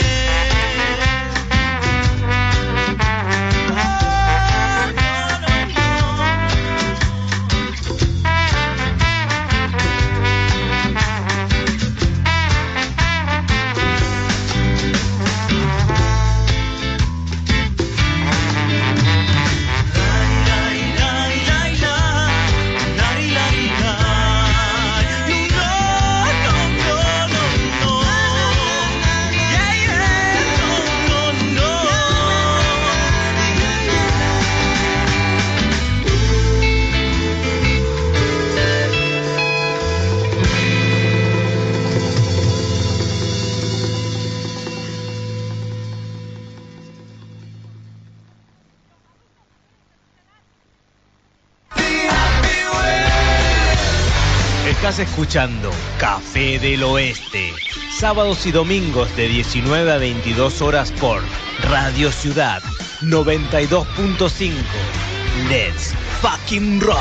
Estás escuchando Café del Oeste, sábados y domingos de 19 a 22 horas por Radio Ciudad 92.5. Let's fucking rock.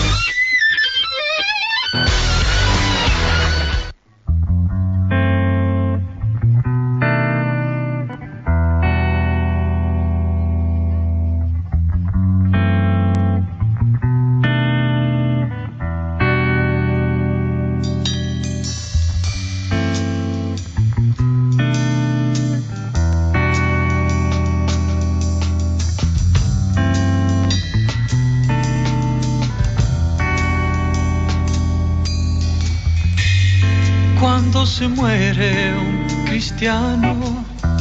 Cuando se muere un cristiano.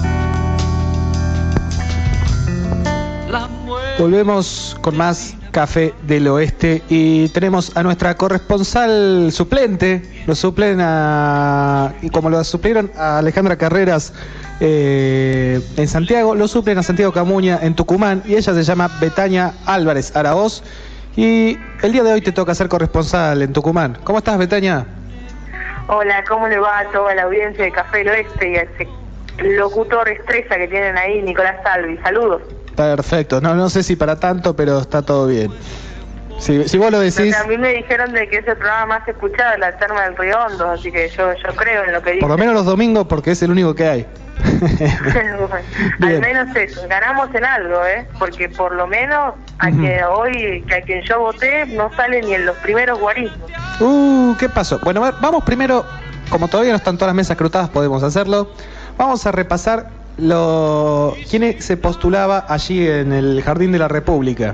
Volvemos con más Café del Oeste y tenemos a nuestra corresponsal suplente. Lo suplen y como lo suplieron a Alejandra Carreras en Santiago, lo suplen a Santiago Camuña en Tucumán y ella se llama Betania Álvarez Araoz y el día de hoy te toca ser corresponsal en Tucumán. ¿Cómo estás, Betania? Hola, ¿cómo le va a toda la audiencia de Café del Oeste y a ese locutor estrella que tienen ahí, Nicolás Salvi? Saludos. Perfecto, no sé si para tanto, pero está todo bien. Si vos lo decís... A mí me dijeron de que es el programa más escuchado de la Terma del Río Hondo, así que yo creo en lo que dice. Por lo menos los domingos, porque es el único que hay. Al menos eso, ganamos en algo, porque por lo menos a quien yo voté no sale ni en los primeros guarismos. ¿Qué pasó? Bueno, vamos primero, como todavía no están todas las mesas cruzadas, podemos hacerlo. Vamos a repasar quién se postulaba allí en el Jardín de la República.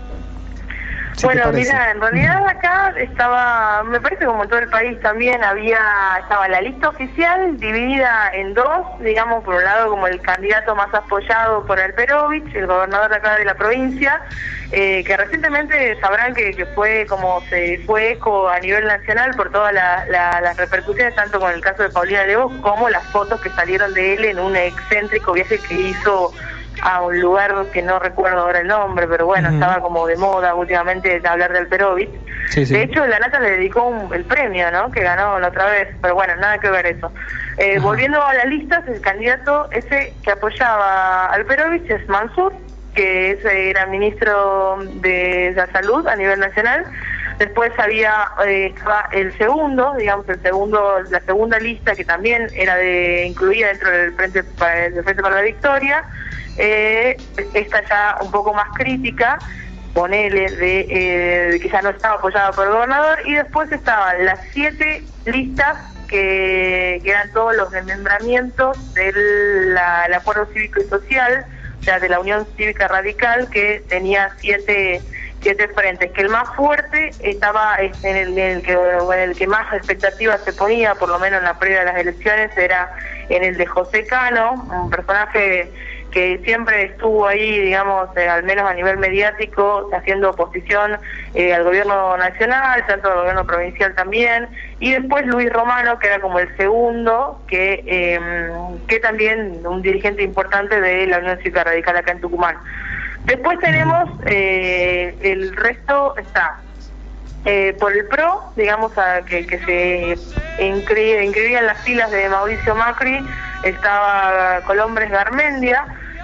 Bueno, mira, en realidad acá estaba, me parece como en todo el país también, estaba la lista oficial dividida en dos, digamos, por un lado como el candidato más apoyado por Alperovich, el gobernador acá de la provincia, que recientemente sabrán que fue como se fue eco a nivel nacional por todas las repercusiones, tanto con el caso de Paulina Leo como las fotos que salieron de él en un excéntrico viaje que hizo a un lugar que no recuerdo ahora el nombre, pero bueno, estaba como de moda últimamente hablar del Alperovich. Sí. De hecho, la Nata le dedicó el premio, ¿no?, que ganó la otra vez, pero bueno, nada que ver eso. Volviendo a las listas, el candidato ese que apoyaba al Alperovich es Mansur, que era ministro de la Salud a nivel nacional. Después estaba el segundo, la segunda lista, que también era incluida dentro del Frente para la Victoria. Esta ya un poco más crítica, ponele, de que ya no estaba apoyada por el gobernador, y después estaban las 7 listas que eran todos los desmembramientos del Acuerdo Cívico y Social, o sea, de la Unión Cívica Radical, que tenía 7 frentes, que el más fuerte estaba en el que más expectativas se ponía, por lo menos en la previa de las elecciones, era en el de José Cano, un personaje que siempre estuvo ahí, digamos, al menos a nivel mediático, haciendo oposición al gobierno nacional, tanto al gobierno provincial también, y después Luis Romano, que era como el segundo, que también un dirigente importante de la Unión Cívica Radical acá en Tucumán. Después tenemos el resto está por el PRO, digamos, que se inscribía en las filas de Mauricio Macri, estaba Colombres Garmendia,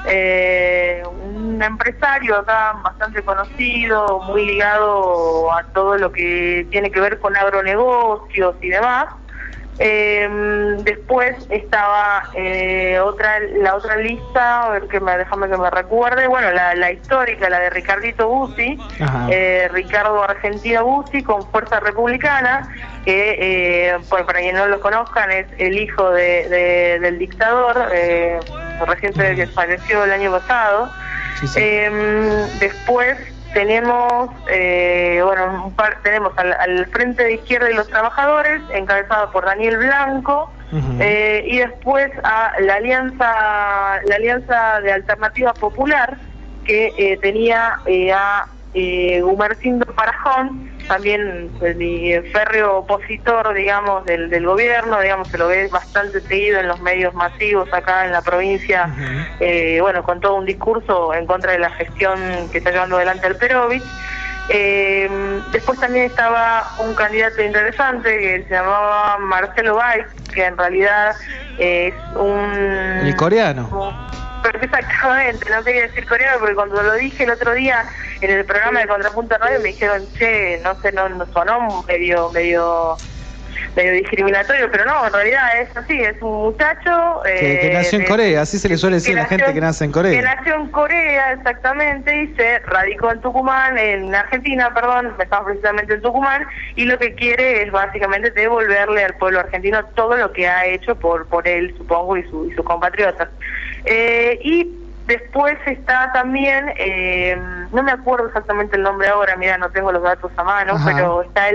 un empresario acá bastante conocido, muy ligado a todo lo que tiene que ver con agronegocios y demás. Después estaba la otra lista, a ver, déjame que me recuerde, bueno, la histórica, la de Ricardito Bussi, Ricardo Argentino Bussi, con Fuerza Republicana, que para quien no lo conozcan es el hijo del dictador, reciente que falleció el año pasado. Después tenemos tenemos al Frente de Izquierda y los Trabajadores, encabezado por Daniel Blanco, y después a la alianza de Alternativa Popular, que tenía a Gumercindo Parajón, también férreo opositor, digamos, del gobierno, digamos, se lo ve bastante seguido en los medios masivos acá en la provincia, con todo un discurso en contra de la gestión que está llevando adelante el Perovich. Después también estaba un candidato interesante que se llamaba Marcelo Valls, que en realidad es el coreano. Pero exactamente, no quería decir coreano porque cuando lo dije el otro día en el programa de Contrapunto Radio me dijeron, no sonó medio discriminatorio, pero no, en realidad es así, es un muchacho que nació en Corea, así se le suele decir a la gente que nace en Corea. Que nació en Corea, exactamente, y se radicó en Tucumán, en Argentina, estamos precisamente en Tucumán, y lo que quiere es básicamente devolverle al pueblo argentino todo lo que ha hecho por él, supongo, y sus compatriotas. Y después está también, no me acuerdo exactamente el nombre ahora, mira, no tengo los datos a mano, pero está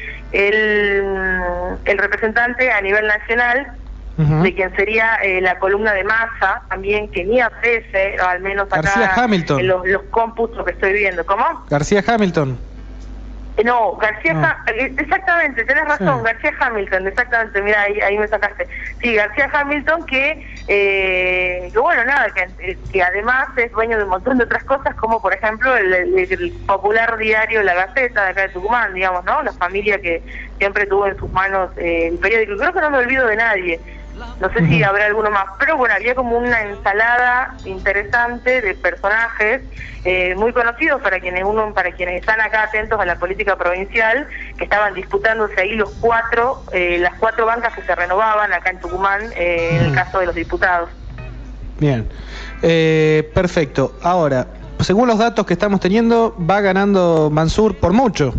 el representante a nivel nacional, de quien sería la columna de Massa, también, que ni aparece, al menos acá García Hamilton. En los cómputos que estoy viendo. ¿Cómo? García Hamilton. No, exactamente, tenés razón, García Hamilton, exactamente, mira, ahí me sacaste. Sí, García Hamilton, que además es dueño de un montón de otras cosas, como por ejemplo el popular diario La Gaceta de acá de Tucumán, digamos, ¿no? La familia que siempre tuvo en sus manos el periódico. Creo que no me olvido de nadie. No sé si habrá alguno más, pero bueno, había como una ensalada interesante de personajes muy conocidos para quienes están acá atentos a la política provincial, que estaban disputándose ahí las cuatro bancas que se renovaban acá en Tucumán, en el caso de los diputados. Bien, perfecto. Ahora, según los datos que estamos teniendo, va ganando Mansur por mucho.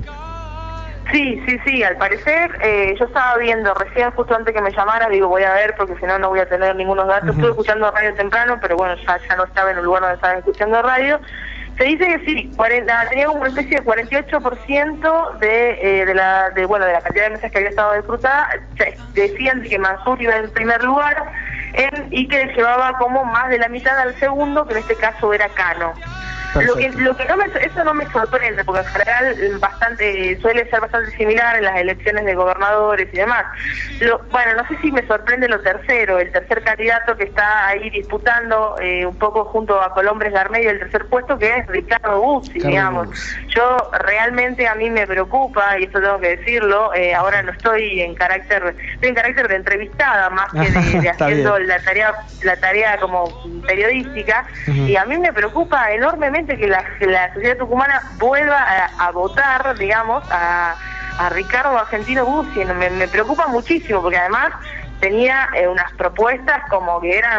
Sí, al parecer, yo estaba viendo recién, justo antes que me llamaras, digo, voy a ver, porque si no, no voy a tener ningunos datos. Estuve escuchando radio temprano, pero bueno, ya no estaba en un lugar donde estaba escuchando radio. Se dice que sí, tenía como una especie de 48% de la cantidad de mesas que había estado disfrutada. Decían que Mansur iba en primer lugar y que llevaba como más de la mitad al segundo, que en este caso era Cano. Lo que eso no me sorprende, porque en general suele ser bastante similar en las elecciones de gobernadores y demás. No sé si me sorprende el tercer candidato que está ahí disputando un poco junto a Colombres Garmedio el tercer puesto, que es Ricardo Bussi, digamos. Yo realmente, a mí me preocupa, y esto tengo que decirlo, ahora no estoy en carácter de entrevistada, más que de haciendo la tarea como periodística, y a mí me preocupa enormemente que la sociedad tucumana vuelva a votar, digamos, a Ricardo Argentino Bussi. Me preocupa muchísimo, porque además tenía unas propuestas como que eran,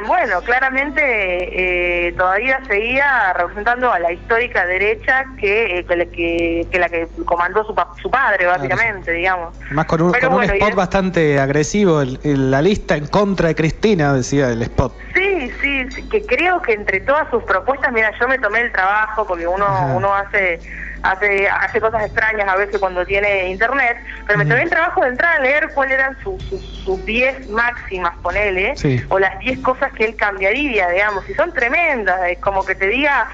claramente todavía seguía representando a la histórica derecha que la que comandó su padre, básicamente, digamos. Además con un spot bastante agresivo, la lista en contra de Cristina, decía el spot. Sí, que creo que entre todas sus propuestas, mira, yo me tomé el trabajo, porque uno hace cosas extrañas a veces cuando tiene internet, pero me tomé el trabajo de entrar a leer cuáles eran sus 10 máximas, ponele, o las 10 cosas que él cambiaría, digamos, y son tremendas. Es como que te diga,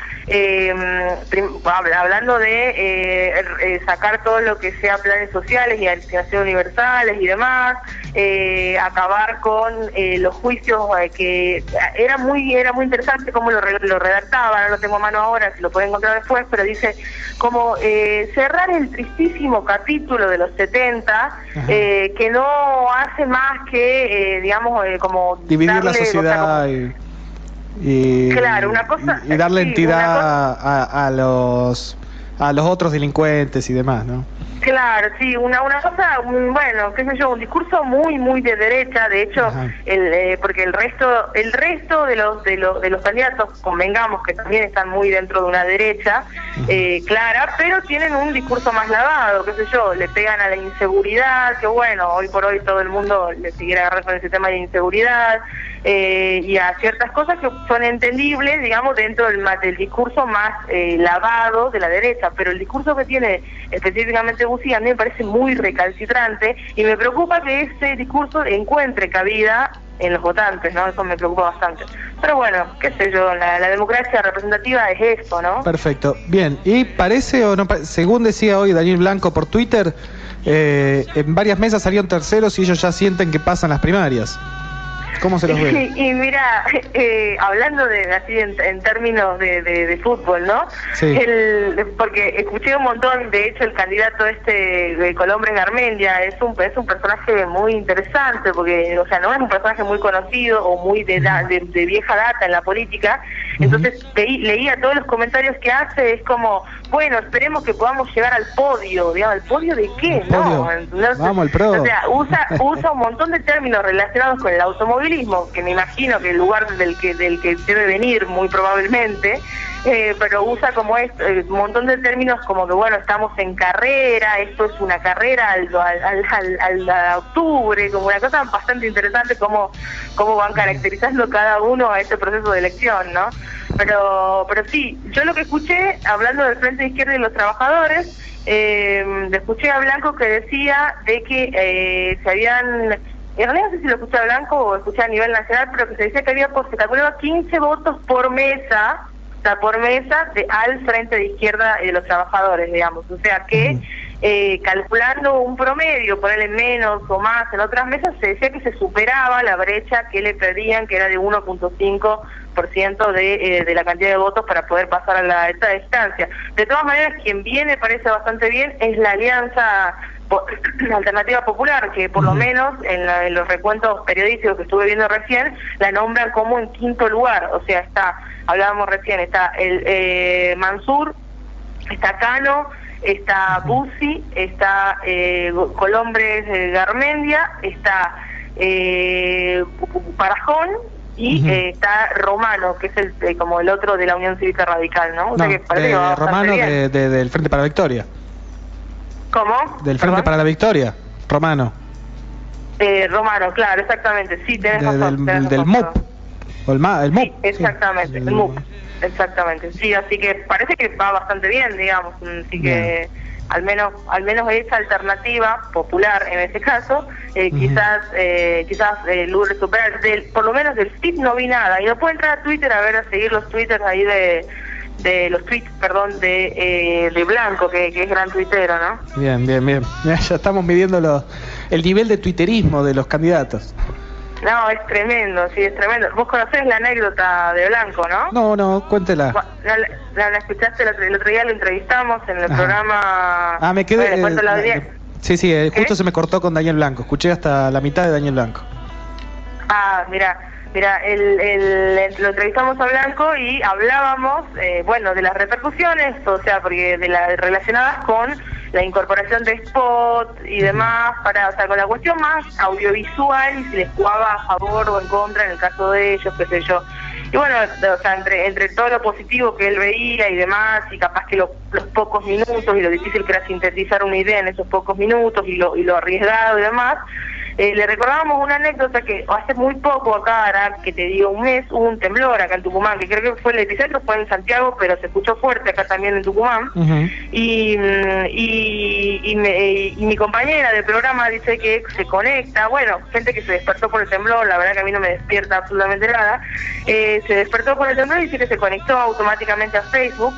hablando de sacar todo lo que sea planes sociales y asignaciones universales y demás, acabar con los juicios, que era muy interesante cómo lo redactaba, no lo tengo a mano ahora, si lo pueden encontrar después, pero dice como cerrar el tristísimo capítulo de los 70, que no hace más que, digamos, como dividir la sociedad y claro, una cosa, y darle entidad a a los otros delincuentes y demás, ¿no? Claro, sí, una cosa, bueno, qué sé yo, un discurso muy de derecha, de hecho, porque el resto de los candidatos, convengamos que también están muy dentro de una derecha clara, pero tienen un discurso más lavado, qué sé yo, le pegan a la inseguridad, que bueno, hoy por hoy todo el mundo le siguiera agarrando con ese tema de inseguridad, y a ciertas cosas que son entendibles, digamos, dentro del discurso más lavado de la derecha, pero el discurso que tiene específicamente Bussi a mí me parece muy recalcitrante y me preocupa que ese discurso encuentre cabida en los votantes, ¿no? Eso me preocupa bastante. Pero bueno, qué sé yo, la democracia representativa es esto, ¿no? Perfecto. Bien, y parece o no, según decía hoy Daniel Blanco por Twitter, en varias mesas salieron terceros y ellos ya sienten que pasan las primarias. ¿Cómo se los ve? Y mira, hablando de así en términos de fútbol, ¿no? Sí. Porque escuché un montón, de hecho el candidato de Colombres Garmendia es un personaje muy interesante, porque, o sea, no es un personaje muy conocido o muy de vieja data en la política, entonces leía todos los comentarios que hace, es como, bueno, esperemos que podamos llegar al podio, digamos, ¿al podio de qué? No, vamos al pro. O sea, usa un montón de términos relacionados con el automovilismo, que me imagino que el lugar del que debe venir muy probablemente, pero usa como un montón de términos como que bueno, estamos en carrera, esto es una carrera al octubre, como una cosa bastante interesante cómo van caracterizando cada uno a este proceso de elección, ¿no? Pero sí, yo lo que escuché, hablando del Frente de Izquierda y los Trabajadores, le escuché a Blanco que decía de que se habían... En realidad no sé si lo escuché a Blanco o escuché a nivel nacional, pero que se decía que se calculaba 15 votos por mesa, o sea, por mesa al Frente de Izquierda y de los Trabajadores, digamos. O sea que calculando un promedio, ponerle menos o más en otras mesas, se decía que se superaba la brecha que le pedían, que era de 1.5% de la cantidad de votos para poder pasar a esta distancia. De todas maneras, quien viene parece bastante bien es la Alianza Alternativa Popular, que por lo menos en los recuentos periodísticos que estuve viendo recién, la nombran como en quinto lugar. O sea, hablábamos recién, está el Mansur, está Cano, está Bussi, está Colombres Garmendia, está Parajón y está Romano, que es como el otro de la Unión Cívica Radical, ¿no? O sea que parece que va Romano del Frente para la Victoria. ¿Cómo? Del Frente para la Victoria, Romano. Romano, claro, exactamente, sí, tenés razón. Del MUP, o el MUP. Sí, exactamente, el MUP, exactamente, sí, así que parece que va bastante bien, digamos, así que al menos esa alternativa popular en ese caso, quizás logre superar, por lo menos del FIP no vi nada, y no puedo entrar a Twitter a seguir los twitters ahí de Blanco, que es gran tuitero, ¿no? Bien. Ya estamos midiendo el nivel de tuiterismo de los candidatos. No, es tremendo, sí, es tremendo. Vos conocés la anécdota de Blanco, ¿no? No, cuéntela. ¿La escuchaste? El otro día lo entrevistamos en el programa... me quedé... Sí, justo se me cortó con Daniel Blanco. Escuché hasta la mitad de Daniel Blanco. Mira, lo entrevistamos a Blanco y hablábamos, de las repercusiones, o sea, porque relacionadas con la incorporación de spot y demás, con la cuestión más audiovisual y si les jugaba a favor o en contra en el caso de ellos, qué sé yo. Y bueno, o sea, entre todo lo positivo que él veía y demás, y capaz que los pocos minutos y lo difícil que era sintetizar una idea en esos pocos minutos y lo arriesgado y demás, le recordábamos una anécdota que hace muy poco acá, hará que te digo un mes, hubo un temblor acá en Tucumán, que creo que fue el epicentro, fue en Santiago, pero se escuchó fuerte acá también en Tucumán. Y mi compañera del programa dice que se conecta, gente que se despertó por el temblor, la verdad que a mí no me despierta absolutamente nada, se despertó por el temblor y dice que se conectó automáticamente a Facebook,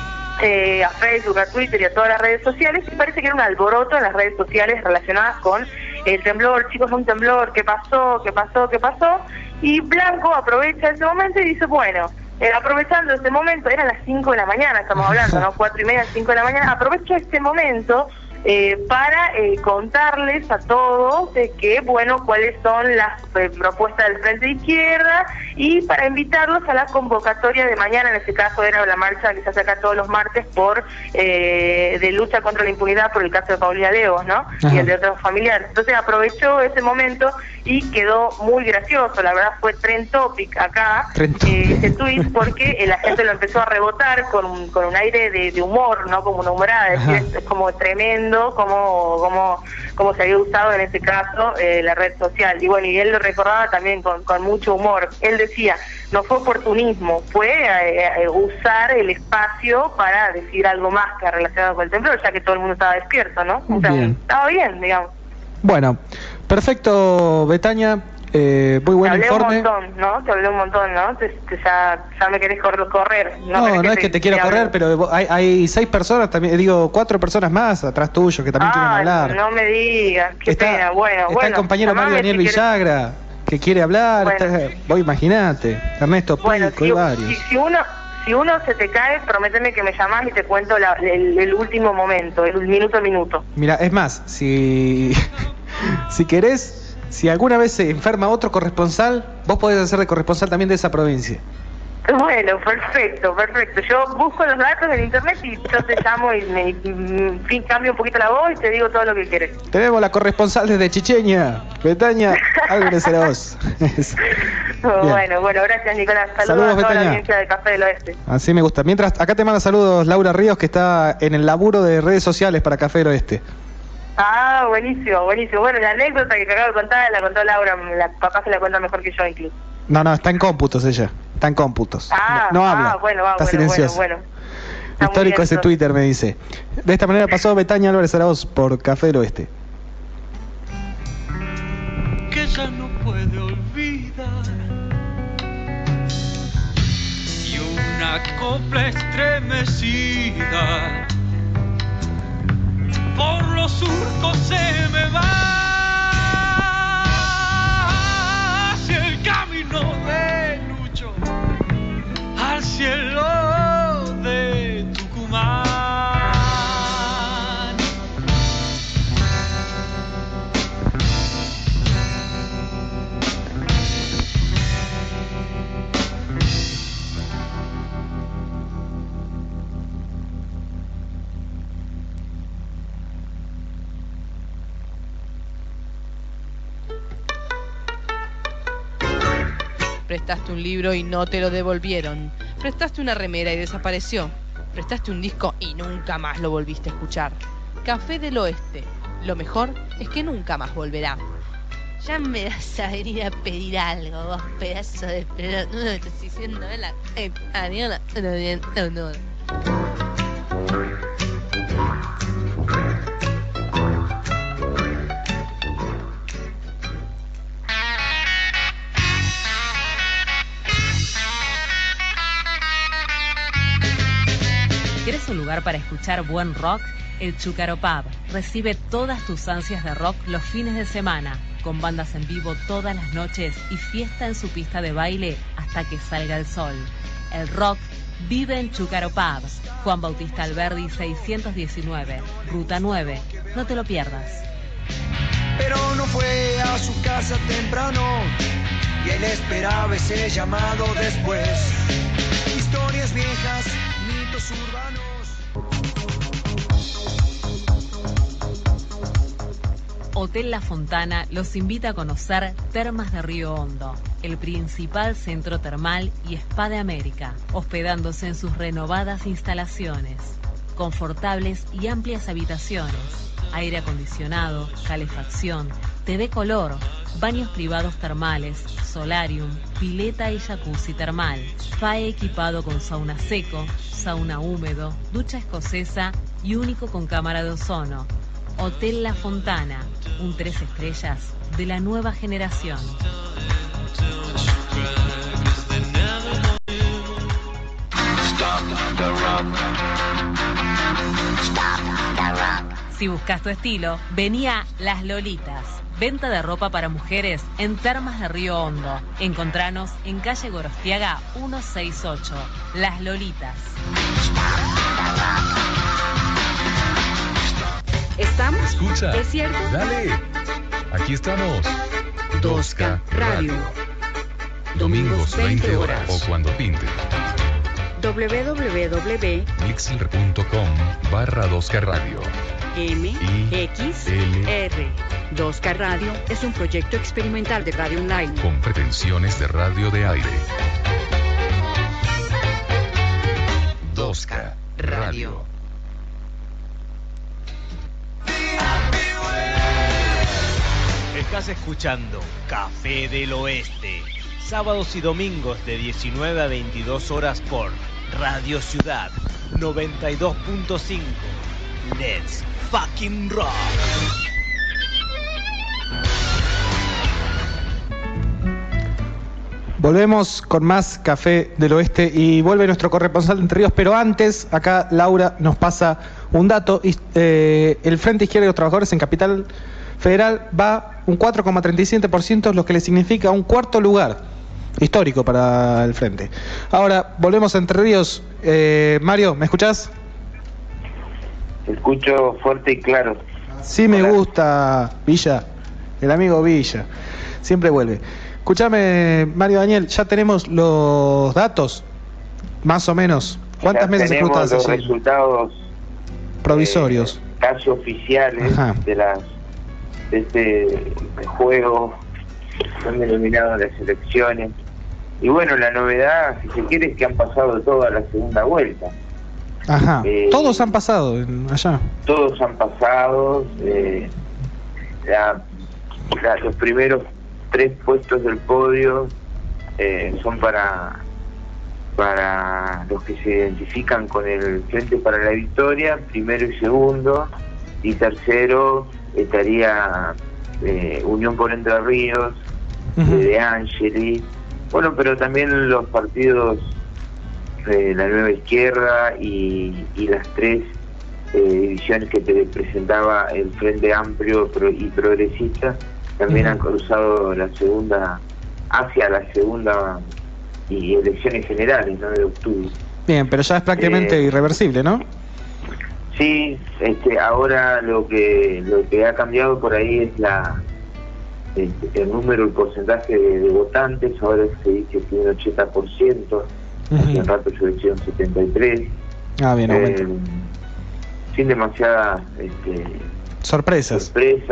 a Twitter y a todas las redes sociales, y parece que era un alboroto en las redes sociales relacionadas con el temblor, chicos, un temblor, ¿qué pasó? Y Blanco aprovecha ese momento y dice, aprovechando este momento, eran las 5 de la mañana, estamos hablando, ¿no? 4:30, 5 de la mañana, aprovecho este momento para contarles a todos que, bueno, cuáles son las propuestas del Frente Izquierda y para invitarlos a la convocatoria de mañana. En este caso era la marcha que se hace acá todos los martes de lucha contra la impunidad por el caso de Paulina Lemos, ¿no? Ajá. Y el de otros familiares. Entonces aprovechó ese momento y quedó muy gracioso. La verdad fue trend topic acá ese tuit, porque la gente lo empezó a rebotar con un aire de humor, ¿no? Como una humorada, es decir, es como tremendo como se había usado en este caso la red social. Y bueno, y él lo recordaba también con mucho humor. Él decía, no fue oportunismo, fue usar el espacio para decir algo más que relacionado con el temblor, ya que todo el mundo estaba despierto, ¿no? O sea, estaba bien, digamos. Bueno, perfecto, Betania. Muy buen informe. Te hablé un montón, ¿no? Ya me querés correr. No es que te quiero correr, pero hay 6 personas también, 4 personas más atrás tuyo que también quieren hablar. No me digas, qué pena. Está el compañero Mario Daniel Villagra, que quiere hablar. Bueno. Vos imaginate, Ernesto Pico y varios. Si uno se te cae, prométeme que me llamás y te cuento el último momento, el minuto a minuto. Mira, es más, si querés, si alguna vez se enferma otro corresponsal, vos podés hacer de corresponsal también de esa provincia. Bueno, perfecto. Yo busco los datos en internet y yo te llamo y cambio un poquito la voz y te digo todo lo que quieres. Tenemos la corresponsal desde Chicheña, Betania Álvarez Araoz. Bueno, gracias, Nicolás. Saludos a toda la audiencia de Café del Oeste. Así me gusta. Mientras, acá te manda saludos Laura Ríos, que está en el laburo de redes sociales para Café del Oeste. Ah, buenísimo. Bueno, la anécdota que acabo de contar la contó Laura, papá se la cuenta mejor que yo incluso. No, está en cómputos ella. Está en cómputos. No habla. Está silenciosa. Bueno. Histórico ese Twitter, me dice. De esta manera pasó Betania Álvarez Araoz por Café del Oeste. Que ya no puede olvidar y una copla estremecida por los surcos se me va hacia el camino de Lucho, al cielo de Tucumán. Prestaste un libro y no te lo devolvieron. Prestaste una remera y desapareció. Prestaste un disco y nunca más lo volviste a escuchar. Café del Oeste. Lo mejor es que nunca más volverá. Ya me vas a venir a pedir algo, vos pedazo de pelota. No me estás diciendo la... No. ¿Quieres un lugar para escuchar buen rock? El Chúcaro Pub recibe todas tus ansias de rock los fines de semana, con bandas en vivo todas las noches y fiesta en su pista de baile hasta que salga el sol. El rock vive en Chúcaro Pub, Juan Bautista Alberdi 619, Ruta 9. No te lo pierdas. Pero no fue a su casa temprano y él esperaba ese llamado después. Historias viejas, mitos urbanos. Hotel La Fontana los invita a conocer Termas de Río Hondo, el principal centro termal y spa de América, hospedándose en sus renovadas instalaciones, confortables y amplias habitaciones, aire acondicionado, calefacción, TV color, baños privados termales, solarium, pileta y jacuzzi termal, spa equipado con sauna seco, sauna húmedo, ducha escocesa y único con cámara de ozono. Hotel La Fontana, un 3 estrellas de la nueva generación. Si buscas tu estilo, vení a Las Lolitas. Venta de ropa para mujeres en Termas de Río Hondo. Encontranos en calle Gorostiaga 168. Las Lolitas. ¿Estamos? Escucha. ¿Es cierto? Dale. Aquí estamos. 2K Radio. Domingos 20 horas o cuando pinte. www.mixler.com/2K Radio. MXR. 2K Radio es un proyecto experimental de radio online con pretensiones de radio de aire. 2K Radio. Estás escuchando Café del Oeste. Sábados y domingos de 19 a 22 horas por Radio Ciudad 92.5. Let's fucking rock. Volvemos con más Café del Oeste y vuelve nuestro corresponsal de Entre Ríos, pero antes, acá Laura nos pasa un dato. El Frente Izquierda de los Trabajadores en Capital Federal va un 4,37%, lo que le significa un cuarto lugar histórico para el Frente. Ahora, volvemos a Entre Ríos. Mario, ¿me escuchás? Te escucho fuerte y claro. Sí, me gusta Villa, el amigo Villa, siempre vuelve. Escúchame, Mario Daniel, ya tenemos los datos, más o menos. ¿Cuántas mesas escrutadas? Tenemos los resultados provisorios, casi oficiales de este juego, son denominados las elecciones. Y bueno, la novedad, si se quiere, es que han pasado toda la segunda vuelta. Ajá. Todos han pasado allá. Todos han pasado. Los primeros 3 puestos del podio son para los que se identifican con el Frente para la Victoria, primero y segundo, y tercero estaría Unión por Entre Ríos, De Angeli, bueno, pero también los partidos la Nueva Izquierda y las 3 divisiones que te presentaba el Frente Amplio y Progresista también han cruzado hacia la segunda y elecciones generales, ¿no?, de octubre. Bien, pero ya es prácticamente irreversible, ¿no? Sí, ahora lo que ha cambiado por ahí es el número, el porcentaje de votantes. Ahora se dice que un 80%, hace un rato yo decía un 73%. Ah, bien, aumenta. Sin demasiadas sorpresas.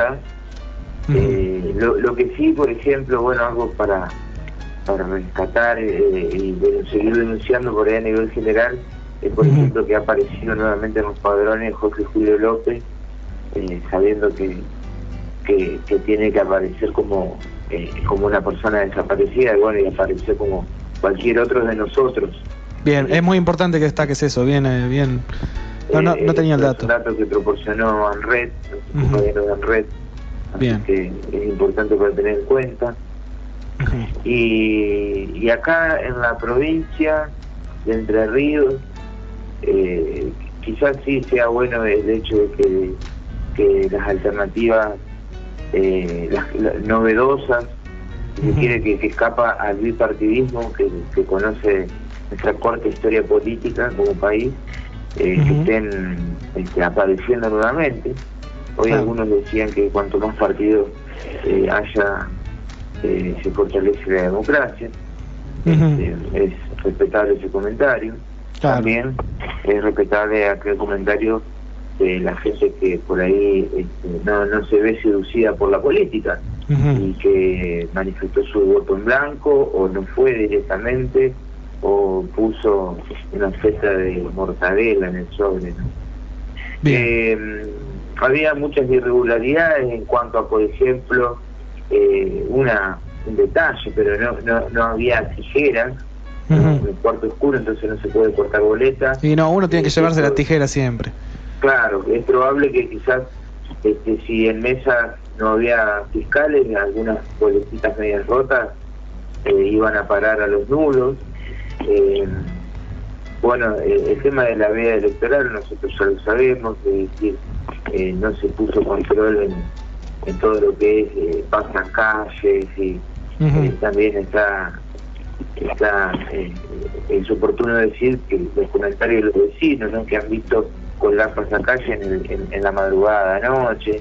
Lo que sí, por ejemplo, bueno, algo para rescatar y seguir denunciando por ahí a nivel general, es por ejemplo que ha aparecido nuevamente en los padrones Jorge Julio López, sabiendo que tiene que aparecer como una persona desaparecida, y bueno, y aparecer como cualquier otro de nosotros. Bien, es muy importante que destaques eso, bien. No tenía el dato. Es un dato que proporcionó ANRED, el compañero de ANRED, bien, que es importante para tener en cuenta. Y acá en la provincia de Entre Ríos, quizás sí sea bueno el hecho de que las alternativas las novedosas, si se quiere, que escapa al bipartidismo que conoce nuestra corta historia política como país, que estén apareciendo nuevamente. Hoy algunos decían que cuanto más partidos haya, se fortalece la democracia. Es respetable ese comentario. Claro. También es respetable aquel comentario de la gente que por ahí no se ve seducida por la política y que manifestó su voto en blanco o no fue directamente o puso una feta de mortadela en el sobre, ¿no? Había muchas irregularidades en cuanto a, por ejemplo, un detalle, pero no había tijeras en el cuarto oscuro, entonces no se puede cortar boleta. Y no, uno tiene que llevarse la tijera siempre. Claro, es probable que quizás si en mesa no había fiscales, algunas boletitas medias rotas iban a parar a los nulos. Bueno, el tema de la veda electoral nosotros ya lo sabemos, es decir, no se puso control en todo lo que es pasacalles y también es oportuno decir que los comentarios de los vecinos, ¿no?, que han visto colgar pasacalle en la madrugada anoche.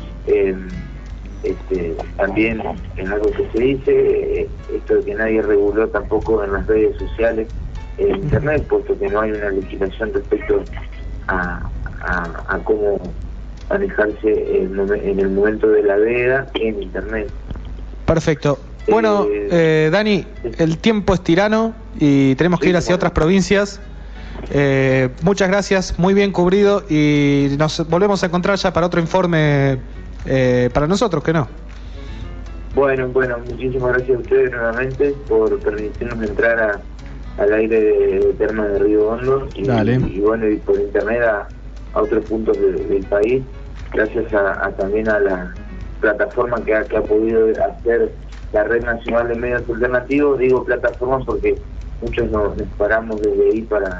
También es algo que se dice, esto de que nadie reguló tampoco en las redes sociales, en internet, puesto que no hay una legislación respecto a cómo manejarse en el momento de la veda en internet. Perfecto. Bueno, Dani, el tiempo es tirano y tenemos que ir hacia otras provincias. Muchas gracias, muy bien cubrido, y nos volvemos a encontrar ya para otro informe para nosotros, ¿que no? Bueno, muchísimas gracias a ustedes nuevamente por permitirnos entrar al aire de Termas de Río Hondo y bueno, y por internet a otros puntos del país, gracias también a la plataforma que ha podido hacer la Red Nacional de Medios Alternativos. Digo plataforma porque muchos nos paramos desde ahí para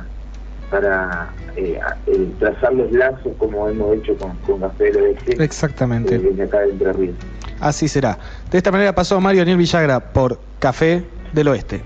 trazar los lazos, como hemos hecho con Café del Oeste. Exactamente. Desde acá de Entre Ríos. Así será. De esta manera pasó Mario Daniel Villagra por Café del Oeste.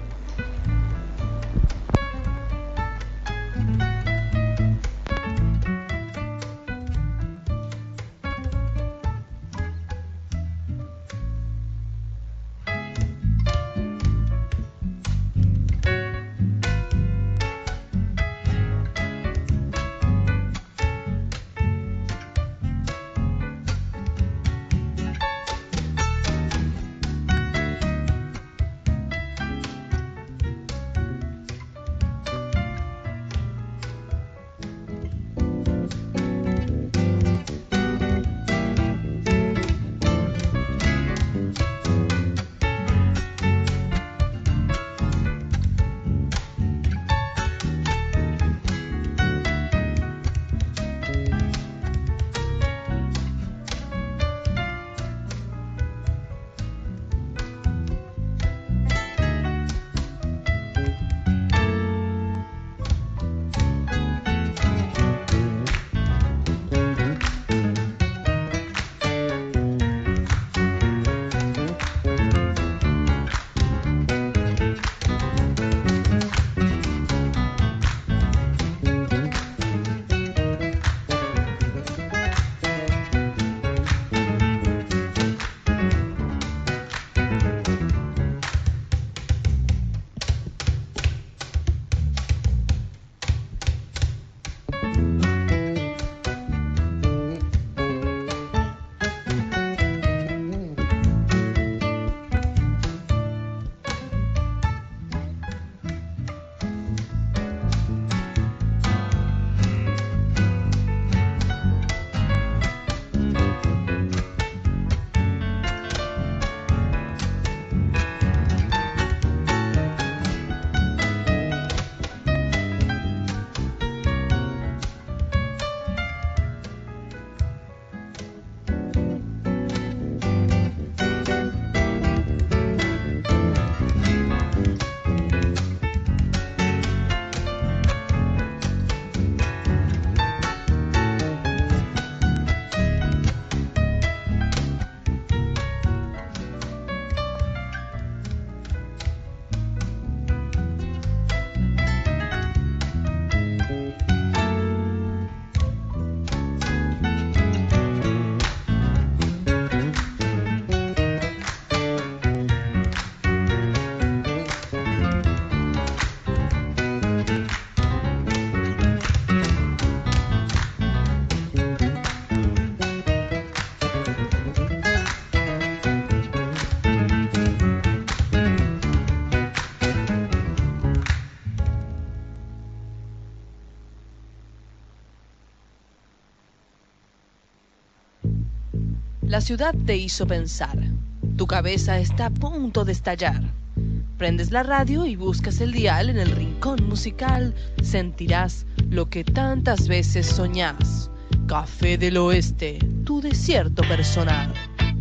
La ciudad te hizo pensar. Tu cabeza está a punto de estallar. Prendes la radio y buscas el dial en el rincón musical. Sentirás lo que tantas veces soñás. Café del Oeste, tu desierto personal.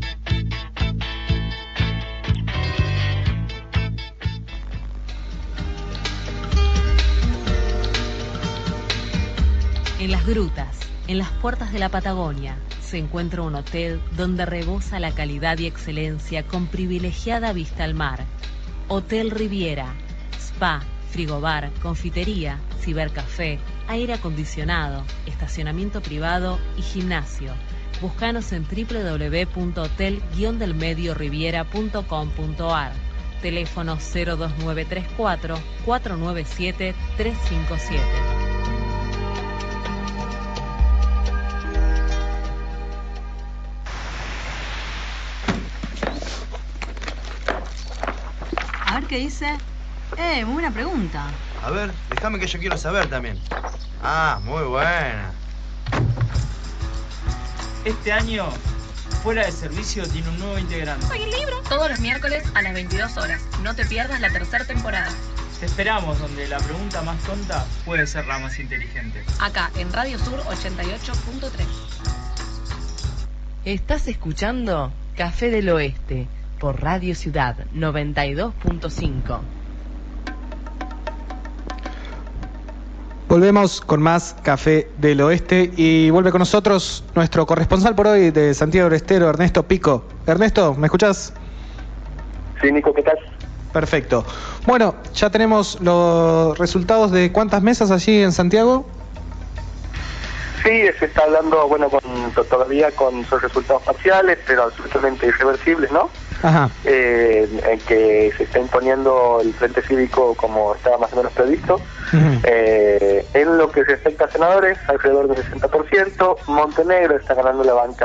En las grutas, en las puertas de la Patagonia, se encuentra un hotel donde rebosa la calidad y excelencia con privilegiada vista al mar. Hotel Riviera, spa, frigobar, confitería, cibercafé, aire acondicionado, estacionamiento privado y gimnasio. Búscanos en www.hotel-delmedioriviera.com.ar. Teléfono 02934 497 357. A ver qué dice. Muy buena pregunta. A ver, déjame que yo quiero saber también. Ah, muy buena. Este año, Fuera de Servicio tiene un nuevo integrante. Soy el libro. Todos los miércoles a las 22 horas. No te pierdas la tercera temporada. Te esperamos donde la pregunta más tonta puede ser la más inteligente. Acá, en Radio Sur 88.3. Estás escuchando Café del Oeste por Radio Ciudad 92.5. Volvemos con más Café del Oeste y vuelve con nosotros nuestro corresponsal por hoy de Santiago del Estero, Ernesto Pico. Ernesto, ¿me escuchás? Sí, Nico, ¿qué tal? Perfecto. Bueno, ya tenemos los resultados de cuántas mesas allí en Santiago. Sí, se está hablando, bueno, todavía con sus resultados parciales, pero absolutamente irreversibles, ¿no? Ajá. En que se está imponiendo el Frente Cívico como estaba más o menos previsto. En lo que respecta a senadores, alrededor del 60%. Montenegro está ganando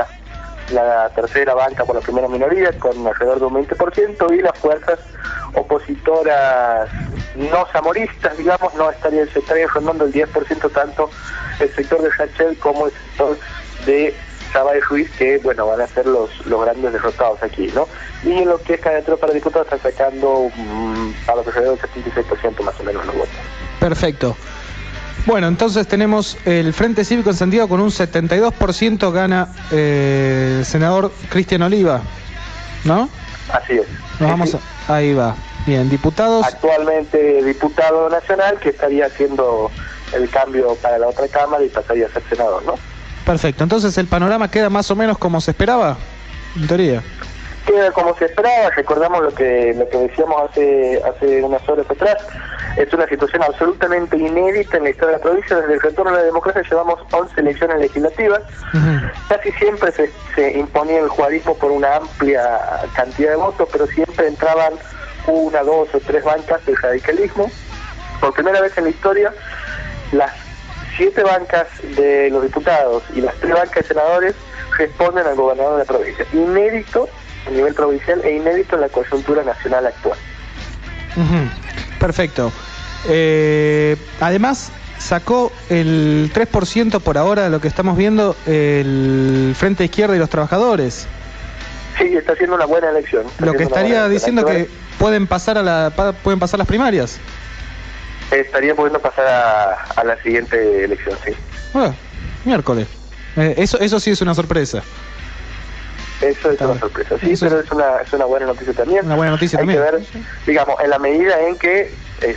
la tercera banca por la primera minoría, con alrededor de un 20%, y las fuerzas opositoras no zamoristas, digamos, se estarían rondando el 10%, tanto el sector de Rachel como el sector de Chávez Ruiz, que bueno, van a ser los grandes derrotados aquí, ¿no? Y en lo que es candidatura para diputados están sacando a los alrededor del 76% más o menos los votos. Perfecto. Bueno, entonces tenemos el Frente Cívico en Santiago con un 72% gana el senador Cristian Oliva, ¿no? Así es. Ahí va. Bien, diputados. Actualmente diputado nacional, que estaría haciendo el cambio para la otra cámara y pasaría a ser senador, ¿no? Perfecto, entonces el panorama queda más o menos como se esperaba, en teoría. Queda como se esperaba, recordamos lo que decíamos hace unas horas atrás. Es una situación absolutamente inédita en la historia de la provincia. Desde el retorno a la democracia llevamos 11 elecciones legislativas. Casi siempre se imponía el juarismo por una amplia cantidad de votos, pero siempre entraban 1, 2 o 3 bancas del radicalismo. Por primera vez en la historia, las 7 bancas de los diputados y las 3 bancas de senadores responden al gobernador de la provincia. Inédito a nivel provincial e inédito en la coyuntura nacional actual. Perfecto. Además, sacó el 3% por ahora de lo que estamos viendo el Frente Izquierda y los Trabajadores. Sí, está haciendo una buena elección. Lo que estaría diciendo que pueden pasar las primarias. Estaría pudiendo pasar a la siguiente elección, sí. Miércoles. Eso sí es una sorpresa. Eso es una sorpresa, sí, pero es una buena noticia también. Una buena noticia también. Hay que ver, digamos, en la medida en que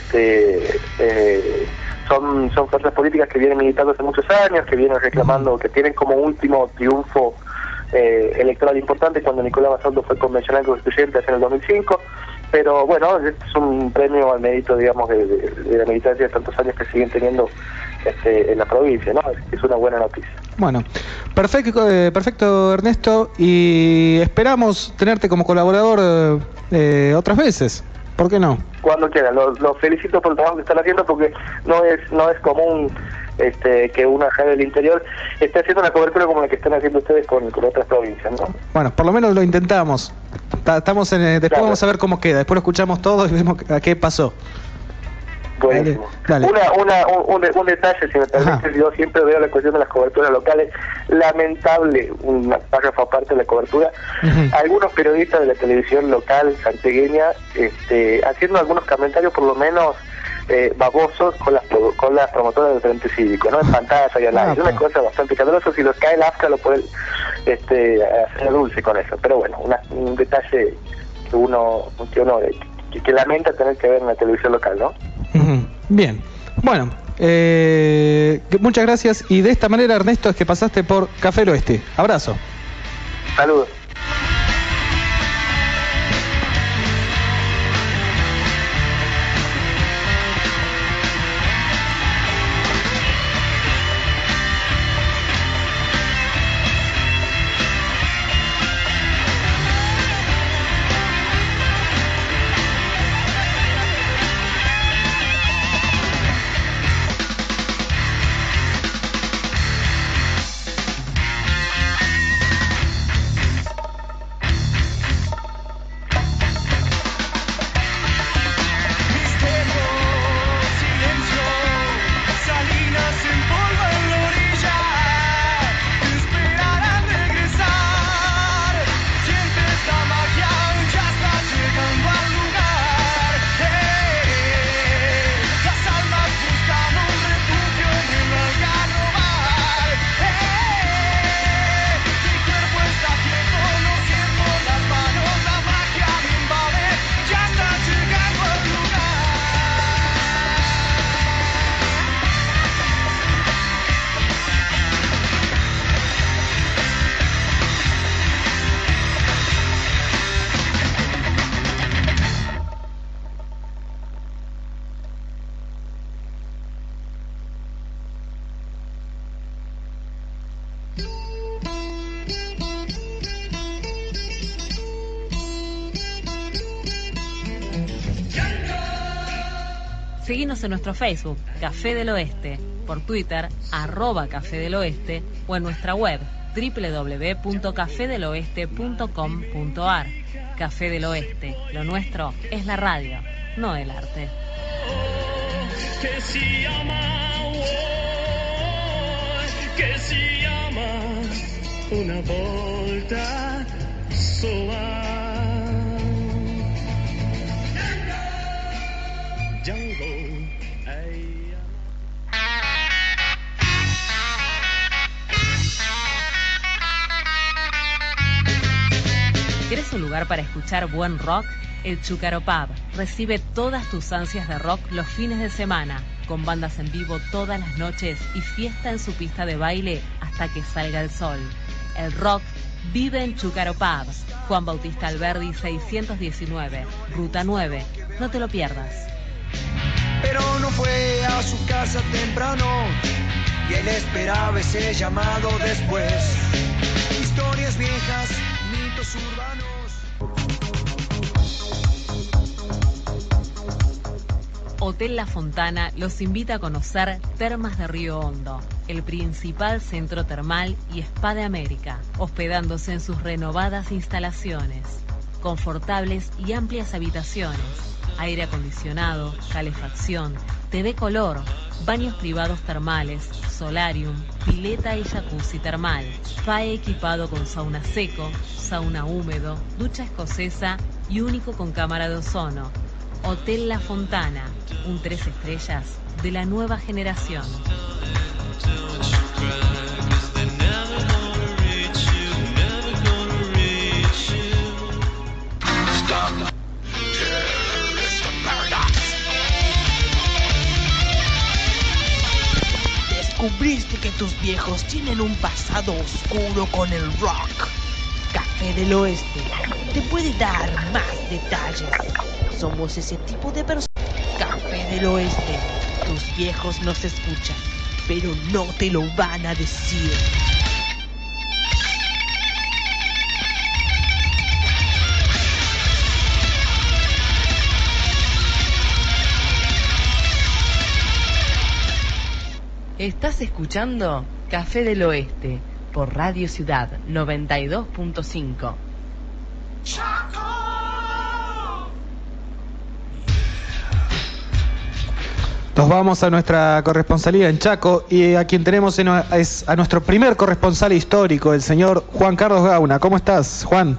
son fuerzas políticas que vienen militando hace muchos años, que vienen reclamando, que tienen como último triunfo electoral importante cuando Nicolás Basaldo fue convencional constituyente hace en el 2005. Pero bueno, este es un premio al mérito, digamos, de la militancia de tantos años que siguen teniendo en la provincia, ¿no? Es una buena noticia. Bueno, perfecto Ernesto, y esperamos tenerte como colaborador otras veces. ¿Por qué no? Cuando quieran. Los felicito por el trabajo que están haciendo, porque no es común que una radio del interior esté haciendo una cobertura como la que están haciendo ustedes con otras provincias, ¿no? Bueno, por lo menos lo intentamos. Estamos después claro. Vamos a ver cómo queda. Después lo escuchamos todos y vemos a qué pasó. Buenísimo. Dale. Un detalle, si me permite, yo siempre veo la cuestión de las coberturas locales. Lamentable, un párrafo aparte de la cobertura. Algunos periodistas de la televisión local santiagueña haciendo algunos comentarios por lo menos babosos con las promotoras del Frente Cívico, ¿no? En pantalla y al aire. Es una cosa bastante escandalosa. Si los cae el AFCA lo puede hacer dulce con eso. Pero bueno, un detalle que uno lamenta tener que ver en la televisión local, ¿no? Bien, bueno, muchas gracias, y de esta manera, Ernesto, es que pasaste por Café del Oeste. Abrazo. Saludos. Seguinos en nuestro Facebook, Café del Oeste, por Twitter, @Café del Oeste, o en nuestra web, www.cafedeloeste.com.ar. Café del Oeste, lo nuestro es la radio, no el arte. Que si llama, que si llama una volta sola. ¿Quieres un lugar para escuchar buen rock? El Chúcaro Pub recibe todas tus ansias de rock los fines de semana, con bandas en vivo todas las noches y fiesta en su pista de baile hasta que salga el sol. El rock vive en Chúcaro Pub, Juan Bautista Alberdi 619, Ruta 9. No te lo pierdas. Pero no fue a su casa temprano y él esperaba ese llamado después. Historias viejas, mitos urbanos. Hotel La Fontana los invita a conocer Termas de Río Hondo, el principal centro termal y spa de América, hospedándose en sus renovadas instalaciones. Confortables y amplias habitaciones, aire acondicionado, calefacción, TV color, baños privados termales, solarium, pileta y jacuzzi termal, SPA equipado con sauna seco, sauna húmedo, ducha escocesa y único con cámara de ozono. Hotel La Fontana, un 3 estrellas de la nueva generación. Descubriste que tus viejos tienen un pasado oscuro con el rock. Café del Oeste te puede dar más detalles. Somos ese tipo de personas. Café del Oeste. Tus viejos nos escuchan, pero no te lo van a decir. Estás escuchando Café del Oeste por Radio Ciudad 92.5. Nos vamos a nuestra corresponsalía en Chaco y a quien tenemos es a nuestro primer corresponsal histórico, el señor Juan Carlos Gauna. ¿Cómo estás, Juan?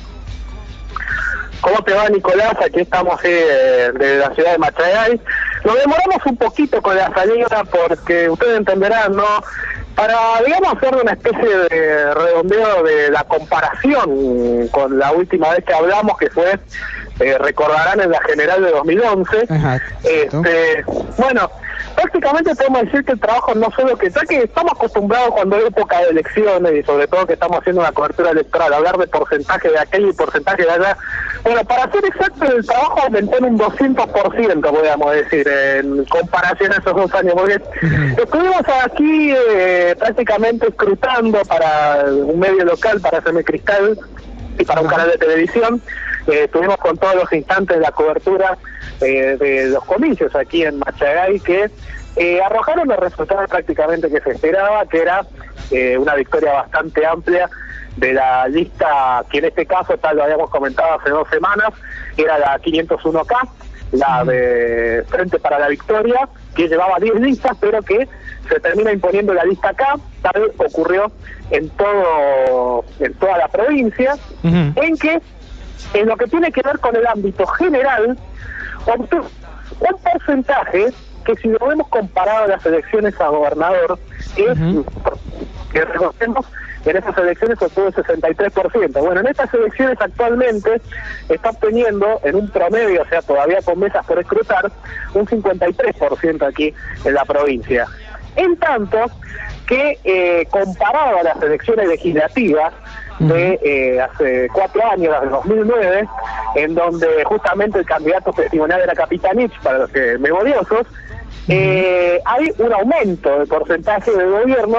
¿Cómo te va, Nicolás? Aquí estamos de la ciudad de Machagay. Nos demoramos un poquito con la salida porque ustedes entenderán, ¿no? Para, digamos, hacer una especie de redondeo de la comparación con la última vez que hablamos, que fue, recordarán, en la general de 2011. Bueno, prácticamente podemos decir que el trabajo no solo que estamos acostumbrados cuando hay época de elecciones y sobre todo que estamos haciendo una cobertura electoral, hablar de porcentaje de aquello y porcentaje de allá. Bueno, para ser exacto, el trabajo aumentó en un 200%, podríamos decir, en comparación a esos 2 años, porque estuvimos aquí prácticamente escrutando para un medio local, para FM Cristal y para un canal de televisión. Estuvimos con todos los instantes de la cobertura de los comicios aquí en Machagay, que arrojaron los resultados prácticamente que se esperaba, que era una victoria bastante amplia de la lista, que en este caso, tal lo habíamos comentado hace 2 semanas, era la 501K, la de Frente para la Victoria, que llevaba 10 listas, pero que se termina imponiendo la lista K. Tal vez ocurrió en toda la provincia, en que, en lo que tiene que ver con el ámbito general, obtuvo un porcentaje que, si lo hemos comparado a las elecciones a gobernador, que reconocemos, en esas elecciones obtuvo el 63%. Bueno, en estas elecciones actualmente está obteniendo, en un promedio, o sea, todavía con mesas por escrutar, un 53% aquí en la provincia. En tanto que, comparado a las elecciones legislativas de hace 4 años, las de 2009, en donde justamente el candidato testimonial era Capitanich, para los que memoriosos, hay un aumento de porcentaje del gobierno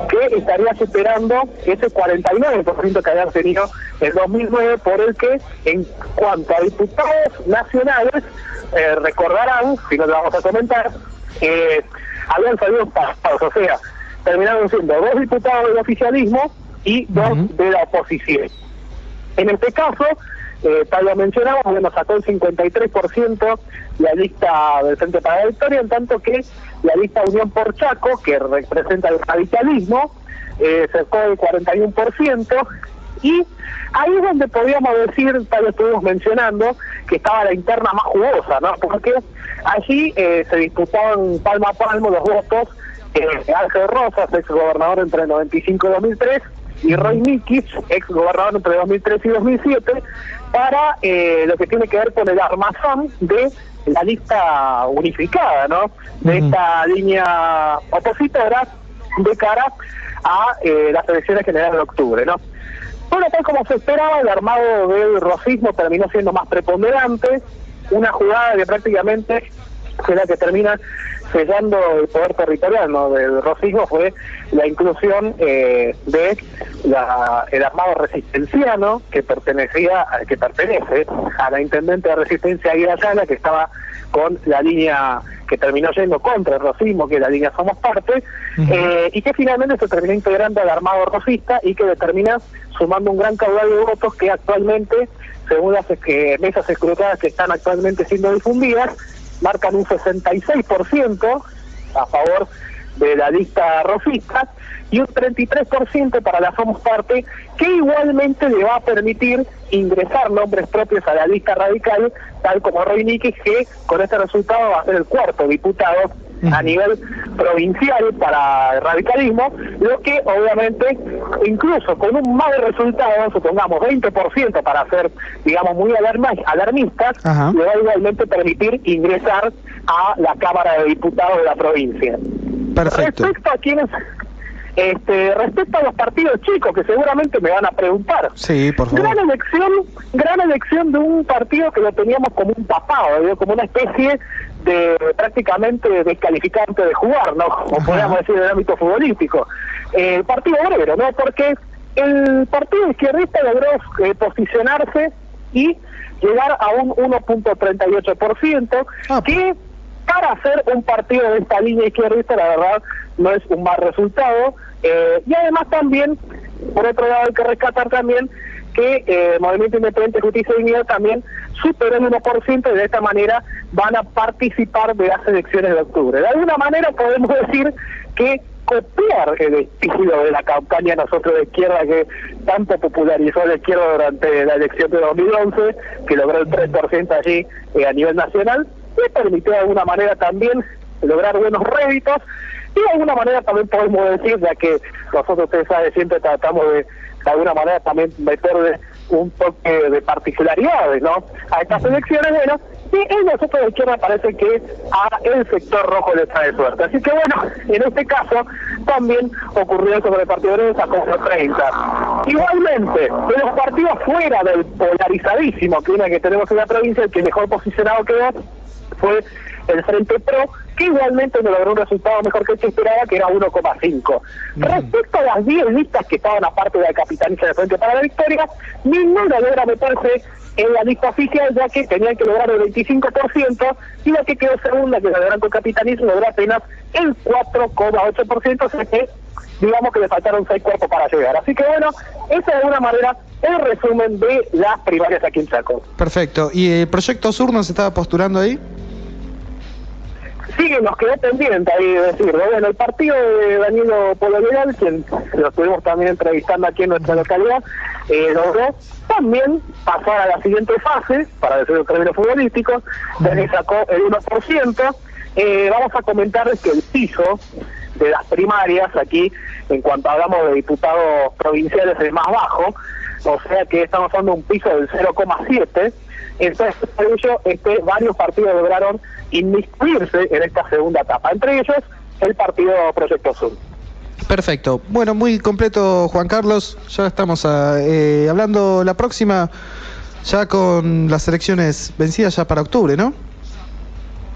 que estaría superando ese 49% que habían tenido en 2009, por el que en cuanto a diputados nacionales, recordarán, si no lo vamos a comentar, habían salido pasados, o sea, terminaron siendo 2 diputados del oficialismo y 2 de la oposición. En este caso, tal lo mencionamos, bueno, sacó el 53% la lista del Frente para la Victoria, en tanto que la lista Unión por Chaco, que representa el radicalismo, sacó el 41%, y ahí es donde podríamos decir, tal lo estuvimos mencionando, que estaba la interna más jugosa, ¿no? Porque allí se disputaban palmo a palmo los votos Ángel Rosas, ex gobernador entre el 95 y 2003, y Roy Mikis, ex gobernador entre 2003 y 2007, para lo que tiene que ver con el armazón de la lista unificada, ¿no? De esta línea opositora de cara a las elecciones generales de octubre, ¿no? Bueno, tal como se esperaba, el armado del rosismo terminó siendo más preponderante, una jugada que prácticamente fue la que termina sellando el poder territorial, ¿no? Del rosismo fue la inclusión de el armado resistenciano que pertenece a la intendente de Resistencia Aguirre Ayala, que estaba con la línea que terminó yendo contra el rosismo, que es la línea Somos Parte, y que finalmente se terminó integrando al armado rosista y que termina sumando un gran caudal de votos que actualmente, según las mesas escrutadas que están actualmente siendo difundidas, marcan un 66% a favor de la lista rosista y un 33% para la Somos Parte, que igualmente le va a permitir ingresar nombres propios a la lista radical, tal como Roy Nikis, que con este resultado va a ser el 4º diputado a nivel provincial para el radicalismo, lo que obviamente, incluso con un mal resultado, supongamos 20% para ser, digamos, muy alarmistas, le va a igualmente permitir ingresar a la Cámara de Diputados de la provincia. Perfecto. Respecto a quienes... respecto a los partidos chicos, que seguramente me van a preguntar. Sí, por favor. Gran elección de un partido que lo teníamos como un tapado, ¿no? Como una especie de prácticamente descalificante de jugar, ¿no? Como podríamos decir en el ámbito futbolístico. El Partido Obrero, ¿no? Porque el partido izquierdista logró posicionarse y llegar a un 1.38%, que para hacer un partido de esta línea izquierdista, la verdad, no es un mal resultado. Y además también, por otro lado, hay que rescatar también que Movimiento Independiente Justicia y Dignidad también superó el 1% y de esta manera van a participar de las elecciones de octubre. De alguna manera podemos decir que copiar el estilo de la campaña nosotros de izquierda que tanto popularizó la izquierda durante la elección de 2011, que logró el 3% allí a nivel nacional, y permitió de alguna manera también lograr buenos réditos. Y de alguna manera también podemos decir, ya que nosotros, ustedes saben, siempre tratamos de alguna manera también meterle un toque de particularidades, ¿no?, a estas elecciones, bueno, y en nosotros de izquierda parece que a el sector rojo le trae suerte. Así que bueno, en este caso también ocurrió eso con el Partido Obrero, sacó los 30. Igualmente, de los partidos fuera del polarizadísimo clima que tenemos en la provincia, el que mejor posicionado quedó fue el Frente Pro, que igualmente no logró un resultado mejor que el que esperaba, que era 1,5. Respecto a las 10 listas que estaban aparte de la capitaniza del Frente para la Victoria, ninguna logra meterse en la lista oficial, ya que tenían que lograr el 25%, y la que quedó segunda, que es el Branco Capitanizo, logró apenas el 4,8%, o sea que digamos que le faltaron 6 cuerpos para llegar. Así que bueno, ese de alguna manera es el resumen de las primarias aquí en Chaco. Perfecto. ¿Y el Proyecto Sur no se estaba postulando ahí? Sí, nos quedó pendiente ahí de decirlo. Bueno, el partido de Danilo Polo Legal, quien lo estuvimos también entrevistando aquí en nuestra localidad, logró también pasar a la siguiente fase, para decir en términos futbolísticos, donde sacó el 1%. Vamos a comentarles que el piso de las primarias aquí, en cuanto hablamos de diputados provinciales, es más bajo, o sea que estamos hablando de un piso del 0,7. Entonces, por ello, varios partidos lograron inmiscuirse en esta segunda etapa, entre ellos el partido Proyecto Sur. Perfecto. Bueno, muy completo, Juan Carlos. Ya estamos hablando la próxima, ya con las elecciones vencidas ya para octubre, ¿no?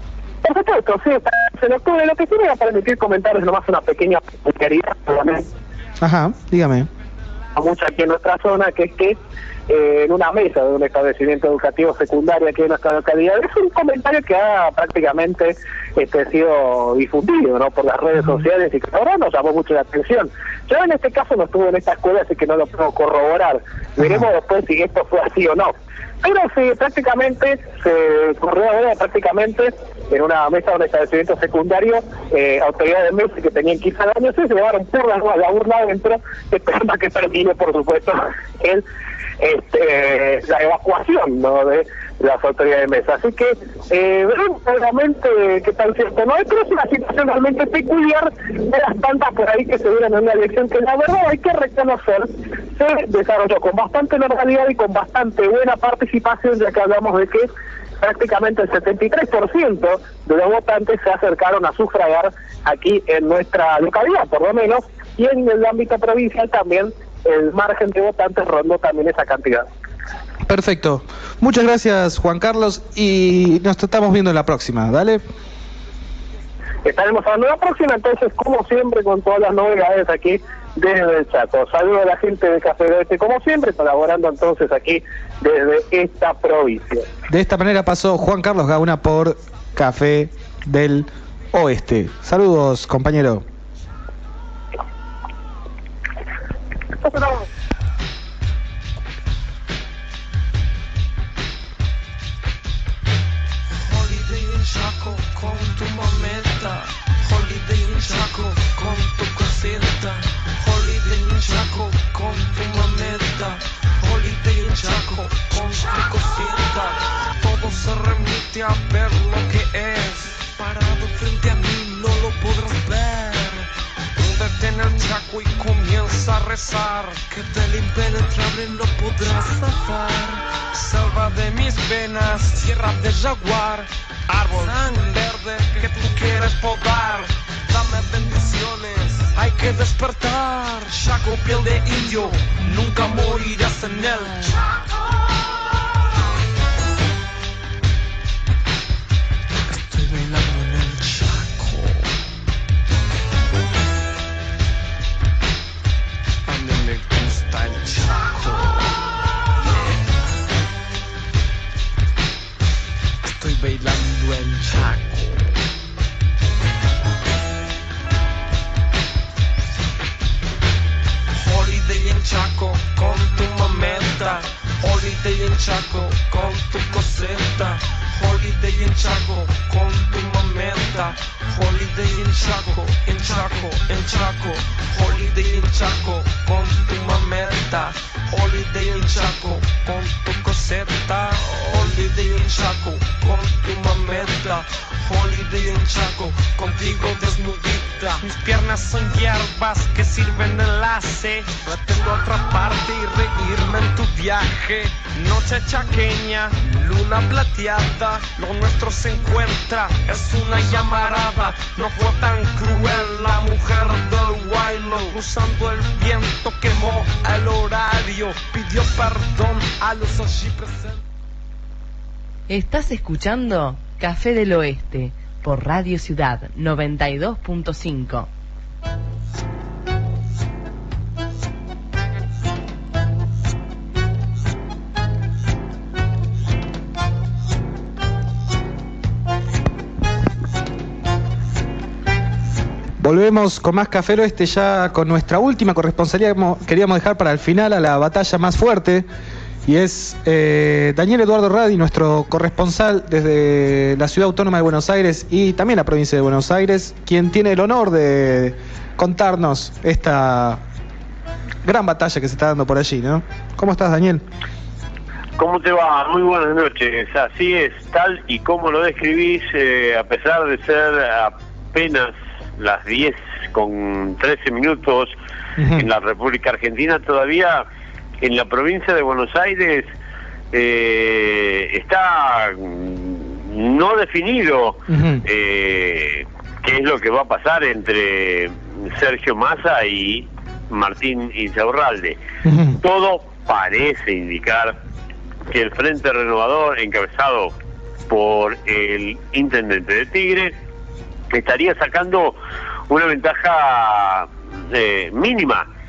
Por supuesto, sí, en octubre. Lo que sí me va a permitir comentarles nomás una pequeña peculiaridad, Ajá, dígame. Mucho aquí en nuestra zona, que es que en una mesa de un establecimiento educativo secundario aquí en nuestra localidad, es un comentario que ha prácticamente sido difundido, ¿no?, por las redes sociales, y que ahora nos llamó mucho la atención. Yo en este caso no estuve en esta escuela, así que no lo puedo corroborar. Veremos después si esto fue así o no. Pero sí, prácticamente se corrió ahora prácticamente en una mesa de un establecimiento secundario, autoridades de mesa que tenían 15 años y se llevaron porras a la urna adentro, esperando a que termine, por supuesto, la evacuación, ¿no?, de las autoridades de mesa. Así que veremos realmente qué tan cierto no es, pero es una situación realmente peculiar de las tantas por ahí que se dieron en una elección que, la verdad, hay que reconocer, se desarrolló con bastante normalidad y con bastante buena participación, ya que hablamos de que prácticamente el 73% de los votantes se acercaron a sufragar aquí en nuestra localidad, por lo menos, y en el ámbito provincial también el margen de votantes rondó también esa cantidad. Perfecto. Muchas gracias, Juan Carlos, y nos estamos viendo en la próxima. Dale. Estaremos hablando en la próxima, entonces, como siempre, con todas las novedades aquí desde el Chaco. Saludos a la gente de Café del Oeste, como siempre, colaborando entonces aquí desde esta provincia. De esta manera pasó Juan Carlos Gauna por Café del Oeste. Saludos, compañero. Holiday en Chaco con tu mameta, holiday en Chaco con tu cosita, holiday en Chaco con tu mameta, holiday en Chaco con tu cosita. Todo se remite a ver lo que es, parado frente a mí no lo podrás ver. Húndete en el Chaco y comienza a rezar, que del impenetrable no podrás zafar. Selva de mis venas, tierra de jaguar, árbol tan verde que tú quieres podar. Dame bendiciones, hay que despertar. Chaco, piel de indio, nunca morirás en el Chaco. Estoy bailando en el Chaco. A mí me gusta el Chaco. Estoy bailando en Chaco. Holiday en Chaco con tu mameta, holiday en Chaco con tu coseta, holiday en Chaco con tu mameta, holiday en Chaco, en Chaco, en Chaco, holiday en Chaco con tu mameta, holiday en Chaco con tu coseta, holiday en Chaco con tu mameta, holiday en Chaco contigo desnudita. Mis piernas son hierbas que sirven de enlace, pretendo atraparte y reírme en tu viaje. Noche chaqueña, luna plateada, lo nuestro se encuentra, es una llamarada. No fue tan cruel la mujer del Huaylo, cruzando el viento quemó el horario, pidió perdón a los allí presentes. Estás escuchando Café del Oeste por Radio Ciudad 92.5. Volvemos con más Café del Oeste, ya con nuestra última corresponsalía. Queríamos dejar para el final a la batalla más fuerte, y es Daniel Eduardo Radi, nuestro corresponsal desde la Ciudad Autónoma de Buenos Aires y también la provincia de Buenos Aires, quien tiene el honor de contarnos esta gran batalla que se está dando por allí, ¿no? ¿Cómo estás, Daniel? ¿Cómo te va? Muy buenas noches. Así es, tal y como lo describís, a pesar de ser apenas las 10:13 en la República Argentina, todavía en la provincia de Buenos Aires está no definido qué es lo que va a pasar entre Sergio Massa y Martín Insaurralde. Todo parece indicar que el Frente Renovador, encabezado por el intendente de Tigre, estaría sacando una ventaja mínima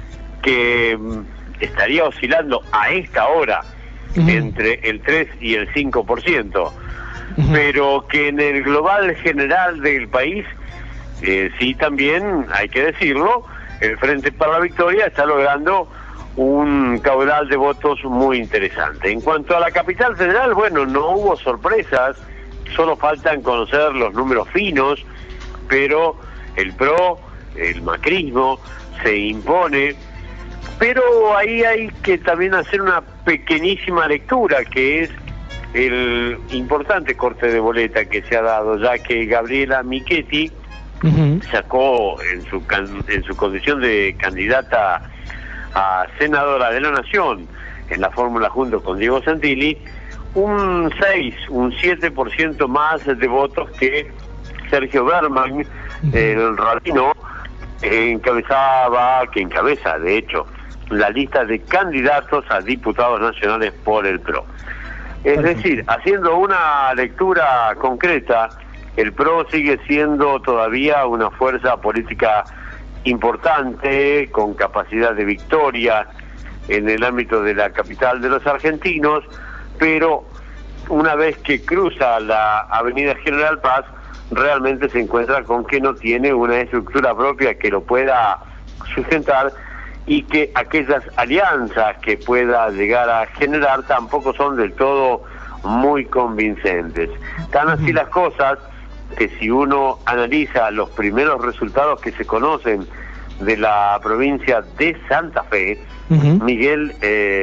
que estaría oscilando a esta hora entre el 3 y el 5%, pero que en el global general del país, sí también, hay que decirlo, el Frente para la Victoria está logrando un caudal de votos muy interesante. En cuanto a la capital federal, bueno, no hubo sorpresas, solo faltan conocer los números finos, pero el PRO, el macrismo, se impone, pero ahí hay que también hacer una pequeñísima lectura, que es el importante corte de boleta que se ha dado, ya que Gabriela Michetti sacó en su condición de candidata a senadora de la Nación en la fórmula junto con Diego Santilli un 7% más de votos que Sergio Berman, el rabino, que encabeza de hecho la lista de candidatos a diputados nacionales por el PRO. Es decir, haciendo una lectura concreta, el PRO sigue siendo todavía una fuerza política importante, con capacidad de victoria en el ámbito de la capital de los argentinos, pero una vez que cruza la avenida General Paz, realmente se encuentra con que no tiene una estructura propia que lo pueda sustentar, y que aquellas alianzas que pueda llegar a generar tampoco son del todo muy convincentes. Tan así las cosas que si uno analiza los primeros resultados que se conocen de la provincia de Santa Fe, Miguel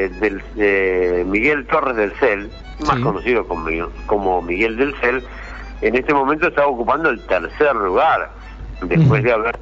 Torres del Cel, más conocido como Miguel del Cel, en este momento está ocupando el tercer lugar, después de haber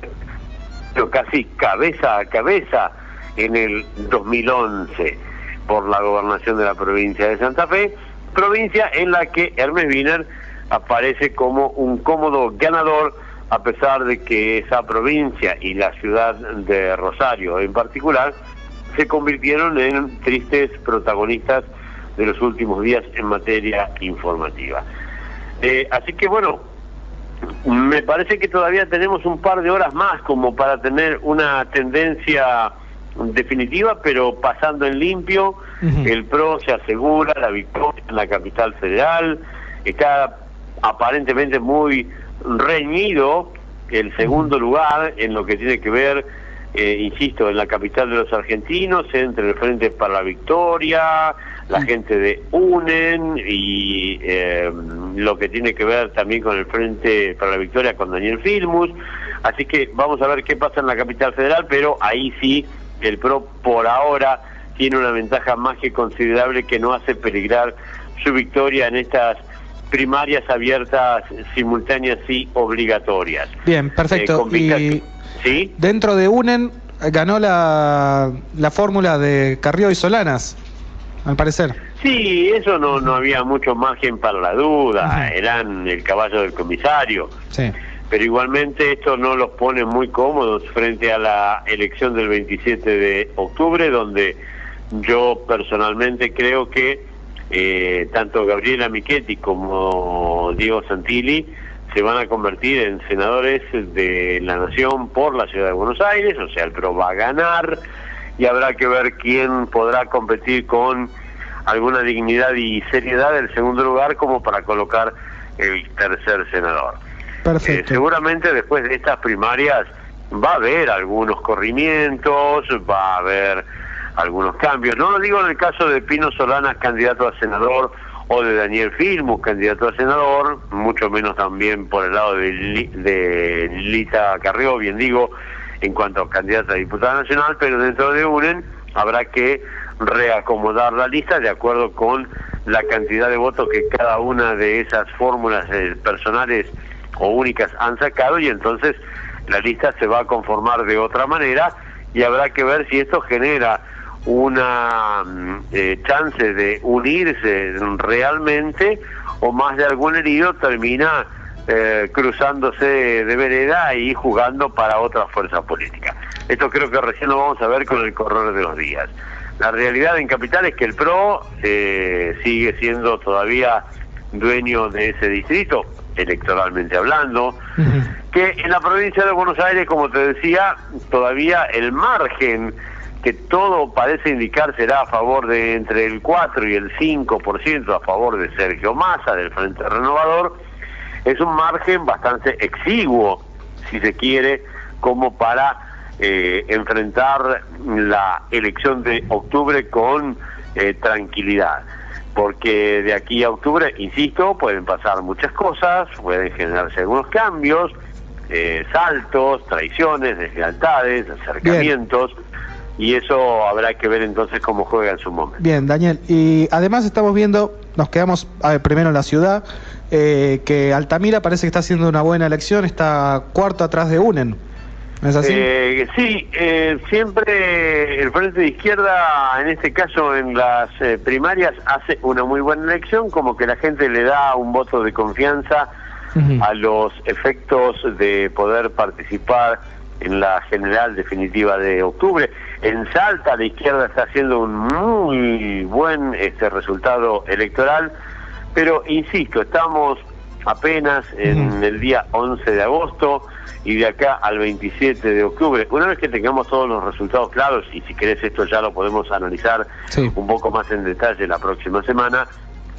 casi cabeza a cabeza en el 2011 por la gobernación de la provincia de Santa Fe, provincia en la que Hermes Wiener aparece como un cómodo ganador, a pesar de que esa provincia y la ciudad de Rosario en particular se convirtieron en tristes protagonistas de los últimos días en materia informativa. Así que bueno, me parece que todavía tenemos un par de horas más como para tener una tendencia definitiva, pero pasando en limpio. El PRO se asegura la victoria en la capital federal, está aparentemente muy reñido el segundo lugar en lo que tiene que ver, insisto, en la capital de los argentinos, entre el Frente para la Victoria, la gente de UNEN y lo que tiene que ver también con el Frente para la Victoria con Daniel Filmus. Así que vamos a ver qué pasa en la capital federal, pero ahí sí el PRO por ahora tiene una ventaja más que considerable que no hace peligrar su victoria en estas primarias abiertas, simultáneas y obligatorias. Bien, perfecto. Y ¿sí? Dentro de UNEN ganó la fórmula de Carrió y Solanas, al parecer. Sí, eso no había mucho margen para la duda, eran el caballo del comisario. Sí. Pero igualmente esto no los pone muy cómodos frente a la elección del 27 de octubre, donde yo personalmente creo que tanto Gabriela Michetti como Diego Santilli se van a convertir en senadores de la Nación por la Ciudad de Buenos Aires, o sea, el PRO va a ganar y habrá que ver quién podrá competir con alguna dignidad y seriedad el segundo lugar como para colocar el tercer senador. Perfecto. Seguramente después de estas primarias va a haber algunos corrimientos, va a haber algunos cambios. No lo digo en el caso de Pino Solanas, candidato a senador, o de Daniel Filmus, candidato a senador, mucho menos también por el lado de Lita Carrió, bien digo, en cuanto a candidata a diputada nacional, pero dentro de UNEN habrá que reacomodar la lista de acuerdo con la cantidad de votos que cada una de esas fórmulas personales o únicas han sacado, y entonces la lista se va a conformar de otra manera y habrá que ver si esto genera una chance de unirse realmente, o más de algún herido termina cruzándose de vereda y jugando para otra fuerza política. Esto creo que recién lo vamos a ver con el correr de los días. La realidad en Capital es que el PRO sigue siendo todavía dueño de ese distrito, electoralmente hablando, que en la provincia de Buenos Aires, como te decía, todavía el margen que todo parece indicar será a favor de entre el 4 y el 5% a favor de Sergio Massa, del Frente Renovador, es un margen bastante exiguo, si se quiere, como para enfrentar la elección de octubre con tranquilidad. Porque de aquí a octubre, insisto, pueden pasar muchas cosas, pueden generarse algunos cambios, saltos, traiciones, deslealtades, acercamientos, y eso habrá que ver entonces cómo juega en su momento. Bien, Daniel, y además estamos viendo, nos quedamos primero en la ciudad, que Altamira parece que está haciendo una buena elección, está cuarto atrás de UNEN. ¿No es así? Sí, siempre el Frente de Izquierda, en este caso en las primarias, hace una muy buena elección, como que la gente le da un voto de confianza a los efectos de poder participar en la general definitiva de octubre. En Salta la izquierda está haciendo un muy buen resultado electoral, pero insisto, estamos apenas en el día 11 de agosto y de acá al 27 de octubre. Una vez que tengamos todos los resultados claros, y si querés esto ya lo podemos analizar un poco más en detalle la próxima semana,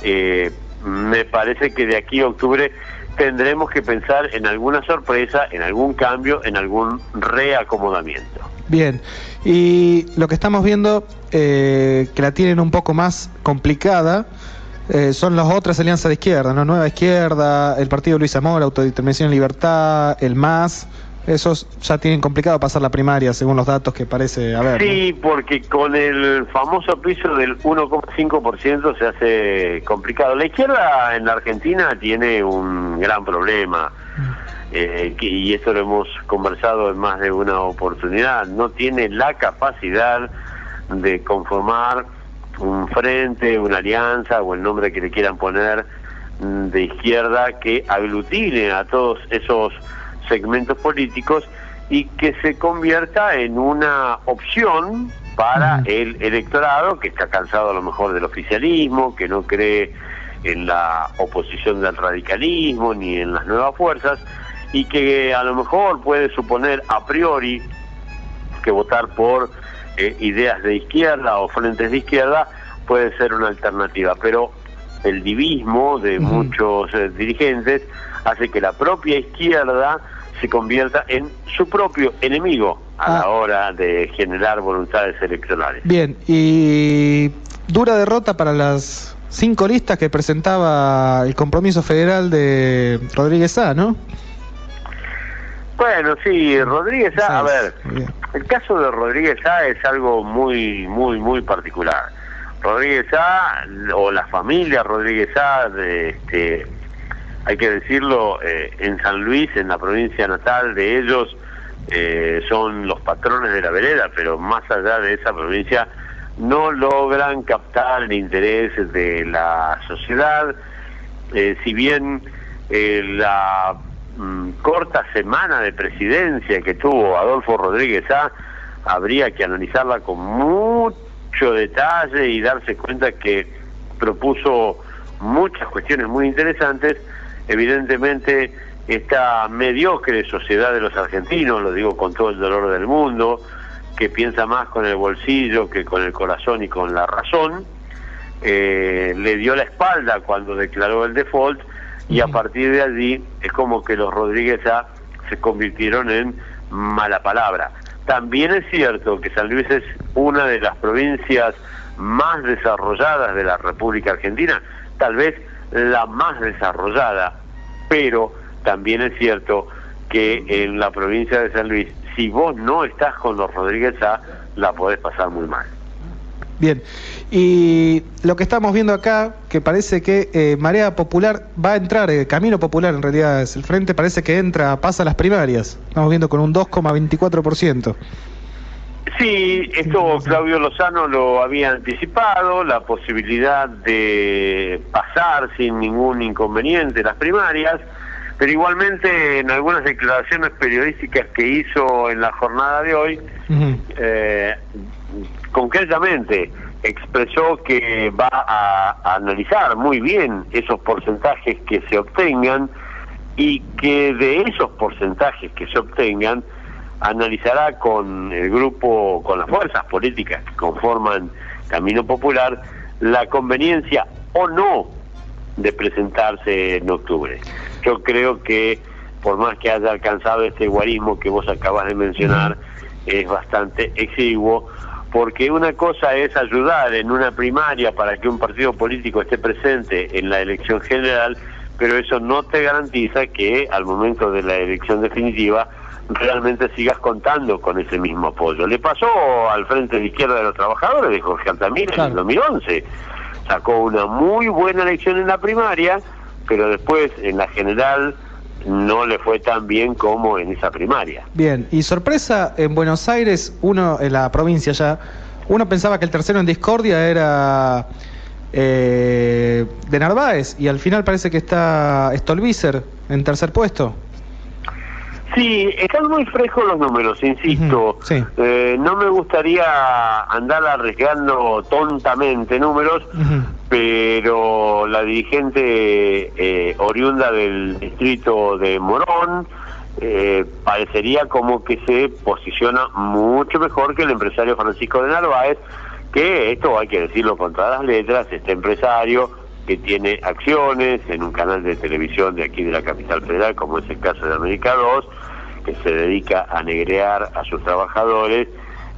me parece que de aquí a octubre tendremos que pensar en alguna sorpresa, en algún cambio, en algún reacomodamiento. Bien, y lo que estamos viendo, que la tienen un poco más complicada, son las otras alianzas de izquierda, ¿no? Nueva Izquierda, el partido de Luis Zamora, Autodeterminación y Libertad, el MAS, esos ya tienen complicado pasar la primaria, según los datos que parece haber. Sí, ¿no? Porque con el famoso piso del 1,5% se hace complicado. La izquierda en la Argentina tiene un gran problema, y esto lo hemos conversado en más de una oportunidad. No tiene la capacidad de conformar un frente, una alianza o el nombre que le quieran poner de izquierda que aglutine a todos esos segmentos políticos y que se convierta en una opción para el electorado que está cansado a lo mejor del oficialismo, que no cree en la oposición del radicalismo ni en las nuevas fuerzas, y que a lo mejor puede suponer a priori que votar por ideas de izquierda o frentes de izquierda puede ser una alternativa, pero el divismo de muchos dirigentes hace que la propia izquierda se convierta en su propio enemigo a la hora de generar voluntades electorales. Bien, y dura derrota para las 5 listas que presentaba el Compromiso Federal de Rodríguez Sá, ¿no? Bueno, sí, Rodríguez Sá, a ver, el caso de Rodríguez Sá es algo muy particular. Rodríguez Sá, o la familia Rodríguez Sá, hay que decirlo, en San Luis, en la provincia natal de ellos, son los patrones de la vereda, pero más allá de esa provincia no logran captar el interés de la sociedad. Si bien la corta semana de presidencia que tuvo Adolfo Rodríguez Sá, habría que analizarla con mucho detalle y darse cuenta que propuso muchas cuestiones muy interesantes. Evidentemente esta mediocre sociedad de los argentinos, lo digo con todo el dolor del mundo, que piensa más con el bolsillo que con el corazón y con la razón, le dio la espalda cuando declaró el default, y a partir de allí es como que los Rodríguez Sá se convirtieron en mala palabra. También es cierto que San Luis es una de las provincias más desarrolladas de la República Argentina, tal vez la más desarrollada, pero también es cierto que en la provincia de San Luis, si vos no estás con los Rodríguez Sá, la podés pasar muy mal. Bien, y lo que estamos viendo acá, que parece que Marea Popular va a entrar, Camino Popular en realidad es el frente, parece que pasa a las primarias, estamos viendo con un 2,24%. Sí, esto Claudio Lozano lo había anticipado, la posibilidad de pasar sin ningún inconveniente las primarias, pero igualmente en algunas declaraciones periodísticas que hizo en la jornada de hoy, concretamente expresó que va a analizar muy bien esos porcentajes que se obtengan y que de esos porcentajes que se obtengan analizará con el grupo, con las fuerzas políticas que conforman Camino Popular, la conveniencia o no de presentarse en octubre. Yo creo que por más que haya alcanzado este guarismo que vos acabas de mencionar, es bastante exiguo, porque una cosa es ayudar en una primaria para que un partido político esté presente en la elección general, pero eso no te garantiza que al momento de la elección definitiva realmente sigas contando con ese mismo apoyo. Le pasó al Frente de Izquierda de los Trabajadores de Jorge Altamira en el 2011. Sacó una muy buena elección en la primaria, pero después en la general no le fue tan bien como en esa primaria. Bien, y sorpresa en Buenos Aires, uno en la provincia ya, uno pensaba que el tercero en discordia era de Narváez, y al final parece que está Stolbizer en tercer puesto. Sí, están muy frescos los números, insisto. Sí. No me gustaría andar arriesgando tontamente números, pero la dirigente oriunda del distrito de Morón parecería como que se posiciona mucho mejor que el empresario Francisco de Narváez, que esto hay que decirlo con todas las letras, este empresario que tiene acciones en un canal de televisión de aquí de la capital federal, como es el caso de América 2, que se dedica a negrear a sus trabajadores,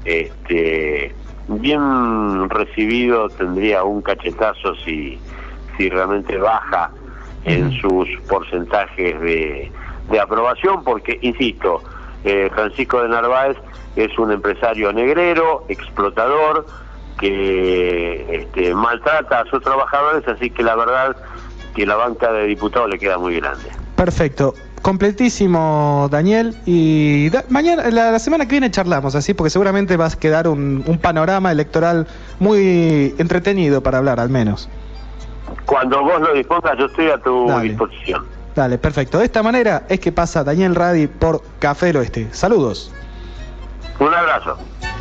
bien recibido tendría un cachetazo si realmente baja en sus porcentajes de aprobación, porque, insisto, Francisco de Narváez es un empresario negrero, explotador, que maltrata a sus trabajadores, así que la verdad que la banca de diputados le queda muy grande. Perfecto, completísimo, Daniel, y mañana, la semana que viene charlamos así, porque seguramente vas a quedar un panorama electoral muy entretenido para hablar, al menos. Cuando vos lo dispongas, yo estoy a tu disposición. Dale, perfecto. De esta manera es que pasa Daniel Radi por Café del Oeste. Saludos. Un abrazo.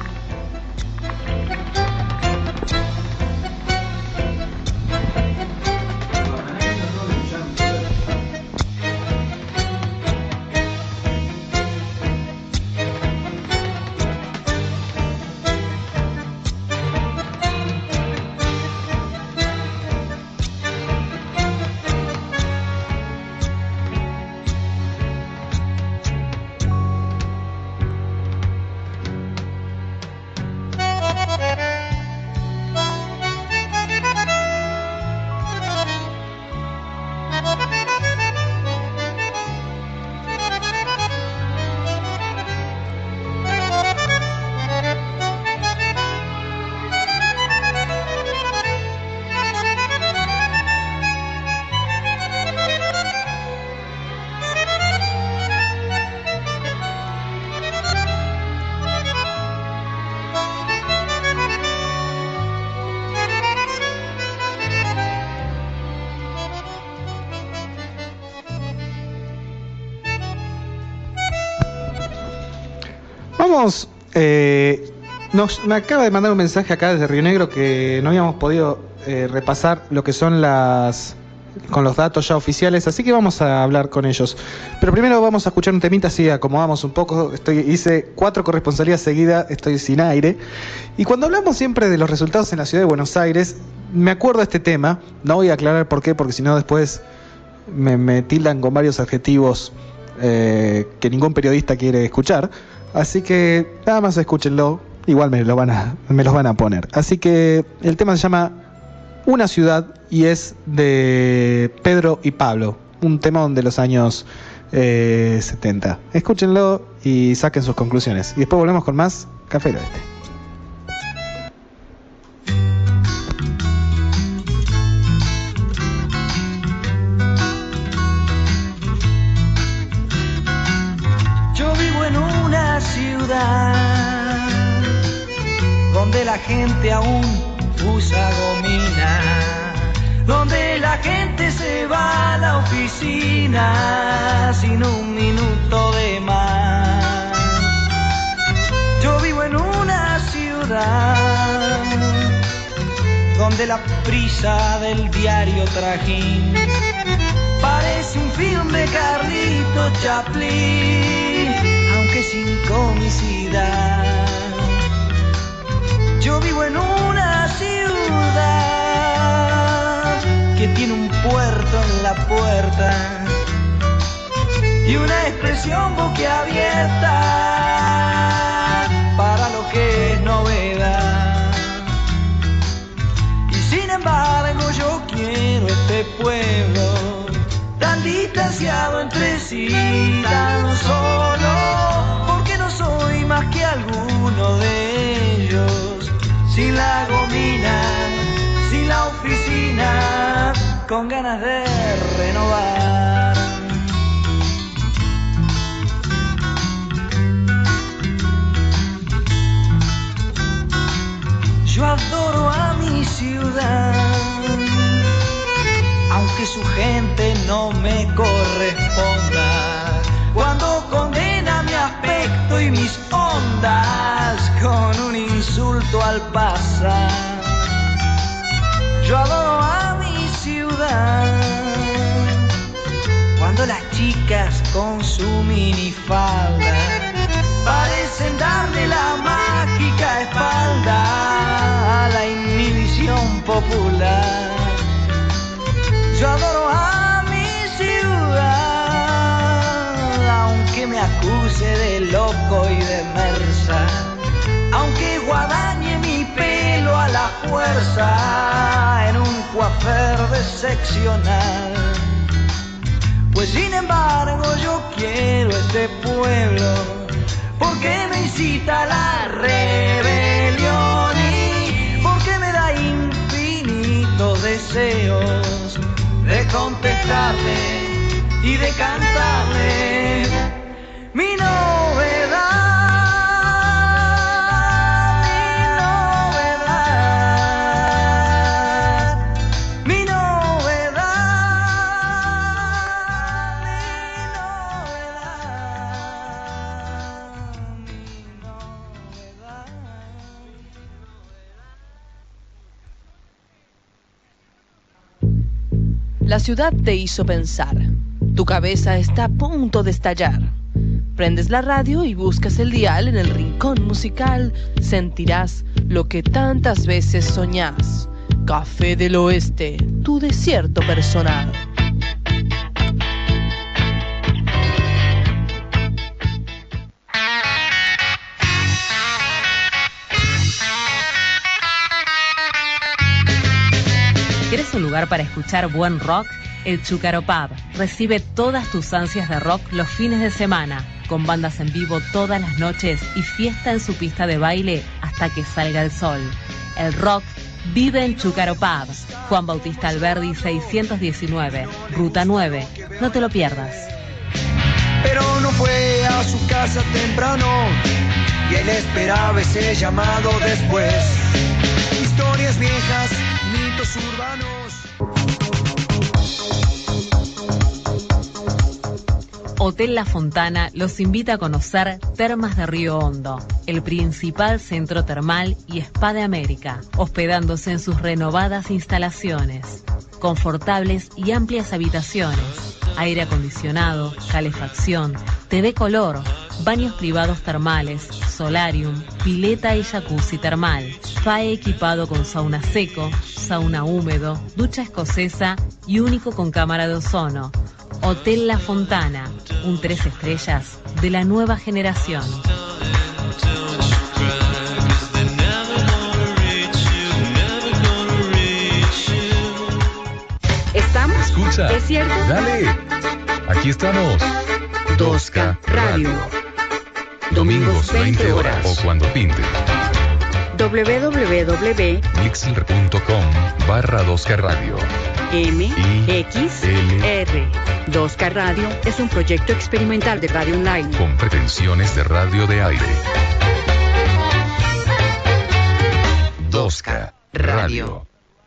Vamos, me acaba de mandar un mensaje acá desde Río Negro que no habíamos podido repasar lo que son con los datos ya oficiales, así que vamos a hablar con ellos. Pero primero vamos a escuchar un temita, así acomodamos un poco. Hice 4 corresponsalías seguidas, estoy sin aire. Y cuando hablamos siempre de los resultados en la ciudad de Buenos Aires, me acuerdo de este tema. No voy a aclarar por qué, porque si no después me tildan con varios adjetivos que ningún periodista quiere escuchar. Así que nada más escúchenlo, igual me los van a poner. Así que el tema se llama Una ciudad y es de Pedro y Pablo, un tema de los años 70. Escúchenlo y saquen sus conclusiones. Y después volvemos con más Café del Oeste. Donde la gente aún usa gomina, donde la gente se va a la oficina sin un minuto de más. Yo vivo en una ciudad donde la prisa del diario Trajín parece un film de Carlito Chaplin, aunque sin comicidad. Yo vivo en una ciudad que tiene un puerto en la puerta y una expresión boquiabierta para lo que es novedad. Y sin embargo yo quiero este pueblo tan distanciado entre sí, tan solo, porque no soy más que alguno de ellos, sin la gomina, sin la oficina, con ganas de renovar. Yo adoro a mi ciudad, aunque su gente no me corresponda. Cuando condena mi aspecto y mis ondas con un insulto al pasar. Yo adoro a mi ciudad, cuando las chicas con su minifalda parecen darle la mágica espalda a la inhibición popular. Yo adoro a mi ciudad, aunque me acuse de loco y de mersa, aunque guadañe mi pelo a la fuerza en un coafer de seccional. Pues sin embargo yo quiero este pueblo, porque me incita a la rebelión y porque me da infinitos deseos de contestarle y de cantarle mi novedad. La ciudad te hizo pensar. Tu cabeza está a punto de estallar. Prendes la radio y buscas el dial en el rincón musical. Sentirás lo que tantas veces soñás. Café del Oeste, tu desierto personal. ¿Quieres un lugar para escuchar buen rock? El Chúcaro Pub recibe todas tus ansias de rock los fines de semana, con bandas en vivo todas las noches y fiesta en su pista de baile hasta que salga el sol. El rock vive en Chúcaro Pub, Juan Bautista Alberdi 619, Ruta 9. No te lo pierdas. Pero no fue a su casa temprano y él esperaba ese llamado después. Historias viejas, mitos urbanos. Hotel La Fontana los invita a conocer Termas de Río Hondo, el principal centro termal y spa de América, hospedándose en sus renovadas instalaciones. Confortables y amplias habitaciones, aire acondicionado, calefacción, TV color, baños privados termales, solarium, pileta y jacuzzi termal, FAE equipado con sauna seco, sauna húmedo, ducha escocesa y único con cámara de ozono. Hotel La Fontana, un 3 estrellas de la nueva generación. ¿Estamos? Escucha. ¿Es cierto? Dale. Aquí estamos. 2K Radio. Domingos 20 horas o cuando pinte. www.mixler.com/2K Radio. MXR. 2K Radio es un proyecto experimental de Radio Online con pretensiones de radio de aire. 2K Radio.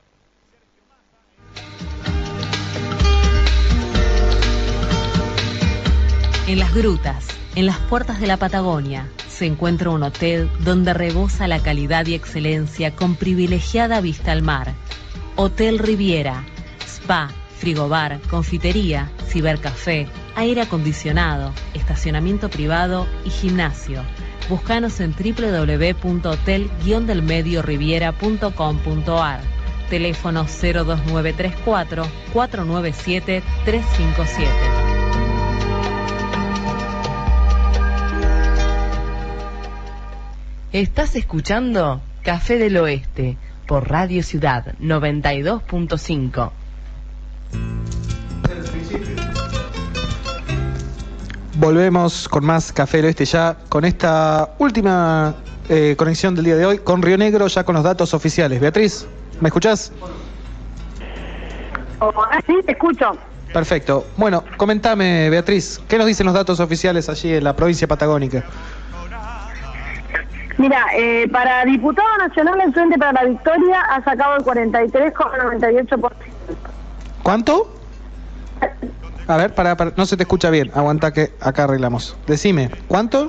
En las grutas, en las puertas de la Patagonia, se encuentra un hotel donde rebosa la calidad y excelencia con privilegiada vista al mar. Hotel Riviera, spa, frigobar, confitería, cibercafé, aire acondicionado, estacionamiento privado y gimnasio. Búscanos en www.hotel-delmedioriviera.com.ar. Teléfono 02934 497 357. Estás escuchando Café del Oeste por Radio Ciudad 92.5. Volvemos con más Café del Oeste ya con esta última conexión del día de hoy con Río Negro, ya con los datos oficiales. Beatriz, ¿me escuchás? Sí, te escucho. Perfecto. Bueno, comentame, Beatriz, ¿qué nos dicen los datos oficiales allí en la provincia patagónica? Mira, para diputado nacional el Frente para la Victoria ha sacado el 43,98%. ¿Cuánto? A ver, para, no se te escucha bien. Aguanta que acá arreglamos. Decime, ¿cuánto?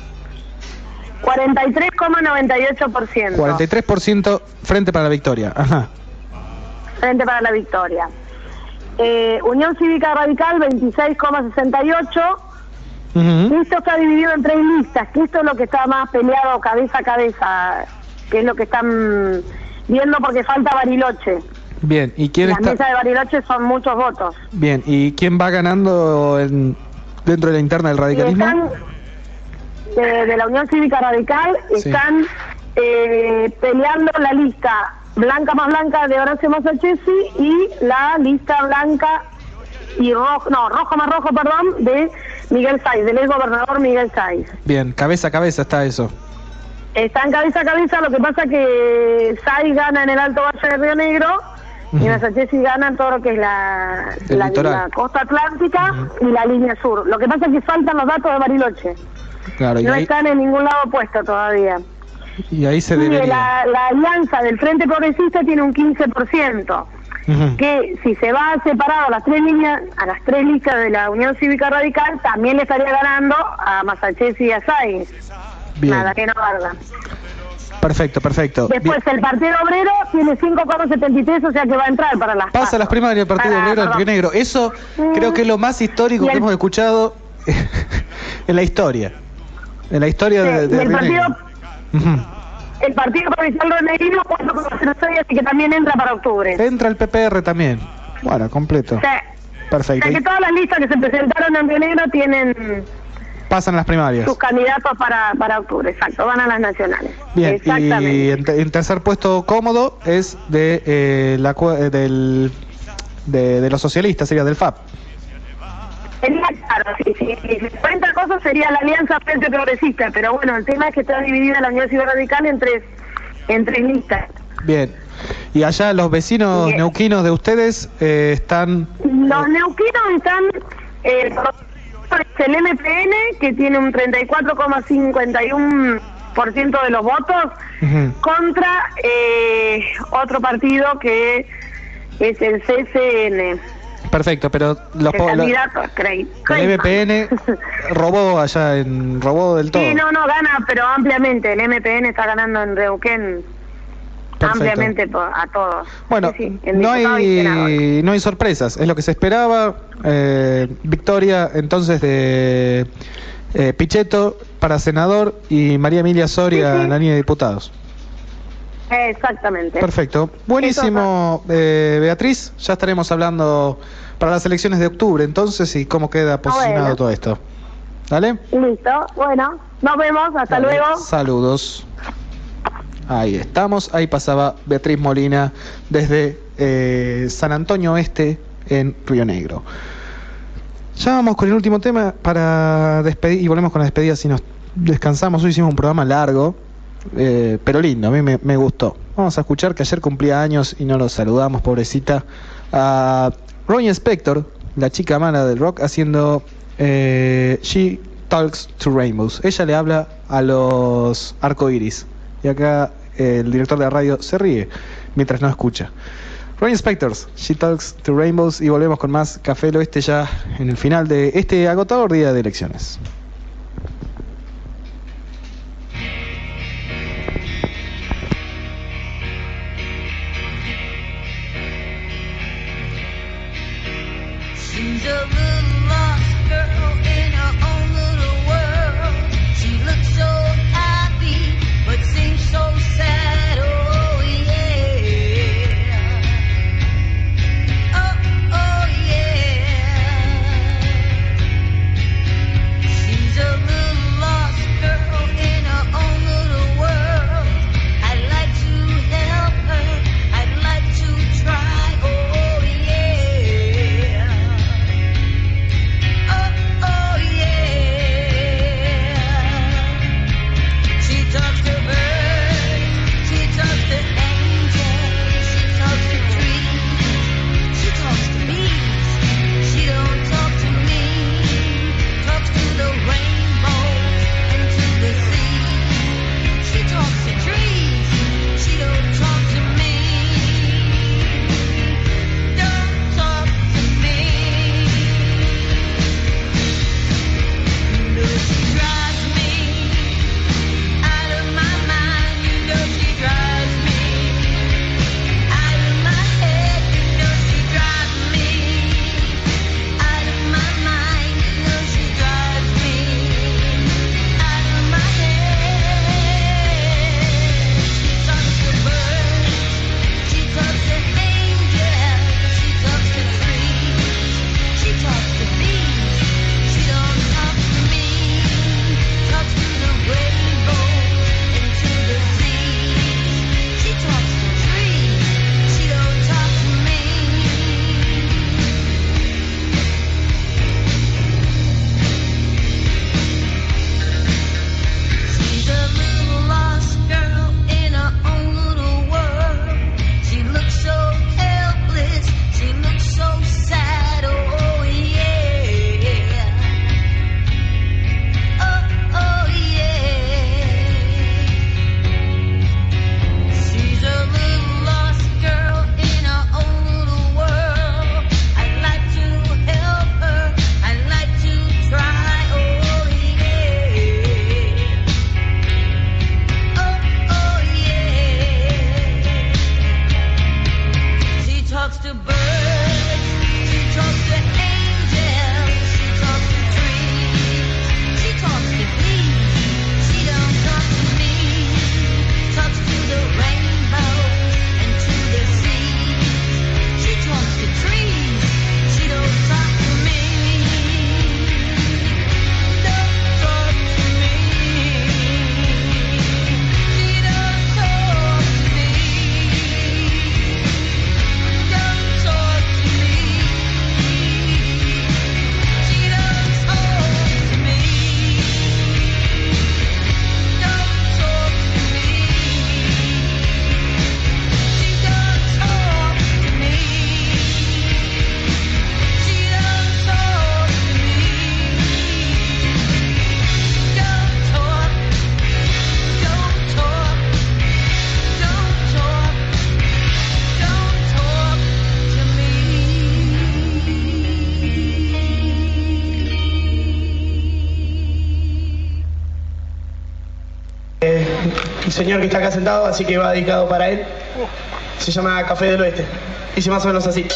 43,98%. 43% Frente para la Victoria. Ajá. Frente para la Victoria. Unión Cívica Radical 26,68%. Esto está dividido en 3 listas, que esto es lo que está más peleado cabeza a cabeza, que es lo que están viendo porque falta Bariloche. Bien, ¿y quién Las está? mesas de Bariloche son muchos votos. Bien, ¿y quién va ganando dentro de la interna del radicalismo? Están, de la Unión Cívica Radical, Sí. están peleando la lista blanca más blanca de Horacio Masachesi y la lista blanca y rojo más rojo, perdón, de Miguel Sáiz, del ex gobernador Miguel Sáiz. Bien, cabeza a cabeza está eso. Están cabeza a cabeza, lo que pasa que Sáiz gana en el Alto Valle de Río Negro y Masachesi gana en todo lo que es la costa atlántica y la línea sur. Lo que pasa es que faltan los datos de Bariloche. Claro, No están en ningún lado puesto todavía. y ahí se Y debería. la alianza del Frente Progresista tiene un 15%. Que si se va separado a las 3 listas de la Unión Cívica Radical, también le estaría ganando a Masachesi y a Sáenz. Bien. Nada que no valga. Perfecto. Después el Partido Obrero tiene 5,73, o sea que va a entrar para las Pasa las primarias del Partido Obrero en Río Negro. Eso creo que es lo más histórico que hemos escuchado en la historia. En la historia de y el Río partido, Negro. el Partido Provincial Renegrino 4,06, así que también entra para octubre. Entra el PPR también. Bueno, completo. Sí. Perfecto. O sea que todas las listas que se presentaron en Río Negro tienen Pasan las primarias. sus candidatos para octubre, exacto, van a las nacionales. Bien, Exactamente. y en tercer puesto cómodo es de los socialistas, sería del FAP. Sería claro, si cuenta cosas sería la Alianza Frente Progresista, pero bueno, el tema es que está dividida la Unión Cívica Radical en tres listas. Bien. Y allá los vecinos neuquinos de ustedes están... Los neuquinos están el MPN, que tiene un 34,51% de los votos, contra otro partido que es el CCN. Perfecto, pero los El candidato el MPN robó del todo. Sí, no, gana, pero ampliamente. El MPN está ganando en Neuquén ampliamente a todos. Bueno, Sí, en no diputados y senadores. hay sorpresas, es lo que se esperaba. Victoria entonces de Pichetto para senador y María Emilia Soria en la línea de diputados. Exactamente. Perfecto. Buenísimo, Beatriz. Ya estaremos hablando para las elecciones de octubre entonces y cómo queda posicionado todo esto. ¿Dale? Listo, bueno, nos vemos, hasta Dale. luego. Saludos. Ahí estamos, ahí pasaba Beatriz Molina desde San Antonio Oeste en Río Negro. Ya vamos con el último tema para despedir y volvemos con la despedida si nos descansamos. Hoy hicimos un programa largo, pero lindo, a mí me gustó. Vamos a escuchar que ayer cumplía años y no lo saludamos, pobrecita, a Ronnie Spector, la chica mala del rock, haciendo She Talks to Rainbows. Ella le habla a los arcoíris. Y acá el director de la radio se ríe mientras no escucha. Ronnie Spector, She Talks to Rainbows, y volvemos con más Café del Oeste ya en el final de este agotador día de elecciones. She's a señor que está acá sentado, así que va dedicado para él. Se llama Café del Oeste. Dice más o menos así.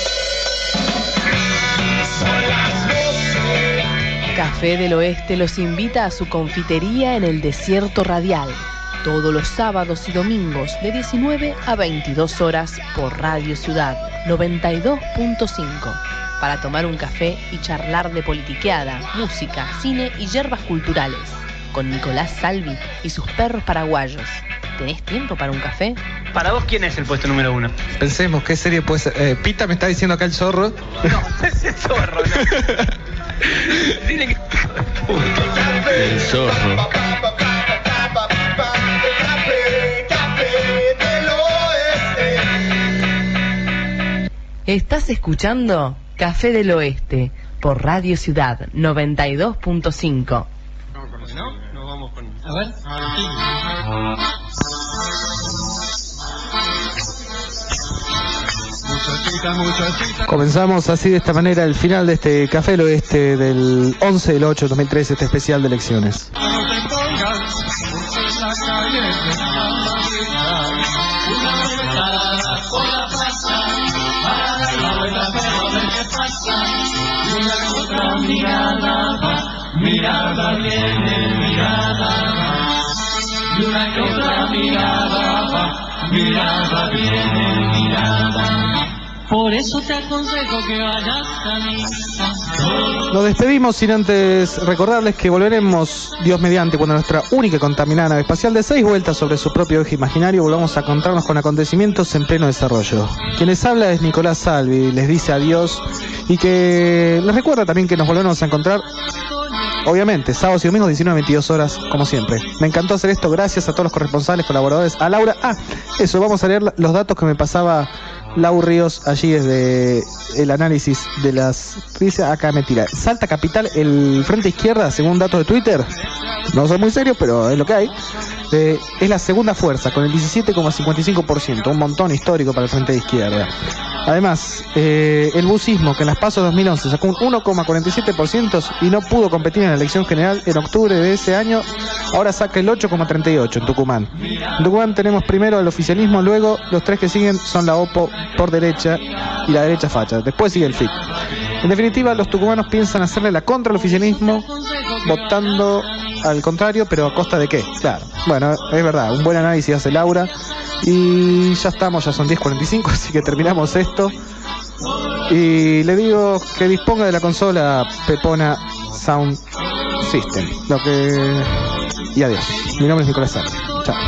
Café del Oeste los invita a su confitería en el Desierto Radial, todos los sábados y domingos de 19 a 22 horas por Radio Ciudad 92.5, para tomar un café y charlar de politiqueada, música, cine y hierbas culturales, con Nicolás Salvi y sus perros paraguayos. ¿Tenés tiempo para un café? Para vos, ¿quién es el puesto número 1? Pensemos, ¿qué serie puede ser? Pita me está diciendo acá el zorro. No, ese zorro, no. Dile que... El zorro. Estás escuchando Café del Oeste por Radio Ciudad 92.5. ¿No? Nos vamos con... A ver. Comenzamos así de esta manera el final de este Café del Oeste del 11 del 8 de 2013, este especial de elecciones. Mirada viene, mirada va, y una que otra mirada va, mirada viene, mirada va. Por eso te aconsejo que vayas a misa. Nos despedimos sin antes recordarles que volveremos, Dios mediante, cuando nuestra única contaminada nave espacial de 6 vueltas sobre su propio eje imaginario volvamos a encontrarnos con acontecimientos en pleno desarrollo. Quien les habla es Nicolás Salvi, les dice adiós y que les recuerda también que nos volvemos a encontrar, obviamente, sábados y domingos 19 a 22 horas, como siempre. Me encantó hacer esto, gracias a todos los corresponsales, colaboradores, a Laura. Eso, vamos a leer los datos que me pasaba Lau Ríos allí desde el análisis de las... Dice, acá me tira. Salta Capital, el frente izquierda, según datos de Twitter, no soy muy serio, pero es lo que hay, es la segunda fuerza, con el 17,55%, un montón histórico para el frente de izquierda. Además, el bucismo, que en las PASO 2011 sacó un 1,47% y no pudo competir en la elección general en octubre de ese año, ahora saca el 8,38% en Tucumán. En Tucumán tenemos primero al oficialismo, luego los tres que siguen son la OPO por derecha y la derecha facha, después sigue el FIC. En definitiva, los tucumanos piensan hacerle la contra al oficialismo, votando al contrario, pero ¿a costa de qué? Claro, bueno, es verdad, un buen análisis hace Laura. Y ya estamos, ya son 10:45, así que terminamos esto. Y le digo que disponga de la consola Pepona Sound System. Y adiós. Mi nombre es Nicolás Sáenz. Chao.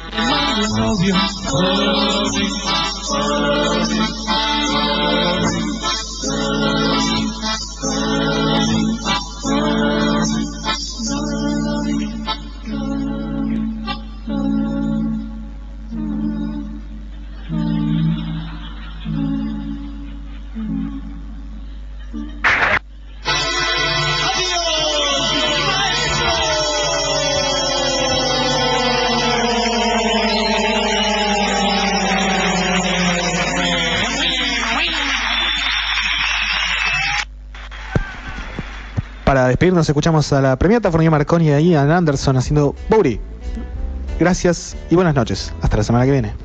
Para despedirnos escuchamos a la premiata Fornia Marconi y a Ian Anderson haciendo Booty. Gracias y buenas noches. Hasta la semana que viene.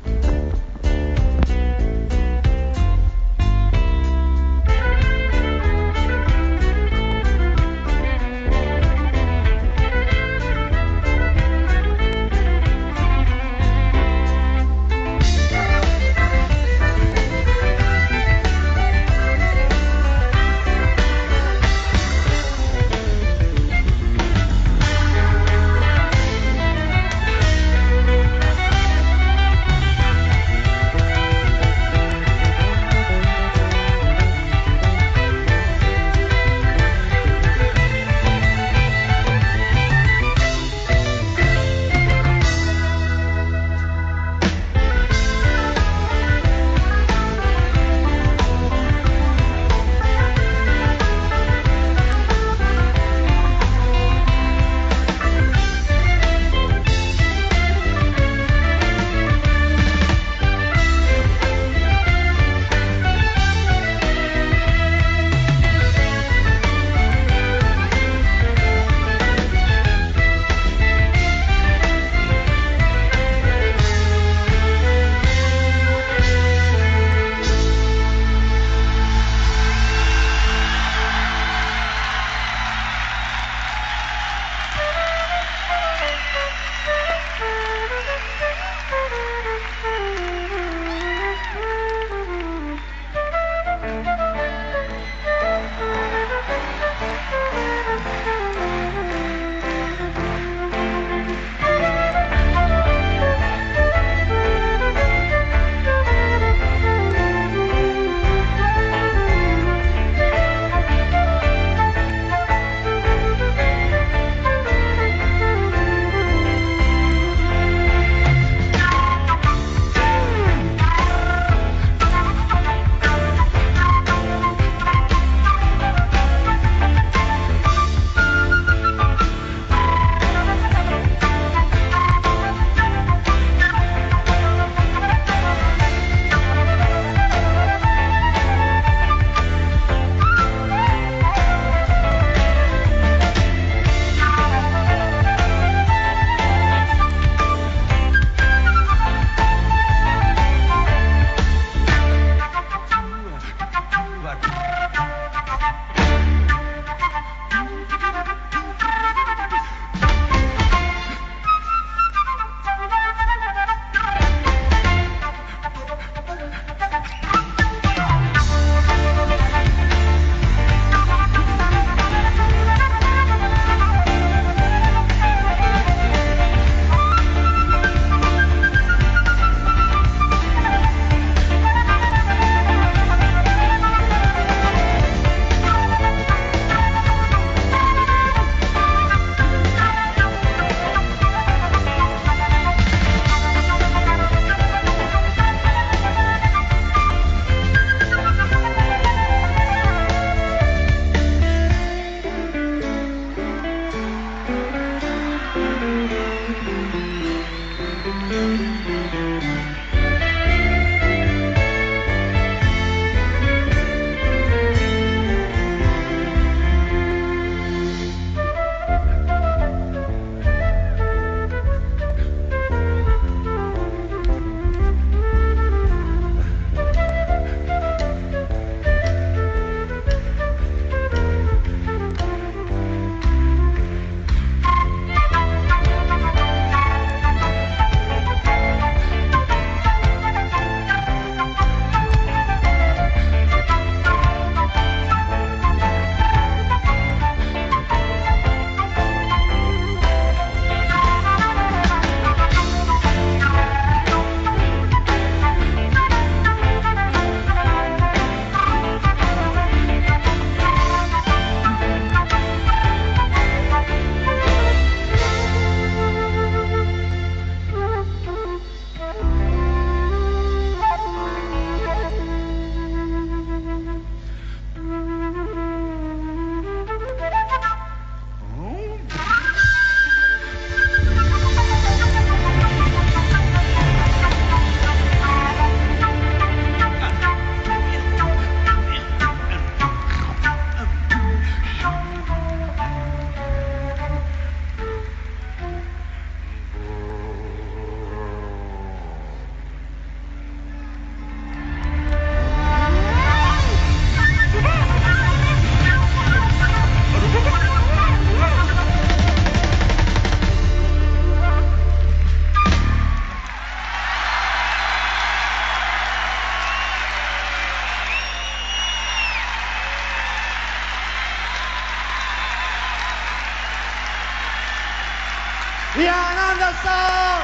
Ian Anderson!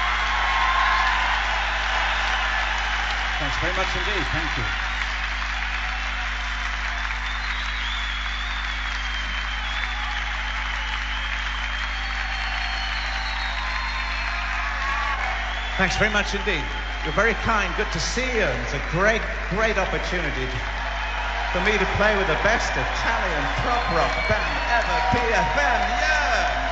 Thanks very much indeed. Thank you. Thanks very much indeed. You're very kind. Good to see you. It's a great, great opportunity for me to play with the best Italian prog rock band ever, PFM. Yeah!